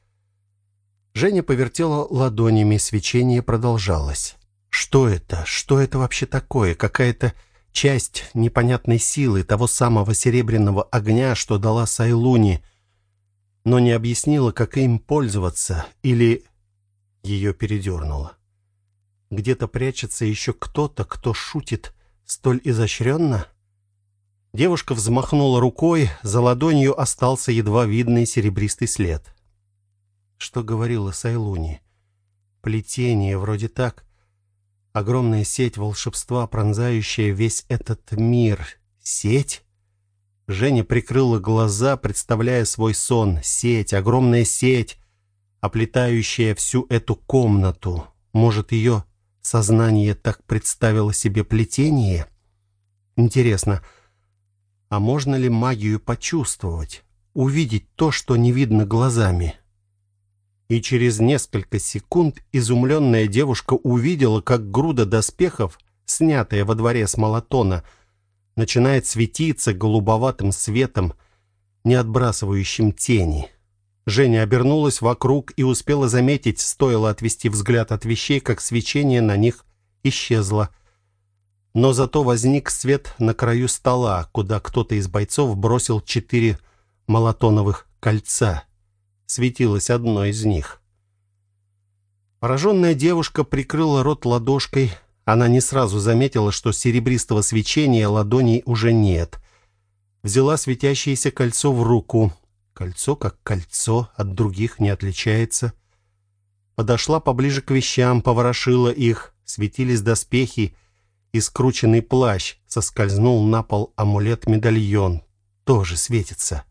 Женя повертела ладонями, свечение продолжалось. Что это? Что это вообще такое? Какая-то часть непонятной силы, того самого серебряного огня, что дала Сайлуни, но не объяснила, как им пользоваться, или ее передернуло. Где-то прячется еще кто-то, кто шутит столь изощренно? Девушка взмахнула рукой, за ладонью остался едва видный серебристый след. Что говорила Сайлуни? Плетение, вроде так. Огромная сеть волшебства, пронзающая весь этот мир. Сеть? Женя прикрыла глаза, представляя свой сон. Сеть, огромная сеть, оплетающая всю эту комнату. Может, ее сознание так представило себе плетение? Интересно, а можно ли магию почувствовать? Увидеть то, что не видно глазами? И через несколько секунд изумленная девушка увидела, как груда доспехов, снятая во дворе с Молотона, начинает светиться голубоватым светом, не отбрасывающим тени. Женя обернулась вокруг и успела заметить, стоило отвести взгляд от вещей, как свечение на них исчезло. Но зато возник свет на краю стола, куда кто-то из бойцов бросил 4 молотоновых кольца. Светилось одно из них. Пораженная девушка прикрыла рот ладошкой. Она не сразу заметила, что серебристого свечения ладоней уже нет. Взяла светящееся кольцо в руку. Кольцо как кольцо, от других не отличается. Подошла поближе к вещам, поворошила их. Светились доспехи и скрученный плащ. Соскользнул на пол амулет-медальон. Тоже светится.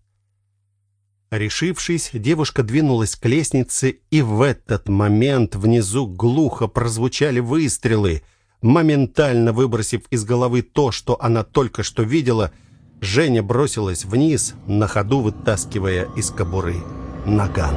Решившись, девушка двинулась к лестнице, и в этот момент внизу глухо прозвучали выстрелы. Моментально выбросив из головы то, что она только что видела, Женя бросилась вниз, на ходу вытаскивая из кобуры наган.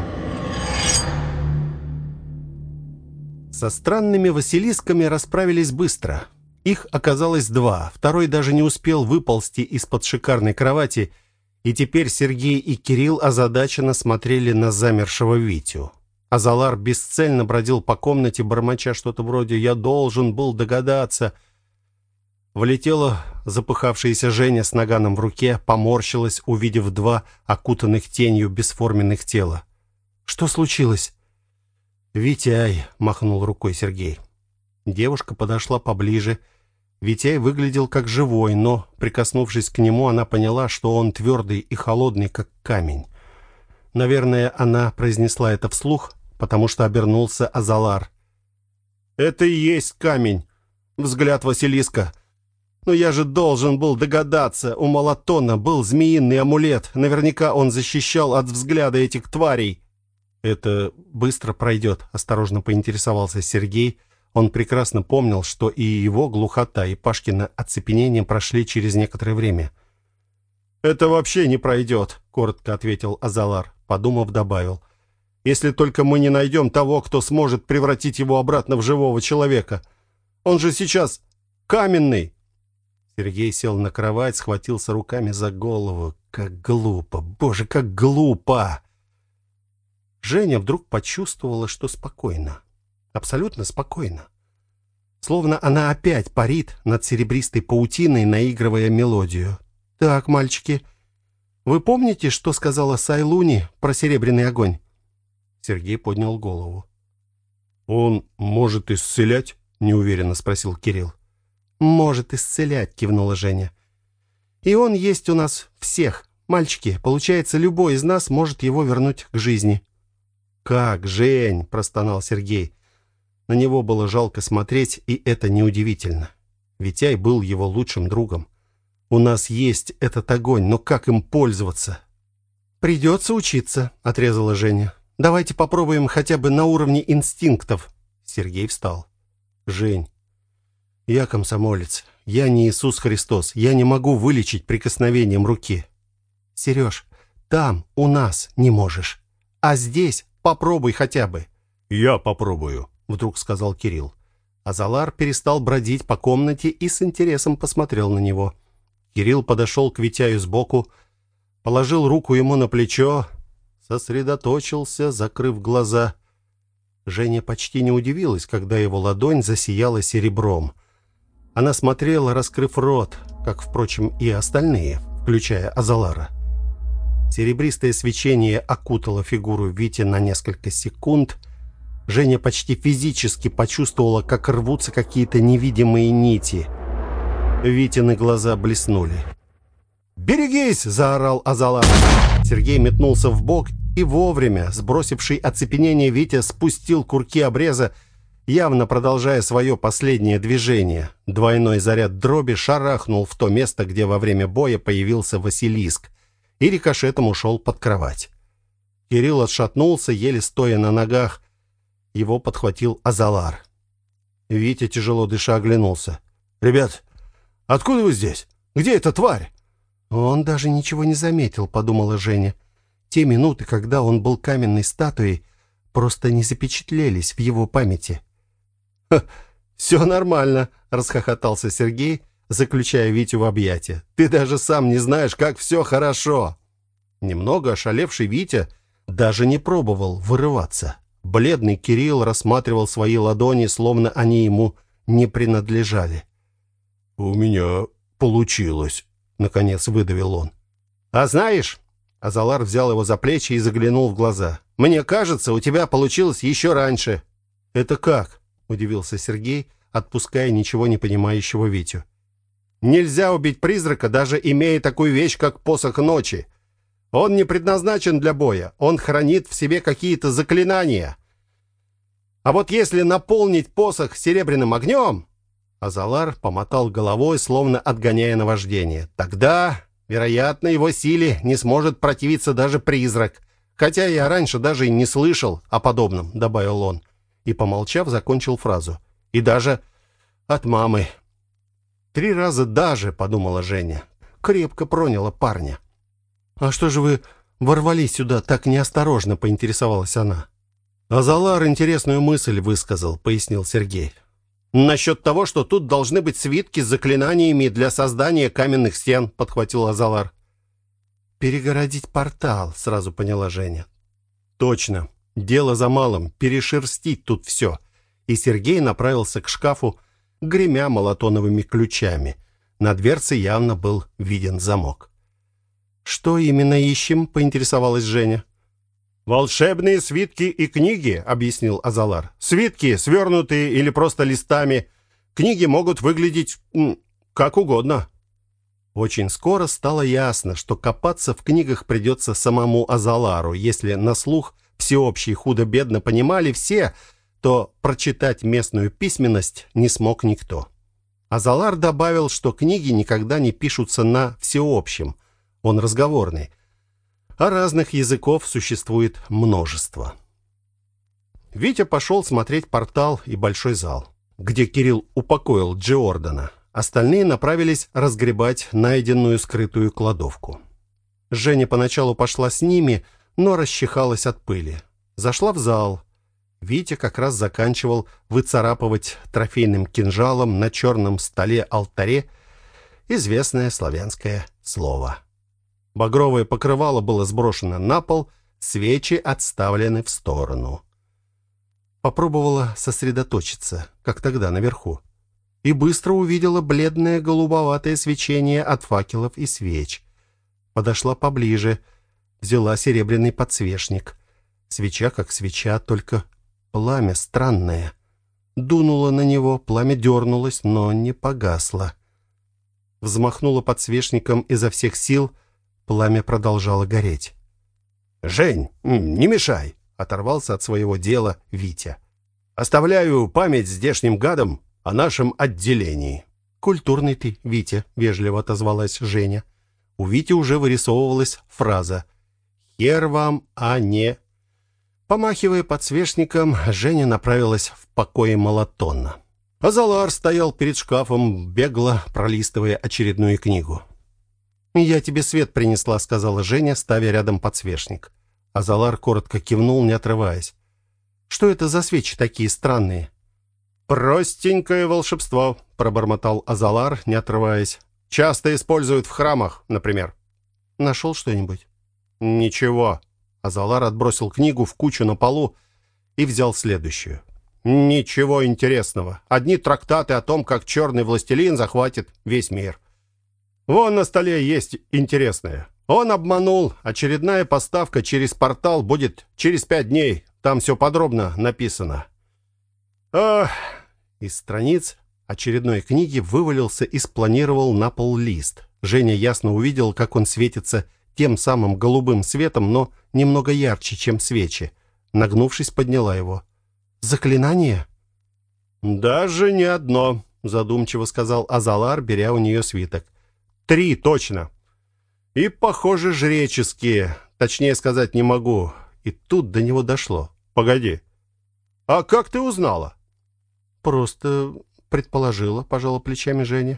Со странными Василисками расправились быстро. Их оказалось 2. Второй даже не успел выползти из-под шикарной кровати, и теперь Сергей и Кирилл озадаченно смотрели на замершего Витю. Азалар бесцельно бродил по комнате, бормоча что-то вроде «я должен был догадаться». Влетела запыхавшаяся Женя с наганом в руке, поморщилась, увидев 2 окутанных тенью бесформенных тела. «Что случилось?» «Витяй», — махнул рукой Сергей. Девушка подошла поближе. Витяй выглядел как живой, но, прикоснувшись к нему, она поняла, что он твердый и холодный, как камень. Наверное, она произнесла это вслух, потому что обернулся Азалар. «Это и есть камень, взгляд Василиска. Но я же должен был догадаться, у Молотона был змеиный амулет. Наверняка он защищал от взгляда этих тварей». «Это быстро пройдет», — осторожно поинтересовался Сергей. Он прекрасно помнил, что и его глухота, и Пашкино оцепенение прошли через некоторое время. «Это вообще не пройдет», — коротко ответил Азалар. Подумав, добавил. «Если только мы не найдем того, кто сможет превратить его обратно в живого человека. Он же сейчас каменный». Сергей сел на кровать, схватился руками за голову. Как глупо! Боже, как глупо! Женя вдруг почувствовала, что спокойно. Абсолютно спокойно. Словно она опять парит над серебристой паутиной, наигрывая мелодию. «Так, мальчики, вы помните, что сказала Сайлуни про серебряный огонь?» Сергей поднял голову. «Он может исцелять?» — неуверенно спросил Кирилл. «Может исцелять», — кивнула Женя. И он есть у нас всех. Мальчики, получается, любой из нас может его вернуть к жизни». «Как, Жень?» – простонал Сергей. На него было жалко смотреть, и это неудивительно. Витяй был его лучшим другом. «У нас есть этот огонь, но как им пользоваться?» «Придется учиться», – отрезала Женя. «Давайте попробуем хотя бы на уровне инстинктов». Сергей встал. «Жень, я комсомолец. Я не Иисус Христос. Я не могу вылечить прикосновением руки». «Сереж, там у нас не можешь. А здесь попробуй хотя бы». «Я попробую», — вдруг сказал Кирилл. Азалар перестал бродить по комнате и с интересом посмотрел на него. Кирилл подошел к Витяю сбоку, положил руку ему на плечо, сосредоточился, закрыв глаза. Женя почти не удивилась, когда его ладонь засияла серебром. Она смотрела, раскрыв рот, как, впрочем, и остальные, включая Азалара. Серебристое свечение окутало фигуру Вити на несколько секунд. Женя почти физически почувствовала, как рвутся какие-то невидимые нити. Витины глаза блеснули. «Берегись!» – заорал Азалар. Сергей метнулся вбок, и вовремя, сбросивший оцепенение, Витя спустил курки обреза, явно продолжая свое последнее движение. Двойной заряд дроби шарахнул в то место, где во время боя появился Василиск, и рикошетом ушел под кровать. Кирилл отшатнулся, еле стоя на ногах. Его подхватил Азалар. Витя, тяжело дыша, оглянулся. «Ребят, откуда вы здесь? Где эта тварь?» «Он даже ничего не заметил», — подумала Женя. Те минуты, когда он был каменной статуей, просто не запечатлелись в его памяти. «Все нормально», — расхохотался Сергей, заключая Витю в объятия. «Ты даже сам не знаешь, как все хорошо». Немного ошалевший Витя даже не пробовал вырываться. Бледный Кирилл рассматривал свои ладони, словно они ему не принадлежали. «У меня получилось», — наконец выдавил он. «А знаешь...» — Азалар взял его за плечи и заглянул в глаза. «Мне кажется, у тебя получилось еще раньше». «Это как?» — удивился Сергей, отпуская ничего не понимающего Витю. «Нельзя убить призрака, даже имея такую вещь, как посох ночи. Он не предназначен для боя, он хранит в себе какие-то заклинания. А вот если наполнить посох серебряным огнем...» Азалар помотал головой, словно отгоняя наваждение. «Тогда, вероятно, его силе не сможет противиться даже призрак. Хотя я раньше даже и не слышал о подобном», — добавил он. И, помолчав, закончил фразу. «И даже от мамы». 3 раза «даже», — подумала Женя. Крепко проняла парня. «А что же вы ворвались сюда так неосторожно?» — поинтересовалась она. «Азалар интересную мысль высказал», — пояснил Сергей. «Насчет того, что тут должны быть свитки с заклинаниями для создания каменных стен», — подхватил Азалар. «Перегородить портал», — сразу поняла Женя. «Точно. Дело за малым — перешерстить тут все». И Сергей направился к шкафу, гремя молотоновыми ключами. На дверце явно был виден замок. «Что именно ищем?» — поинтересовалась Женя. «Волшебные свитки и книги», — объяснил Азалар. «Свитки, свернутые или просто листами. Книги могут выглядеть как угодно». Очень скоро стало ясно, что копаться в книгах придется самому Азалару. Если на слух всеобщий худо-бедно понимали все, то прочитать местную письменность не смог никто. Азалар добавил, что книги никогда не пишутся на всеобщем. Он разговорный. А разных языков существует множество. Витя пошел смотреть портал и большой зал, где Кирилл упокоил Джордана. Остальные направились разгребать найденную скрытую кладовку. Женя поначалу пошла с ними, но расчихалась от пыли. Зашла в зал. Витя как раз заканчивал выцарапывать трофейным кинжалом на черном столе-алтаре известное славянское слово. Багровое покрывало было сброшено на пол, свечи отставлены в сторону. Попробовала сосредоточиться, как тогда наверху, и быстро увидела бледное голубоватое свечение от факелов и свеч. Подошла поближе, взяла серебряный подсвечник. Свеча как свеча, только пламя странное. Дунула на него, пламя дернулось, но не погасло. взмахнула подсвечником изо всех сил, пламя продолжало гореть. «Жень, не мешай!» — оторвался от своего дела Витя. «Оставляю память здешним гадам о нашем отделении». «Культурный ты, Витя», — вежливо отозвалась Женя. У Вити уже вырисовывалась фраза «Хер вам, а не...» Помахивая подсвечником, Женя направилась в покои Молотона. Азалар стоял перед шкафом, бегло пролистывая очередную книгу. «Я тебе свет принесла», — сказала Женя, ставя рядом подсвечник. Азалар коротко кивнул, не отрываясь. «Что это за свечи такие странные?» «Простенькое волшебство», — пробормотал Азалар, не отрываясь. «Часто используют в храмах, например». «Нашел что-нибудь?» «Ничего». Азалар отбросил книгу в кучу на полу и взял следующую. «Ничего интересного. Одни трактаты о том, как черный властелин захватит весь мир. Вон на столе есть интересное. Он обманул. Очередная поставка через портал будет через 5 дней. Там все подробно написано». Ах! Из страниц очередной книги вывалился и спланировал на пол лист. Женя ясно увидел, как он светится тем самым голубым светом, но немного ярче, чем свечи. Нагнувшись, подняла его. «Заклинание?» «Даже не одно», — задумчиво сказал Азалар, беря у нее свиток. 3 точно. И, похоже, жреческие. Точнее сказать не могу. И тут до него дошло. «Погоди. А как ты узнала?» «Просто предположила», — пожала плечами Женя.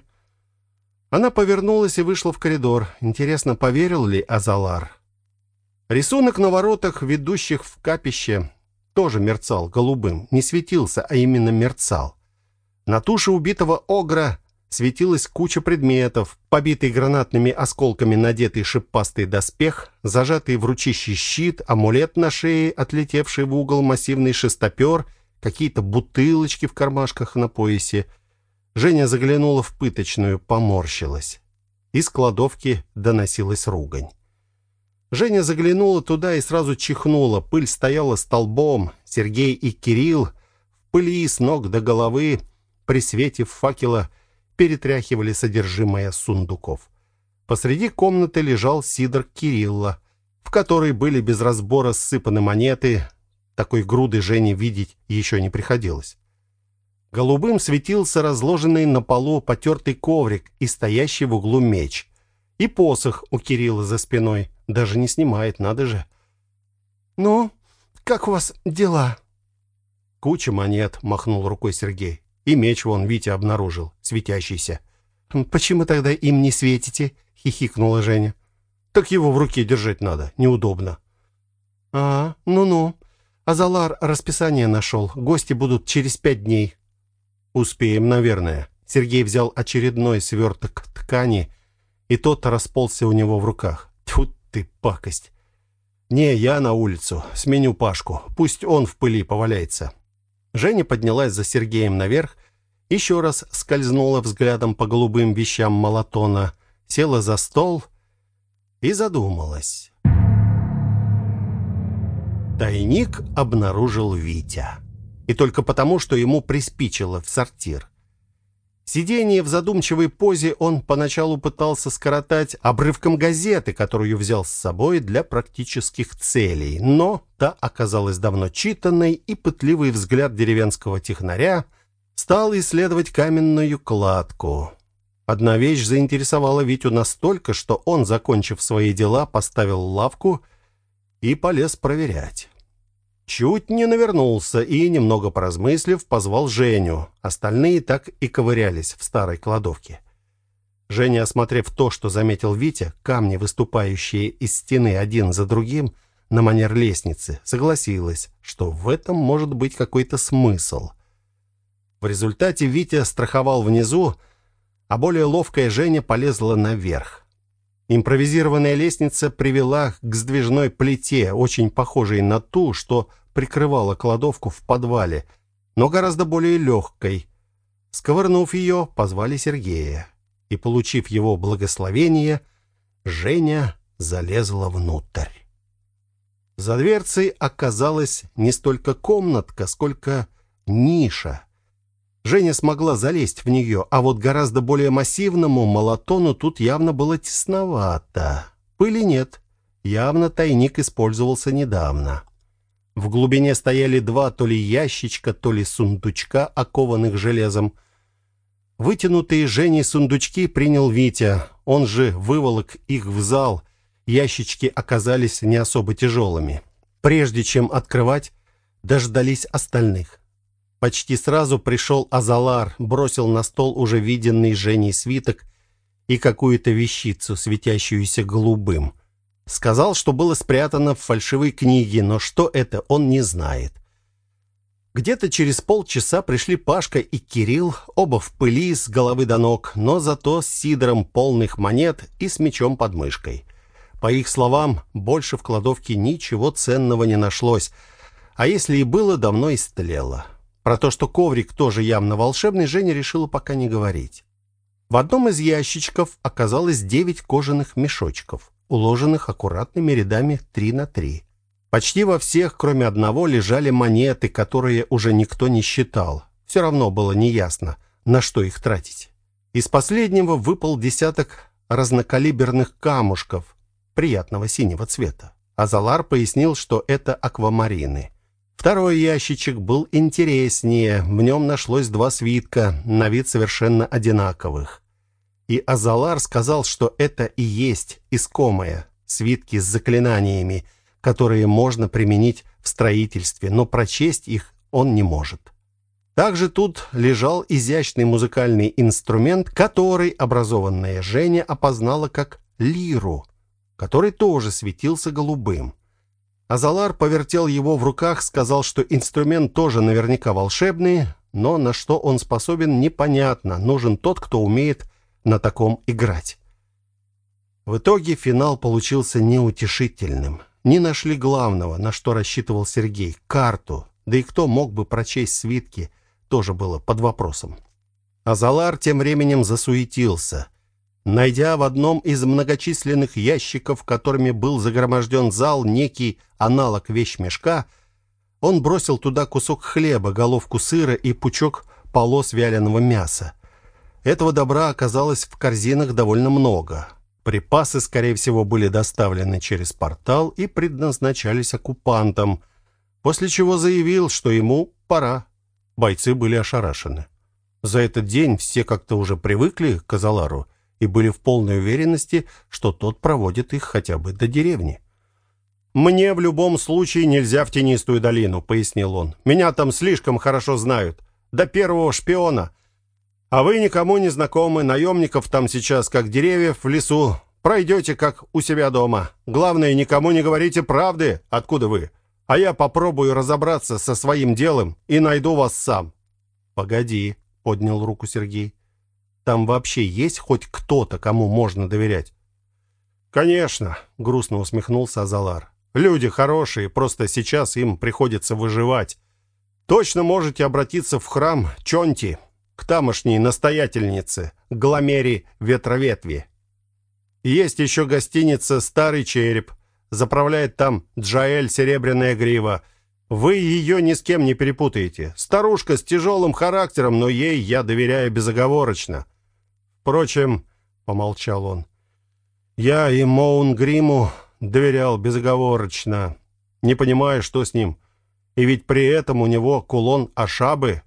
Она повернулась и вышла в коридор. Интересно, поверил ли Азалар? Рисунок на воротах, ведущих в капище, тоже мерцал голубым. Не светился, а именно мерцал. На туше убитого огра светилась куча предметов: побитый гранатными осколками надетый шипастый доспех, зажатый в ручище щит, амулет на шее, отлетевший в угол массивный шестопер, какие-то бутылочки в кармашках на поясе. Женя заглянула в пыточную, поморщилась. Из кладовки доносилась ругань. Женя заглянула туда и сразу чихнула. Пыль стояла столбом. Сергей и Кирилл в пыли с ног до головы при свете факела перетряхивали содержимое сундуков. Посреди комнаты лежал сидр Кирилла, в которой были без разбора ссыпаны монеты. Такой груды Жене видеть еще не приходилось. Голубым светился разложенный на полу потертый коврик и стоящий в углу меч. И посох у Кирилла за спиной. Даже не снимает, надо же. «Ну, как у вас дела?» «Куча монет», — махнул рукой Сергей. «И меч вон Витя обнаружил, светящийся». «Почему тогда им не светите?» — хихикнула Женя. «Так его в руке держать надо, неудобно». Ну-ну. Азалар расписание нашел. Гости будут через 5 дней». «Успеем, наверное». Сергей взял очередной сверток ткани, и тот расползся у него в руках. «Тьфу ты, пакость!» «Не, я на улицу. Сменю Пашку. Пусть он в пыли поваляется». Женя поднялась за Сергеем наверх, еще раз скользнула взглядом по голубым вещам Молотона, села за стол и задумалась. Тайник обнаружил Витя. И только потому, что ему приспичило в сортир. Сидение в задумчивой позе он поначалу пытался скоротать обрывком газеты, которую взял с собой для практических целей, но та оказалась давно читанной, и пытливый взгляд деревенского технаря стал исследовать каменную кладку. Одна вещь заинтересовала Витю настолько, что он, закончив свои дела, поставил лавку и полез проверять. Чуть не навернулся и, немного поразмыслив, позвал Женю. Остальные так и ковырялись в старой кладовке. Женя, осмотрев то, что заметил Витя, камни, выступающие из стены один за другим на манер лестницы, согласилась, что в этом может быть какой-то смысл. В результате Витя страховал внизу, а более ловкая Женя полезла наверх. Импровизированная лестница привела к сдвижной плите, очень похожей на ту, что прикрывала кладовку в подвале, но гораздо более легкой. Сковырнув ее, позвали Сергея, и, получив его благословение, Женя залезла внутрь. За дверцей оказалась не столько комнатка, сколько ниша. Женя смогла залезть в нее, а вот гораздо более массивному молотону тут явно было тесновато. Пыли нет. Явно тайник использовался недавно. В глубине стояли два то ли ящичка, то ли сундучка, окованных железом. Вытянутые Женей сундучки принял Витя. Он же выволок их в зал. Ящички оказались не особо тяжелыми. Прежде чем открывать, дождались остальных. Почти сразу пришел Азалар, бросил на стол уже виденный Женей свиток и какую-то вещицу, светящуюся голубым. Сказал, что было спрятано в фальшивой книге, но что это, он не знает. Где-то через полчаса пришли Пашка и Кирилл, оба в пыли с головы до ног, но зато с сидром полных монет и с мечом под мышкой. По их словам, больше в кладовке ничего ценного не нашлось, а если и было, давно истлело. Про то, что коврик тоже явно волшебный, Женя решила пока не говорить. В одном из ящичков оказалось 9 кожаных мешочков, уложенных аккуратными рядами 3 на 3. Почти во всех, кроме одного, лежали монеты, которые уже никто не считал. Все равно было неясно, на что их тратить. Из последнего выпал десяток разнокалиберных камушков приятного синего цвета. Азалар пояснил, что это аквамарины. Второй ящичек был интереснее. В нем нашлось 2 свитка, на вид совершенно одинаковых. И Азалар сказал, что это и есть искомое, свитки с заклинаниями, которые можно применить в строительстве, но прочесть их он не может. Также тут лежал изящный музыкальный инструмент, который образованная Женя опознала как лиру, который тоже светился голубым. Азалар повертел его в руках, сказал, что инструмент тоже наверняка волшебный, но на что он способен, непонятно. Нужен тот, кто умеет на таком играть. В итоге финал получился неутешительным. Не нашли главного, на что рассчитывал Сергей — карту. Да и кто мог бы прочесть свитки, тоже было под вопросом. Азалар тем временем засуетился. Найдя в одном из многочисленных ящиков, которыми был загроможден зал, некий аналог вещмешка, он бросил туда кусок хлеба, головку сыра и пучок полос вяленого мяса. Этого добра оказалось в корзинах довольно много. Припасы, скорее всего, были доставлены через портал и предназначались оккупантам, после чего заявил, что ему пора. Бойцы были ошарашены. За этот день все как-то уже привыкли к Азалару и были в полной уверенности, что тот проводит их хотя бы до деревни. «Мне в любом случае нельзя в Тенистую долину», — пояснил он. «Меня там слишком хорошо знают. До первого шпиона. А вы никому не знакомы, наемников там сейчас как деревьев в лесу. Пройдете как у себя дома. Главное, никому не говорите правды, откуда вы. А я попробую разобраться со своим делом и найду вас сам». «Погоди», — поднял руку Сергей. «Там вообще есть хоть кто-то, кому можно доверять?» «Конечно», — грустно усмехнулся Азалар. «Люди хорошие, просто сейчас им приходится выживать. Точно можете обратиться в храм Чонти, к тамошней настоятельнице, Гламере Ветроветви. Есть еще гостиница «Старый череп». Заправляет там Джаэль Серебряная Грива. Вы ее ни с кем не перепутаете. Старушка с тяжелым характером, но ей я доверяю безоговорочно. Впрочем, помолчал он, я и Моунгриму доверял безоговорочно, не понимая, что с ним. И ведь при этом у него кулон Ашабы.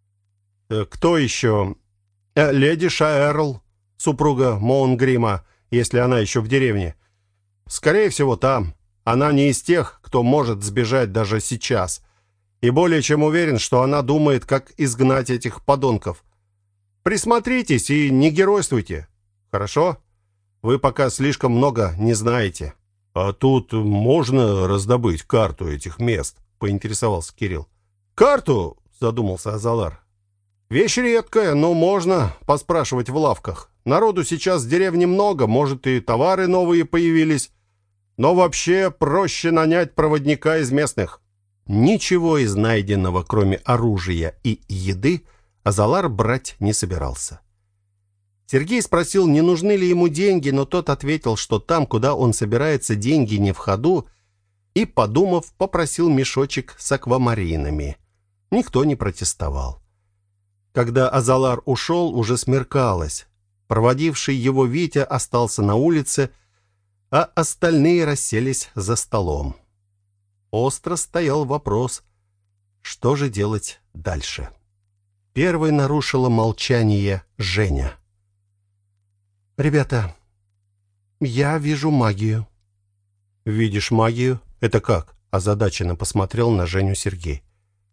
Кто еще? Леди Шаэрл, супруга Моунгрима, если она еще в деревне. Скорее всего, там. Она не из тех, кто может сбежать даже сейчас. И более чем уверен, что она думает, как изгнать этих подонков. Присмотритесь и не геройствуйте. Хорошо? Вы пока слишком много не знаете. А тут можно раздобыть карту этих мест, поинтересовался Кирилл. Карту? Задумался Азалар. Вещь редкая, но можно поспрашивать в лавках. Народу сейчас в деревне много, может, и товары новые появились. Но вообще проще нанять проводника из местных. Ничего из найденного, кроме оружия и еды, Азалар брать не собирался. Сергей спросил, не нужны ли ему деньги, но тот ответил, что там, куда он собирается, деньги не в ходу, и, подумав, попросил мешочек с аквамаринами. Никто не протестовал. Когда Азалар ушел, уже смеркалось. Проводивший его Витя остался на улице, а остальные расселись за столом. Остро стоял вопрос, что же делать дальше. Первой нарушила молчание Женя. «Ребята, я вижу магию». «Видишь магию? Это как?» — озадаченно посмотрел на Женю Сергей.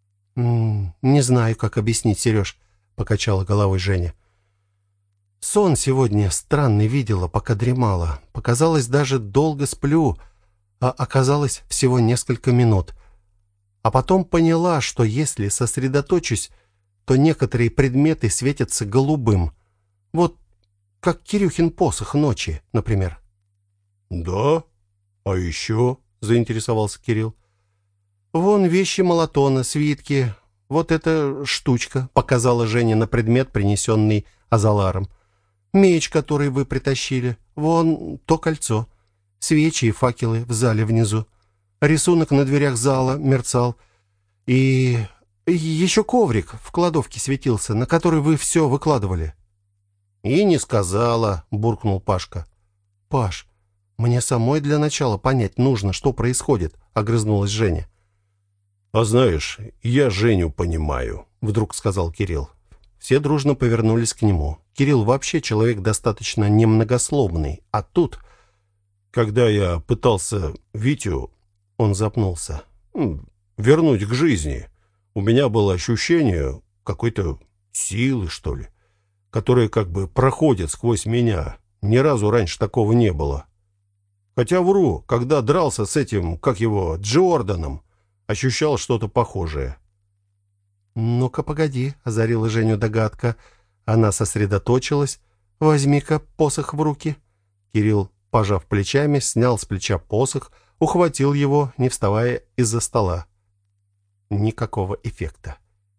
«Не знаю, как объяснить, Сереж», — покачала головой Женя. «Сон сегодня странный видела, пока дремала. Показалось, даже долго сплю, а оказалось всего несколько минут. А потом поняла, что если сосредоточусь, то некоторые предметы светятся голубым. Вот как Кирюхин посох ночи, например». «Да? А еще?» — заинтересовался Кирилл. «Вон вещи Молотона, свитки. Вот эта штучка», — показала Женя на предмет, принесенный Азаларом. «Меч, который вы притащили. Вон то кольцо. Свечи и факелы в зале внизу. Рисунок на дверях зала мерцал. И еще коврик в кладовке светился, на который вы все выкладывали». «И не сказала», — буркнул Пашка. «Паш, мне самой для начала понять нужно, что происходит», — огрызнулась Женя. «А знаешь, я Женю понимаю», — вдруг сказал Кирилл. Все дружно повернулись к нему. Кирилл вообще человек достаточно немногословный, а тут, когда я пытался Витю, он запнулся, вернуть к жизни, у меня было ощущение какой-то силы, что ли, которая как бы проходит сквозь меня. Ни разу раньше такого не было. Хотя вру, когда дрался с этим, как его, Джорданом, ощущал что-то похожее. «Ну-ка, погоди», — озарила Женю догадка. Она сосредоточилась. «Возьми-ка посох в руки». Кирилл, пожав плечами, снял с плеча посох, ухватил его, не вставая из-за стола. Никакого эффекта.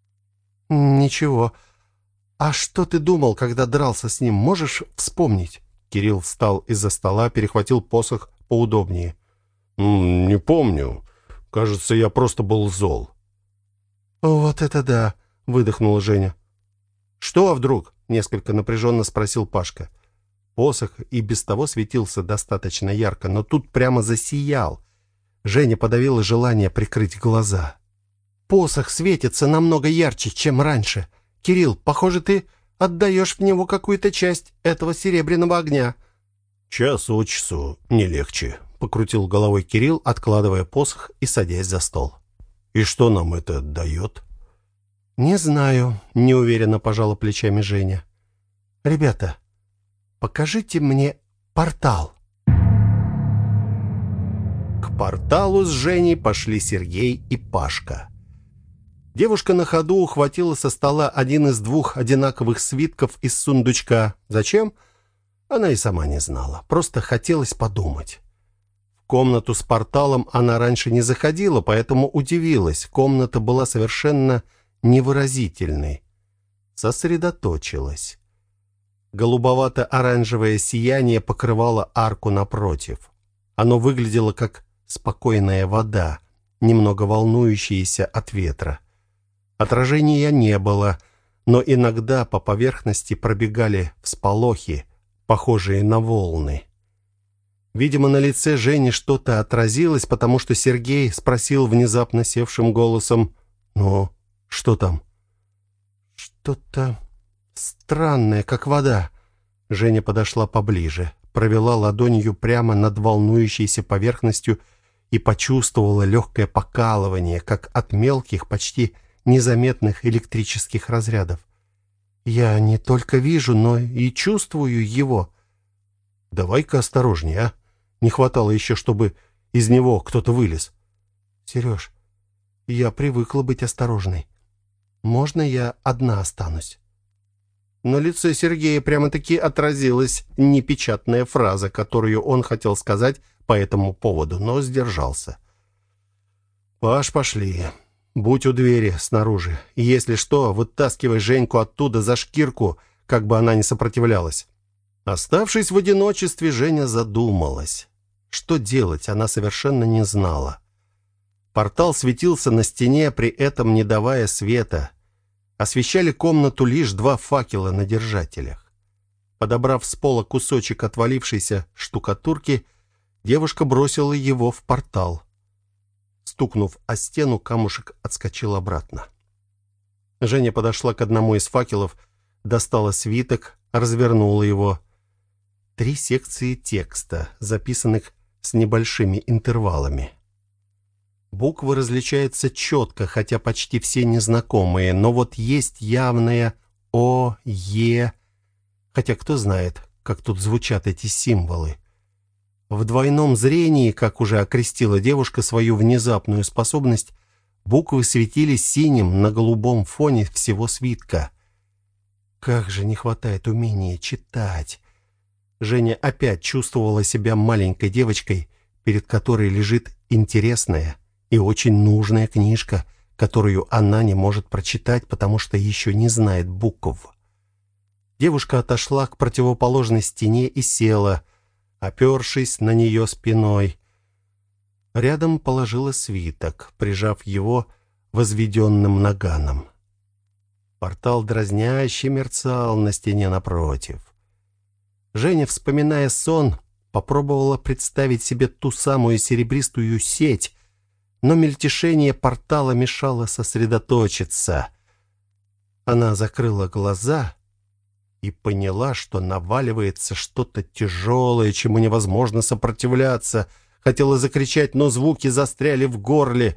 «Ничего. А что ты думал, когда дрался с ним? Можешь вспомнить?» Кирилл встал из-за стола, перехватил посох поудобнее. «Не помню. Кажется, я просто был зол». «Вот это да!» — выдохнула Женя. «Что вдруг?» — несколько напряженно спросил Пашка. Посох и без того светился достаточно ярко, но тут прямо засиял. Женя подавила желание прикрыть глаза. «Посох светится намного ярче, чем раньше. Кирилл, похоже, ты отдаешь в него какую-то часть этого серебряного огня». «Час от часу не легче», — покрутил головой Кирилл, откладывая посох и садясь за стол. «И что нам это дает?» «Не знаю», — неуверенно пожала плечами Женя. «Ребята, покажите мне портал». К порталу с Женей пошли Сергей и Пашка. Девушка на ходу ухватила со стола один из двух одинаковых свитков из сундучка. Зачем? Она и сама не знала. Просто хотелось подумать. В комнату с порталом она раньше не заходила, поэтому удивилась. Комната была совершенно невыразительной. Сосредоточилась. Голубовато-оранжевое сияние покрывало арку напротив. Оно выглядело как спокойная вода, немного волнующаяся от ветра. Отражения не было, но иногда по поверхности пробегали всполохи, похожие на волны. Видимо, на лице Жени что-то отразилось, потому что Сергей спросил внезапно севшим голосом: «Ну, что там?» «Что-то странное, как вода». Женя подошла поближе, провела ладонью прямо над волнующейся поверхностью и почувствовала легкое покалывание, как от мелких, почти незаметных электрических разрядов. «Я не только вижу, но и чувствую его». «Давай-ка осторожнее, а? Не хватало еще, чтобы из него кто-то вылез». «Сереж, я привыкла быть осторожной. Можно я одна останусь?» На лице Сергея прямо-таки отразилась непечатная фраза, которую он хотел сказать по этому поводу, но сдержался. «Паш, пошли. Будь у двери снаружи. И если что, вытаскивай Женьку оттуда за шкирку, как бы она ни сопротивлялась». Оставшись в одиночестве, Женя задумалась. Что делать, она совершенно не знала. Портал светился на стене, при этом не давая света. Освещали комнату лишь 2 факела на держателях. Подобрав с пола кусочек отвалившейся штукатурки, девушка бросила его в портал. Стукнув о стену, камушек отскочил обратно. Женя подошла к одному из факелов, достала свиток, развернула его. 3 секции текста, записанных с небольшими интервалами. Буквы различаются четко, хотя почти все незнакомые, но вот есть явное О, Е, хотя кто знает, как тут звучат эти символы. В двойном зрении, как уже окрестила девушка свою внезапную способность, буквы светились синим на голубом фоне всего свитка. Как же не хватает умения читать. Женя опять чувствовала себя маленькой девочкой, перед которой лежит интересная и очень нужная книжка, которую она не может прочитать, потому что еще не знает букв. Девушка отошла к противоположной стене и села, опершись на нее спиной. Рядом положила свиток, прижав его возведенным наганом. Портал дразняще мерцал на стене напротив. Женя, вспоминая сон, попробовала представить себе ту самую серебристую сеть, но мельтешение портала мешало сосредоточиться. Она закрыла глаза и поняла, что наваливается что-то тяжелое, чему невозможно сопротивляться. Хотела закричать, но звуки застряли в горле.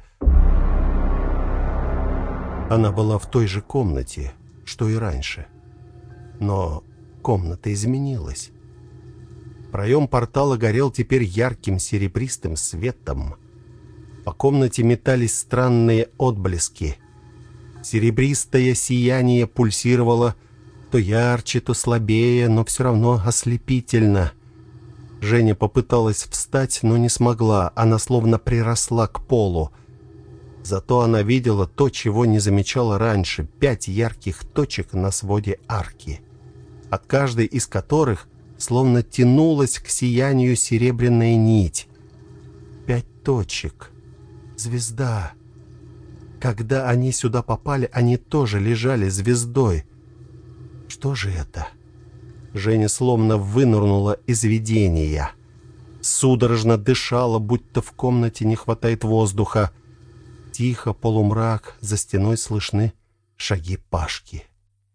Она была в той же комнате, что и раньше. Но комната изменилась. Проем портала горел теперь ярким серебристым светом. По комнате метались странные отблески. Серебристое сияние пульсировало то ярче, то слабее, но все равно ослепительно. Женя попыталась встать, но не смогла. Она словно приросла к полу. Зато она видела то, чего не замечала раньше: 5 ярких точек на своде арки, от каждой из которых словно тянулась к сиянию серебряная нить. 5 точек. Звезда. Когда они сюда попали, они тоже лежали звездой. Что же это? Женя словно вынырнула из видения. Судорожно дышала, будто в комнате не хватает воздуха. Тихо, полумрак, за стеной слышны шаги Пашки.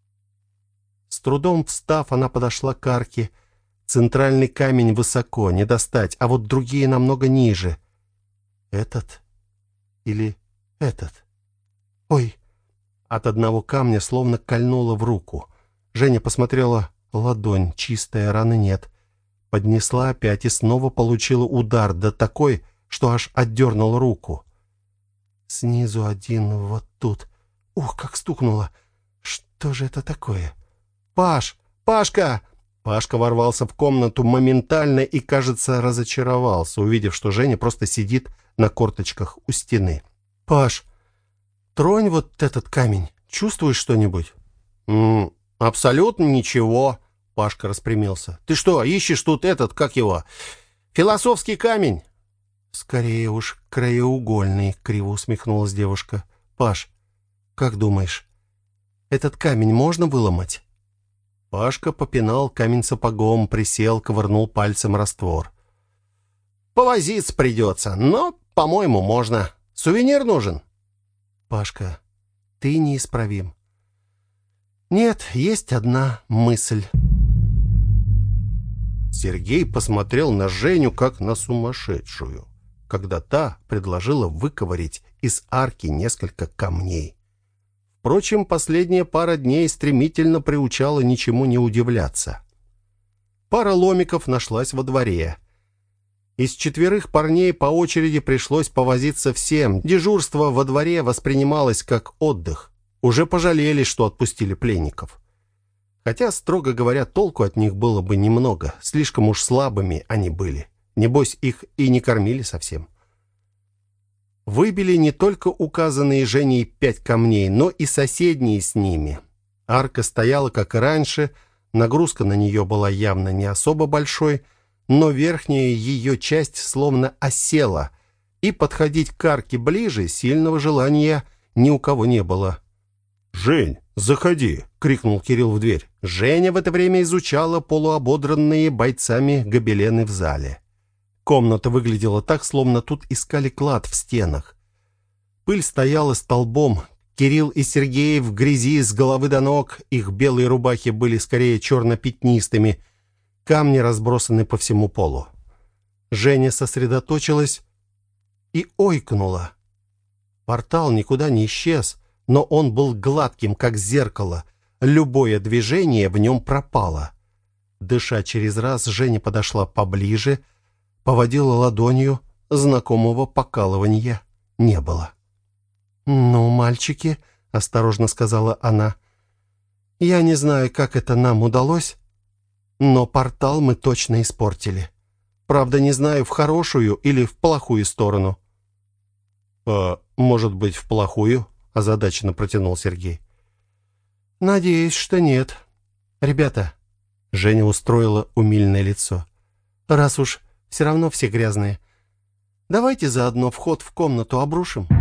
С трудом встав, она подошла к арке. Центральный камень высоко, не достать, а вот другие намного ниже. Этот или этот? Ой! От одного камня словно кольнуло в руку. Женя посмотрела: ладонь чистая, раны нет. Поднесла опять и снова получила удар, да такой, что аж отдернула руку. Снизу один, вот тут. Ух, как стукнуло! Что же это такое? Паш! Пашка! Пашка ворвался в комнату моментально и, кажется, разочаровался, увидев, что Женя просто сидит на корточках у стены. «Паш, тронь вот этот камень. Чувствуешь что-нибудь?» Абсолютно ничего», — Пашка распрямился. «Ты что, ищешь тут этот, как его, философский камень?» «Скорее уж краеугольный», — криво усмехнулась девушка. «Паш, как думаешь, этот камень можно выломать?» Пашка попинал камень сапогом, присел, ковырнул пальцем раствор. «Повозиться придется, но, по-моему, можно. Сувенир нужен?» «Пашка, ты неисправим». «Нет, есть одна мысль». Сергей посмотрел на Женю как на сумасшедшую, когда та предложила выковырять из арки несколько камней. Впрочем, последняя пара дней стремительно приучала ничему не удивляться. Пара ломиков нашлась во дворе. Из 4 парней по очереди пришлось повозиться всем. Дежурство во дворе воспринималось как отдых. Уже пожалели, что отпустили пленников. Хотя, строго говоря, толку от них было бы немного. Слишком уж слабыми они были. Небось, их и не кормили совсем. Выбили не только указанные Женей 5 камней, но и соседние с ними. Арка стояла, как и раньше, нагрузка на нее была явно не особо большой, но верхняя ее часть словно осела, и подходить к арке ближе сильного желания ни у кого не было. «Жень, «Заходи!» — крикнул Кирилл в дверь. Женя в это время изучала полуободранные бойцами гобелены в зале. Комната выглядела так, словно тут искали клад в стенах. Пыль стояла столбом. Кирилл и Сергей в грязи с головы до ног. Их белые рубахи были скорее черно-пятнистыми. Камни разбросаны по всему полу. Женя сосредоточилась и ойкнула. Портал никуда не исчез, но он был гладким, как зеркало. Любое движение в нем пропало. Дыша через раз, Женя подошла поближе, поводила ладонью, знакомого покалывания не было. «Ну, мальчики», — осторожно сказала она, — «я не знаю, как это нам удалось, но портал мы точно испортили. Правда, не знаю, в хорошую или в плохую сторону». «А может быть, в плохую?» — озадаченно протянул Сергей. «Надеюсь, что нет. Ребята», — Женя устроила умильное лицо, — «раз уж все равно все грязные, давайте заодно вход в комнату обрушим».